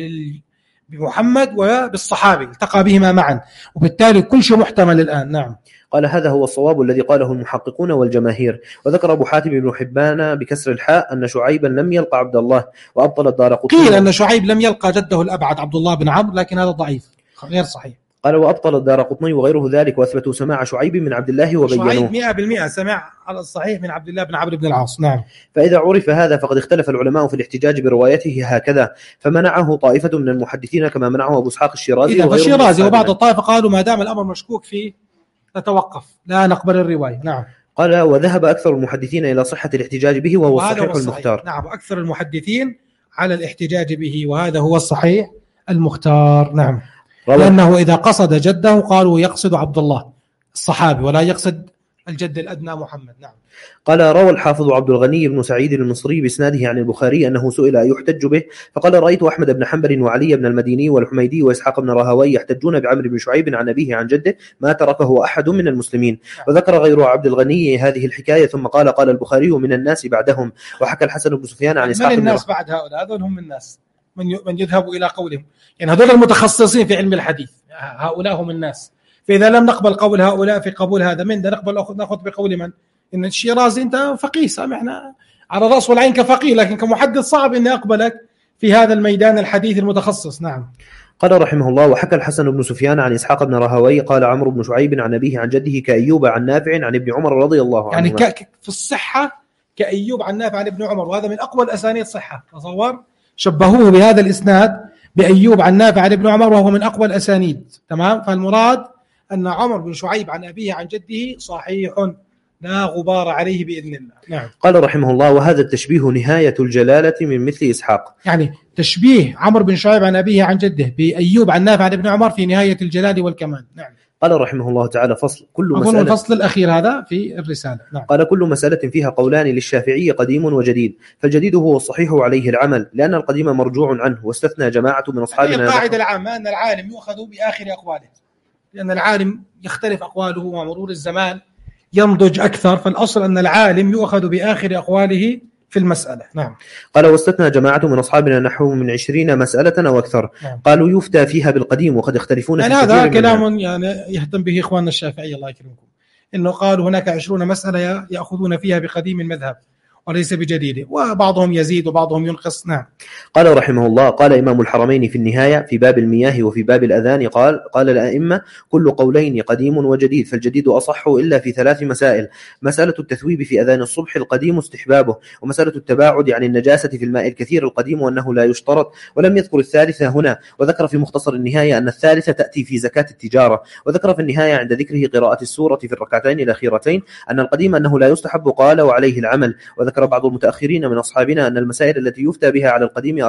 بمحمد وبالصحابي، التقى بهما معا، وبالتالي كل شيء محتمل الآن. نعم. قال: هذا هو الصواب الذي قاله المحققون والجماهير. وذكر أبو حاتم بن حبان بكسر الحاء أن شعيبا لم يلقى عبد الله، وأبطل الدارقطني. قيل أن شعيب لم يلقى جده الأبعد عبد الله بن عمرو، لكن هذا ضعيف غير صحيح. قال: وأبطل الدارقطني وغيره ذلك، وأثبتوا سماع شعيب من عبد الله وبينوه. شعيب 100% سمع على الصحيح من عبد الله بن عمرو بن العاص. نعم. فإذا عرف هذا فقد اختلف العلماء في الاحتجاج بروايته هكذا، فمنعه طائفة من المحدثين كما منعه أبو إسحاق الشيرازي الشيرازي وبعض الطائفة قالوا ما دام الأمر مشكوك فيه نتوقف، لا نقبل الرواية. نعم. قال: وذهب أكثر المحدثين إلى صحة الاحتجاج به وهو الصحيح المختار. نعم، وأكثر المحدثين على الاحتجاج به، وهذا هو الصحيح المختار. نعم. لأنه إذا قصد جده قالوا يقصد عبد الله الصحابي ولا يقصد الجد الأدنى محمد. نعم. قال: روى الحافظ عبد الغني بن سعيد المصري بإسناده عن البخاري أنه سئل يحتج به فقال: رأيت أحمد بن حنبل وعلي بن المديني والحميدي وإسحاق بن راهوي يحتجون بعمرو بن شعيب عن أبيه عن جده ما تركه أحد من المسلمين. وذكر غير عبد الغني هذه الحكاية ثم قال: قال البخاري: من الناس بعدهم. وحكى الحسن بن سفيان عن إسحاق. من الناس بعد هؤلاء؟ هذول هم الناس من يذهبوا إلى قولهم، يعني هذول المتخصصين في علم الحديث، هؤلاء هم الناس. فإذا لم نقبل قول هؤلاء في قبول هذا، من ده نأخذ بقول من؟ إن الشيرازي أنت فقيه، سامحنا على الرأس والعين كفقيه، لكن كمحدث صعب إني أقبلك في هذا الميدان الحديث المتخصص. نعم. قال رحمه الله: وحكى الحسن بن سفيان عن إسحاق بن راهوي قال عمرو بن شعيب عن أبيه عن جده كأيوب عن نافع عن ابن عمر رضي الله عنه. يعني في الصحة كأيوب عن نافع عن ابن عمر، وهذا من أقوى الأسانيد صحة. تصور شبهوه بهذا الإسناد بأيوب عن نافع عن ابن عمر وهو من أقوى الأسانيد. تمام. فالمراد أن عمر بن شعيب عن أبيه عن جده صحيح لا غبار عليه بإذن الله. نعم. قال رحمه الله: وهذا التشبيه نهاية الجلالة من مثل إسحاق. يعني تشبيه عمرو بن شعيب عن أبيه عن جده بأيوب عن نافع عن ابن عمر في نهاية الجلال والكمال. نعم. قال رحمه الله تعالى: فصل كل مسألة. الفصل الأخير هذا في الرسالة. نعم. قال: كل مسألة فيها قولان للشافعي قديم وجديد، فالجديد هو الصحيح عليه العمل لأن القديم مرجوع عنه، واستثنى جماعة من أصحابنا. القاعدة العامة أن العالم يؤخذ بآخر أقواله، لأن العالم يختلف أقواله ومرور الزمان ينضج أكثر، فالأصل أن العالم يؤخذ بآخر أقواله في المسألة. نعم. قال: واستثنى جماعة من أصحابنا نحو من 20 مسألة أو أكثر. نعم. قالوا يفتى فيها بالقديم وقد يختلفون يعني هذا كلام يعني يهتم به إخواننا الشافعي الله يكرمكم، إنه قالوا هناك 20 مسألة يأخذون فيها بقديم المذهب وليس بجديده، وبعضهم يزيد وبعضهم ينقص. نعم. قال رحمه الله: قال إمام الحرمين في النهاية في باب المياه وفي باب الأذان قال الأئمة: كل قولين قديم وجديد، فالجديد أصح إلا في 3 مسائل: مسألة التثويب في أذان الصبح القديم استحبابه، ومسألة التباعد عن النجاسة في الماء الكثير القديم وأنه لا يشترط، ولم يذكر الثالثة هنا. وذكر في مختصر النهاية أن الثالثة تأتي في زكاة التجارة. وذكر في النهاية عند ذكره قراءة السورة في الركعتين الأخيرتين أن القديم أنه لا يستحب قال وعليه العمل. وذكر بعض المتأخرين من أصحابنا أن المسائل التي يفتى بها على القديم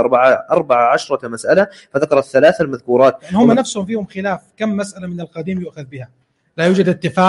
14 مسألة، فذكر الثلاث المذكورات. يعني هم نفسهم فيهم خلاف كم مسألة من القديم يؤخذ بها، لا يوجد اتفاق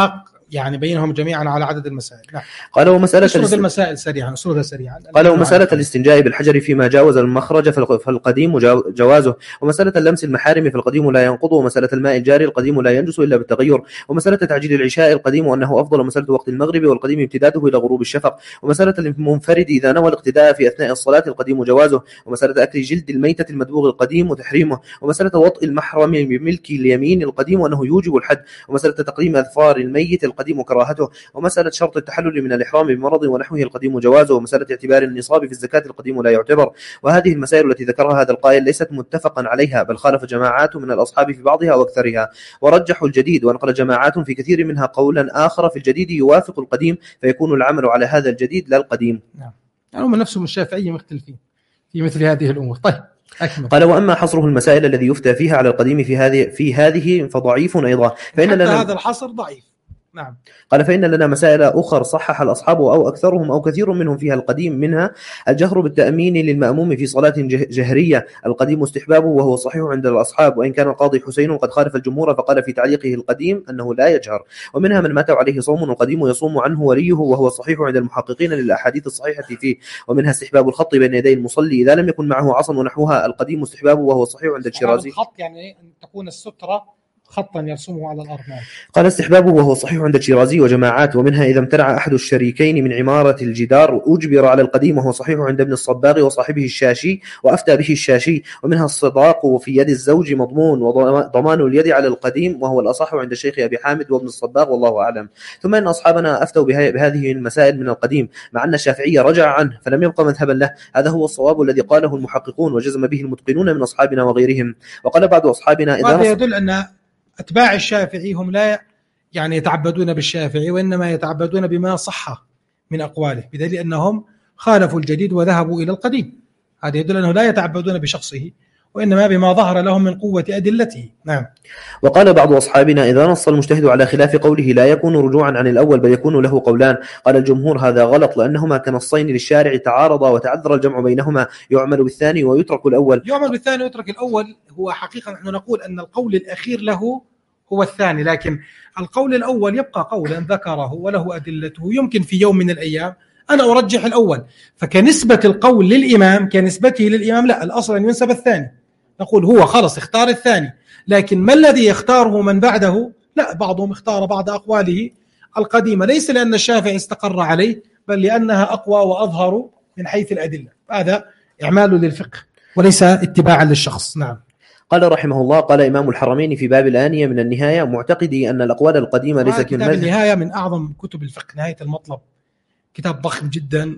يعني بينهم جميعا على عدد المسائل. نعم. قال ومسألة المسائل سريعا سريعا. قال ومسألة الاستنجاء بالحجر فيما جاوز المخرج فالقديم جوازه، ومسألة اللمس المحارم فالقديم لا ينقض، ومسألة الماء الجاري القديم لا ينجس إلا بالتغير، ومسألة تعجيل العشاء القديم وأنه أفضل، ومسألة وقت المغرب والقديم امتداده إلى غروب الشفق، ومسألة المنفرد إذا نوى الاقتداء في أثناء الصلاة القديم جوازه، ومسألة أكل جلد الميتة المدبوغ القديم وتحريمه، ومسألة وطء المحرم بملك اليمين القديم وأنه يوجب الحد، ومسألة تقديم أظفار الميت القديم كراهته، ومسألة شرط التحلل من الإحرام بمرض ونحوه القديم جوازه، ومسألة اعتبار النصاب في الزكاة القديم لا يعتبر. وهذه المسائل التي ذكرها هذا القائل ليست متفقا عليها، بل خالف جماعات من الأصحاب في بعضها وأكثرها، ورجحوا الجديد، ونقل جماعات في كثير منها قولا آخر في الجديد يوافق القديم، فيكون العمل على هذا الجديد لا القديم. نعم. يعني هم نفسهم الشافعية مختلفين في مثل هذه الأمور. طيب أكمل. قال وأما حصره المسائل الذي يفتى فيها على القديم في هذه فضعيف أيضا، فإن لنا هذا الحصر ضعيف. نعم. قال فإن لنا مسائل أخر صحح الأصحاب أو أكثرهم أو كثير منهم فيها القديم، منها الجهر بالتأمين للمأموم في صلاة جهرية القديم استحبابه وهو صحيح عند الأصحاب، وإن كان القاضي حسين قد خالف الجمهور فقال في تعليقه القديم أنه لا يجهر، ومنها من مات عليه صوم القديم يصوم عنه وليه وهو صحيح عند المحققين للأحاديث الصحيحة فيه، ومنها استحباب الخط بين يدي المصلي إذا لم يكن معه عصا ونحوها القديم استحبابه وهو صحيح عند الشيرازي. الخط يعني أن تكون السترة خطا يرسمه على الأرض. قال استحبابه وهو صحيح عند الشيرازي وجماعات، ومنها إذا امتنع أحد الشريكين من عمارة الجدار أجبر على القديم وهو صحيح عند ابن الصباغ وصاحبه الشاشي وأفتى به الشاشي، ومنها الصداق في يد الزوج مضمون وضمان اليد على القديم وهو الأصح عند الشيخ أبي حامد وابن الصباغ والله أعلم. ثم إن أصحابنا أفتوا بهذه المسائل من القديم مع أن الشافعي رجع عنه فلم يبقى مذهبا له، هذا هو الصواب الذي قاله المحققون وجزم به المتقنون من أصحابنا وغيرهم. وقال بعض أصحابنا هذا يدل أن أتباع الشافعي هم لا يعني يتعبدون بالشافعي، وإنما يتعبدون بما صح من أقواله، بدليل أنهم خالفوا الجديد وذهبوا إلى القديم. هذا يدل أنه لا يتعبدون بشخصه وإنما بما ظهر لهم من قوة أدلته. نعم. وقال بعض أصحابنا إذا نص المجتهد على خلاف قوله لا يكون رجوعا عن الأول بل يكون له قولان. قال الجمهور هذا غلط لأنهما كنصين للشارع تعارضا وتعذر الجمع بينهما، يعمل بالثاني ويترك الأول. يعمل بالثاني ويترك الأول. هو حقيقة نحن نقول أن القول الأخير له هو الثاني، لكن القول الأول يبقى قولا ذكره وله أدلته، يمكن في يوم من الأيام أنا أرجح الأول، فكنسبة القول للإمام كنسبته للإمام لا، الأصل أن ينسب الثاني، نقول هو خلص اختار الثاني، لكن ما الذي يختاره من بعده؟ لا، بعضهم اختار بعض أقواله القديمة ليس لأن الشافعي استقر عليه بل لأنها أقوى وأظهر من حيث الأدلة. هذا إعمال للفقه وليس اتباعا للشخص. نعم. قال رحمه الله قال إمام الحرمين في باب الآنية من النهاية معتقدي أن الأقوال القديمة ليست من كتاب النهاية من أعظم كتب الفقه، نهاية المطلب كتاب ضخم جدا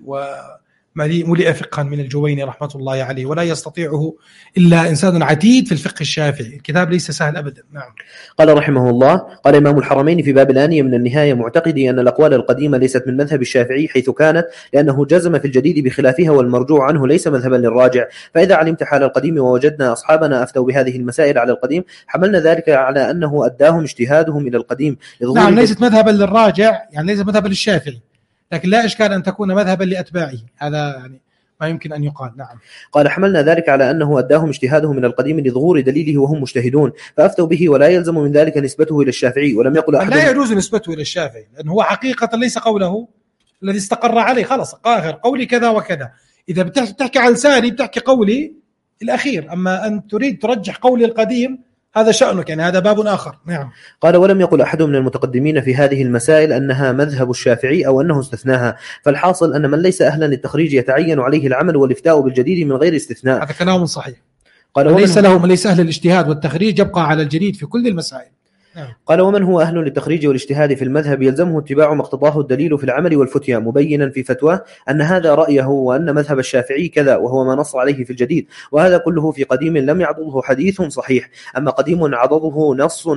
ومليء فقها من الجويني رحمة الله عليه، ولا يستطيعه إلا إنسان عتيد في الفقه الشافعي، الكتاب ليس سهل أبدا. نعم. قال رحمه الله قال إمام الحرمين في باب الآنية من النهاية معتقدي أن الأقوال القديمة ليست من مذهب الشافعي حيث كانت، لأنه جزم في الجديد بخلافها والمرجوع عنه ليس مذهبا للراجع، فإذا علمت حال القديم ووجدنا أصحابنا أفتوا بهذه المسائل على القديم حملنا ذلك على أنه أداهم اجتهادهم إلى القديم. نعم، ليست مذهبا للراجع، يعني ليست مذهبا للشافعي، لكن لا إشكال أن تكون مذهبا لأتباعه، هذا يعني ما يمكن أن يقال. نعم. قال حملنا ذلك على أنه أداهم اجتهادهم من القديم لظهور دليله وهم مجتهدون فأفتوا به، ولا يلزم من ذلك نسبته إلى الشافعي، ولم يقل أحد لا يجوز نسبته إلى الشافعي لأنه هو حقيقة ليس قوله الذي استقر عليه، خلص قاهر قولي كذا وكذا، إذا بتحكي عن لساني بتحكي قولي الأخير، أما أن تريد ترجح قولي القديم هذا شأنك، يعني هذا باب آخر. نعم. قال ولم يقل أحد من المتقدمين في هذه المسائل أنها مذهب الشافعي أو أنه استثناها، فالحاصل أن من ليس أهلا للتخريج يتعين عليه العمل والإفتاء بالجديد من غير استثناء. هذا كلام صحيح. قال ليس أهل الاجتهاد والتخريج يبقى على الجديد في كل المسائل. قال ومن هو أهل للتخريج والاجتهاد في المذهب يلزمه اتباع ما اقتضاه الدليل في العمل والفتيا، مبينا في فتواه أن هذا رأيه وأن مذهب الشافعي كذا، وهو ما نص عليه في الجديد، وهذا كله في قديم لم يعضده حديث صحيح. أما قديم عضده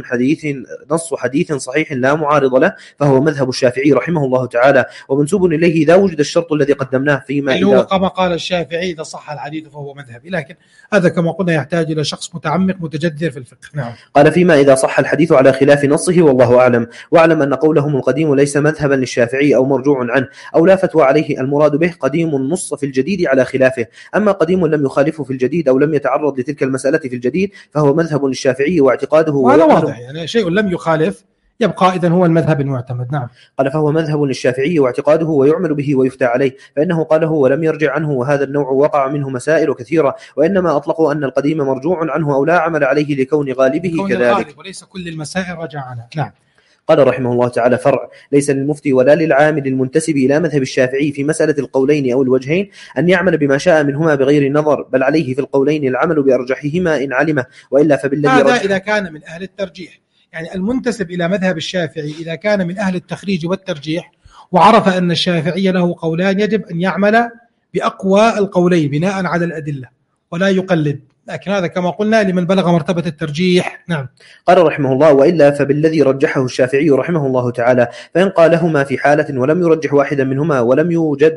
نص حديث صحيح لا معارض له فهو مذهب الشافعي رحمه الله تعالى، ومنسوب إليه إذا وجد الشرط الذي قدمناه فيما اللي هو كما قال الشافعي إذا صح الحديث فهو مذهبي، لكن هذا كما قلنا يحتاج إلى شخص متعمق متجذر في الفقه. نعم. قال فيما إذا صح الحديث على خلاف نصه والله أعلم، واعلم أن قولهم القديم ليس مذهبا للشافعي أو مرجوع عنه أو لا فتوى عليه، المراد به قديم نص في الجديد على خلافه، أما قديم لم يخالفه في الجديد أو لم يتعرض لتلك المسألة في الجديد فهو مذهب للشافعي واعتقاده. وهذا واضح، يعني شيء لم يخالف يبقى إذن هو المذهب المعتمد. نعم. قال فهو مذهب للشافعي واعتقاده ويعمل به ويفتى عليه، فإنه قاله ولم يرجع عنه، وهذا النوع وقع منه مسائل كثيرة، وإنما أطلقوا أن القديم مرجوع عنه أو لا عمل عليه لكون غالبه كذلك، وليس كل المسائل رجع عنها. نعم. قال رحمه الله تعالى: فرع: ليس للمفتي ولا للعامل المنتسب إلى مذهب الشافعي في مسألة القولين أو الوجهين أن يعمل بما شاء منهما بغير نظر، بل عليه في القولين العمل بأرجحهما إن علمه، وإلا فبالذي هذا إذا كان من أهل الترجيح. يعني المنتسب إلى مذهب الشافعي إذا كان من أهل التخريج والترجيح وعرف أن الشافعي له قولان، يجب أن يعمل بأقوى القولين بناء على الأدلة ولا يقلد، لكن هذا كما قلنا لمن بلغ مرتبة الترجيح. نعم. قال رحمه الله: وإلا فبالذي رجحه الشافعي رحمه الله تعالى، فإن قالهما في حالة ولم يرجح واحدا منهما ولم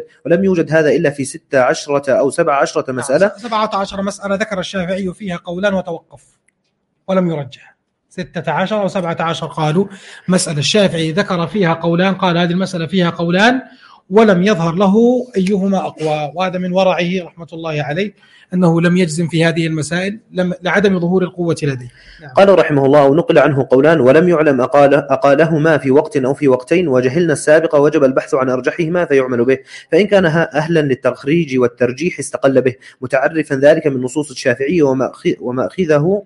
يوجد هذا إلا في 16 أو 17 مسألة. 17 مسألة ذكر الشافعي فيها قولان وتوقف ولم يرجح. 16 أو 17 قالوا مسألة الشافعي ذكر فيها قولان، قال هذه المسألة فيها قولان ولم يظهر له أيهما أقوى، وهذا من ورعه رحمة الله عليه أنه لم يجزم في هذه المسائل لعدم ظهور القوة لديه. نعم. قال رحمه الله: ونقل عنه قولان ولم يعلم أقالهما في وقت أو في وقتين، وجهلنا السابق وجب البحث عن أرجحهما فيعمل به، فإن كان أهلا للتخريج والترجيح استقل به، متعرفا ذلك من نصوص الشافعي ومأخذه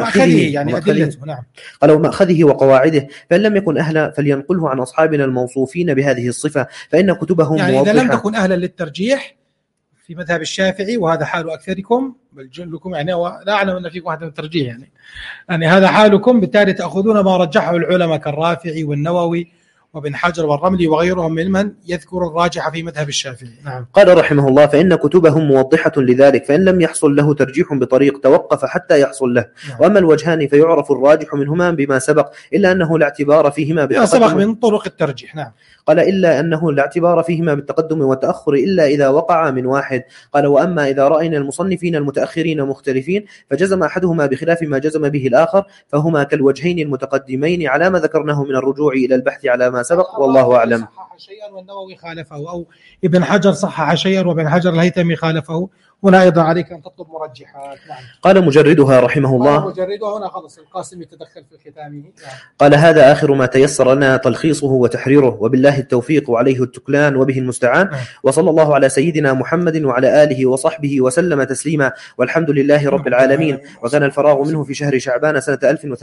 يعني أدلته. نعم. قال: ومأخذه وقواعده، فإن لم يكن أهلا فلينقله عن أصحابنا الموصوفين بهذه الصفة، فإن كتبهم يعني موضحة. إذا لم تكن أهلا للترجيح في مذهب الشافعي، وهذا حال أكثركم بل جلكم، يعني لا أعلم أن فيكم واحد من الترجيح، يعني هذا حالكم، بالتالي تأخذون ما رجحه العلماء كالرافعي والنووي وابن حجر والرملي وغيرهم من يذكر الراجح في مذهب الشافعي. نعم. قال رحمه الله: فإن كتبهم موضحة لذلك، فإن لم يحصل له ترجيح بطريق توقف حتى يحصل له. نعم. وأما الوجهان فيعرف الراجح منهما بما سبق، إلا أنه لا اعتبار فيهما بالتقدم. سبق من طرق الترجيح. نعم. قال: إلا أنه لا اعتبار فيهما بالتقدم والتأخر إلا إذا وقع من واحد. قال: وأما إذا رأينا المصنفين المتأخرين مختلفين فجزم أحدهما بخلاف ما جزم به الآخر، فهما كالوجهين المتقدمين على ما ذكرناه من الرجوع إلى البحث على ما سبق، والله أعلم. صحح شيئا والنووي خالفه، أو ابن حجر صحح شيئا وابن حجر الهيثمي خالفه، هنا أيضا عليك أن تطلب مرجحات. نعم. قال مجردها رحمه الله: مجردها هنا خلص القاسم يتدخل في ختامه. نعم. قال: هذا آخر ما تيسر لنا تلخيصه وتحريره، وبالله التوفيق وعليه التكلان وبه المستعان. نعم. وصلى الله على سيدنا محمد وعلى آله وصحبه وسلم تسليما، والحمد لله رب العالمين. وكان الفراغ منه في شهر شعبان سنة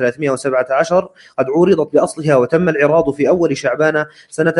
1317 قد عورضت بأصلها، وتم العراض في أول شعبان سنة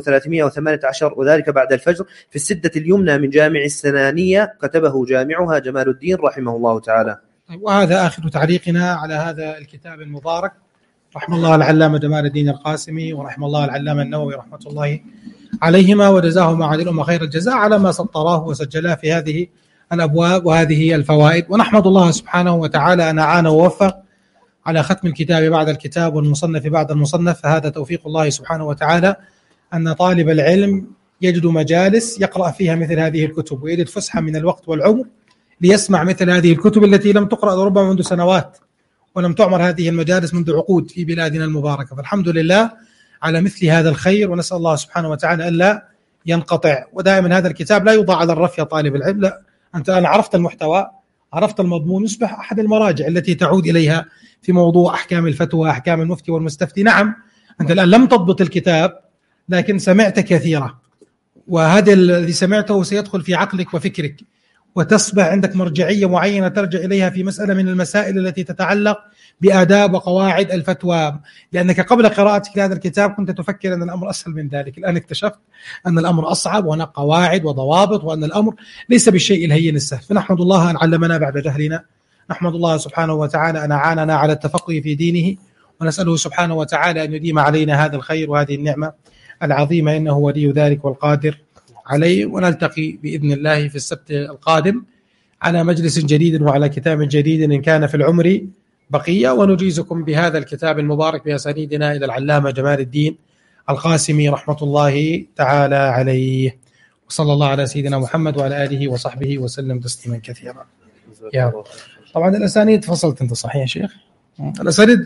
1318، وذلك بعد الفجر في السدة اليمنى من جامع السنانية، كتبه جامعها جمال الدين رحمه الله تعالى. وهذا آخر تعليقنا على هذا الكتاب المبارك. رحمه الله العلامة جمال الدين القاسمي، ورحمه الله العلامة النووي رحمة الله عليهما، وجزاهما عن الأمة خير الجزاء على ما سطراه وسجلاه في هذه الأبواب وهذه الفوائد. ونحمد الله سبحانه وتعالى أن أعان ووفق على ختم الكتاب بعد الكتاب والمصنف بعد المصنف، فهذا توفيق الله سبحانه وتعالى أن طالب العلم يجد مجالس يقرأ فيها مثل هذه الكتب، ويجد فسحة من الوقت والعمر ليسمع مثل هذه الكتب التي لم تقرأ ربما منذ سنوات، ولم تعمر هذه المجالس منذ عقود في بلادنا المباركة. فالحمد لله على مثل هذا الخير، ونسأل الله سبحانه وتعالى ألا ينقطع. ودائما هذا الكتاب لا يوضع على الرف يا طالب العلم، لا، أنت الآن عرفت المحتوى، عرفت المضمون، يصبح أحد المراجع التي تعود إليها في موضوع أحكام الفتوى، أحكام المفتي والمستفتي. نعم، أنت الآن لم تضبط الكتاب لكن سمعت كثيرا، وهذا الذي سمعته سيدخل في عقلك وفكرك، وتصبح عندك مرجعية معينة ترجع إليها في مسألة من المسائل التي تتعلق بآداب وقواعد الفتوى، لأنك قبل قراءتك لهذا الكتاب كنت تفكر أن الأمر أسهل من ذلك، الآن اكتشفت أن الأمر أصعب، وهناك قواعد وضوابط، وأن الأمر ليس بالشيء الهين السهل. فنحمد الله أن علمنا بعد جهلنا، نحمد الله سبحانه وتعالى أن أعاننا على التفقه في دينه، ونسأله سبحانه وتعالى أن يديم علينا هذا الخير وهذه النعمة العظيمة، إنه ولي ذلك والقادر عليه. ونلتقي بإذن الله في السبت القادم على مجلس جديد وعلى كتاب جديد إن كان في العمر بقية، ونجيزكم بهذا الكتاب المبارك بأسانيدنا إلى العلامة جمال الدين القاسمي رحمة الله تعالى عليه. وصلى الله على سيدنا محمد وعلى آله وصحبه وسلم تسليما كثيرا. طبعا الأسانيد فصلت أنت صحيح يا شيخ؟ الأسانيد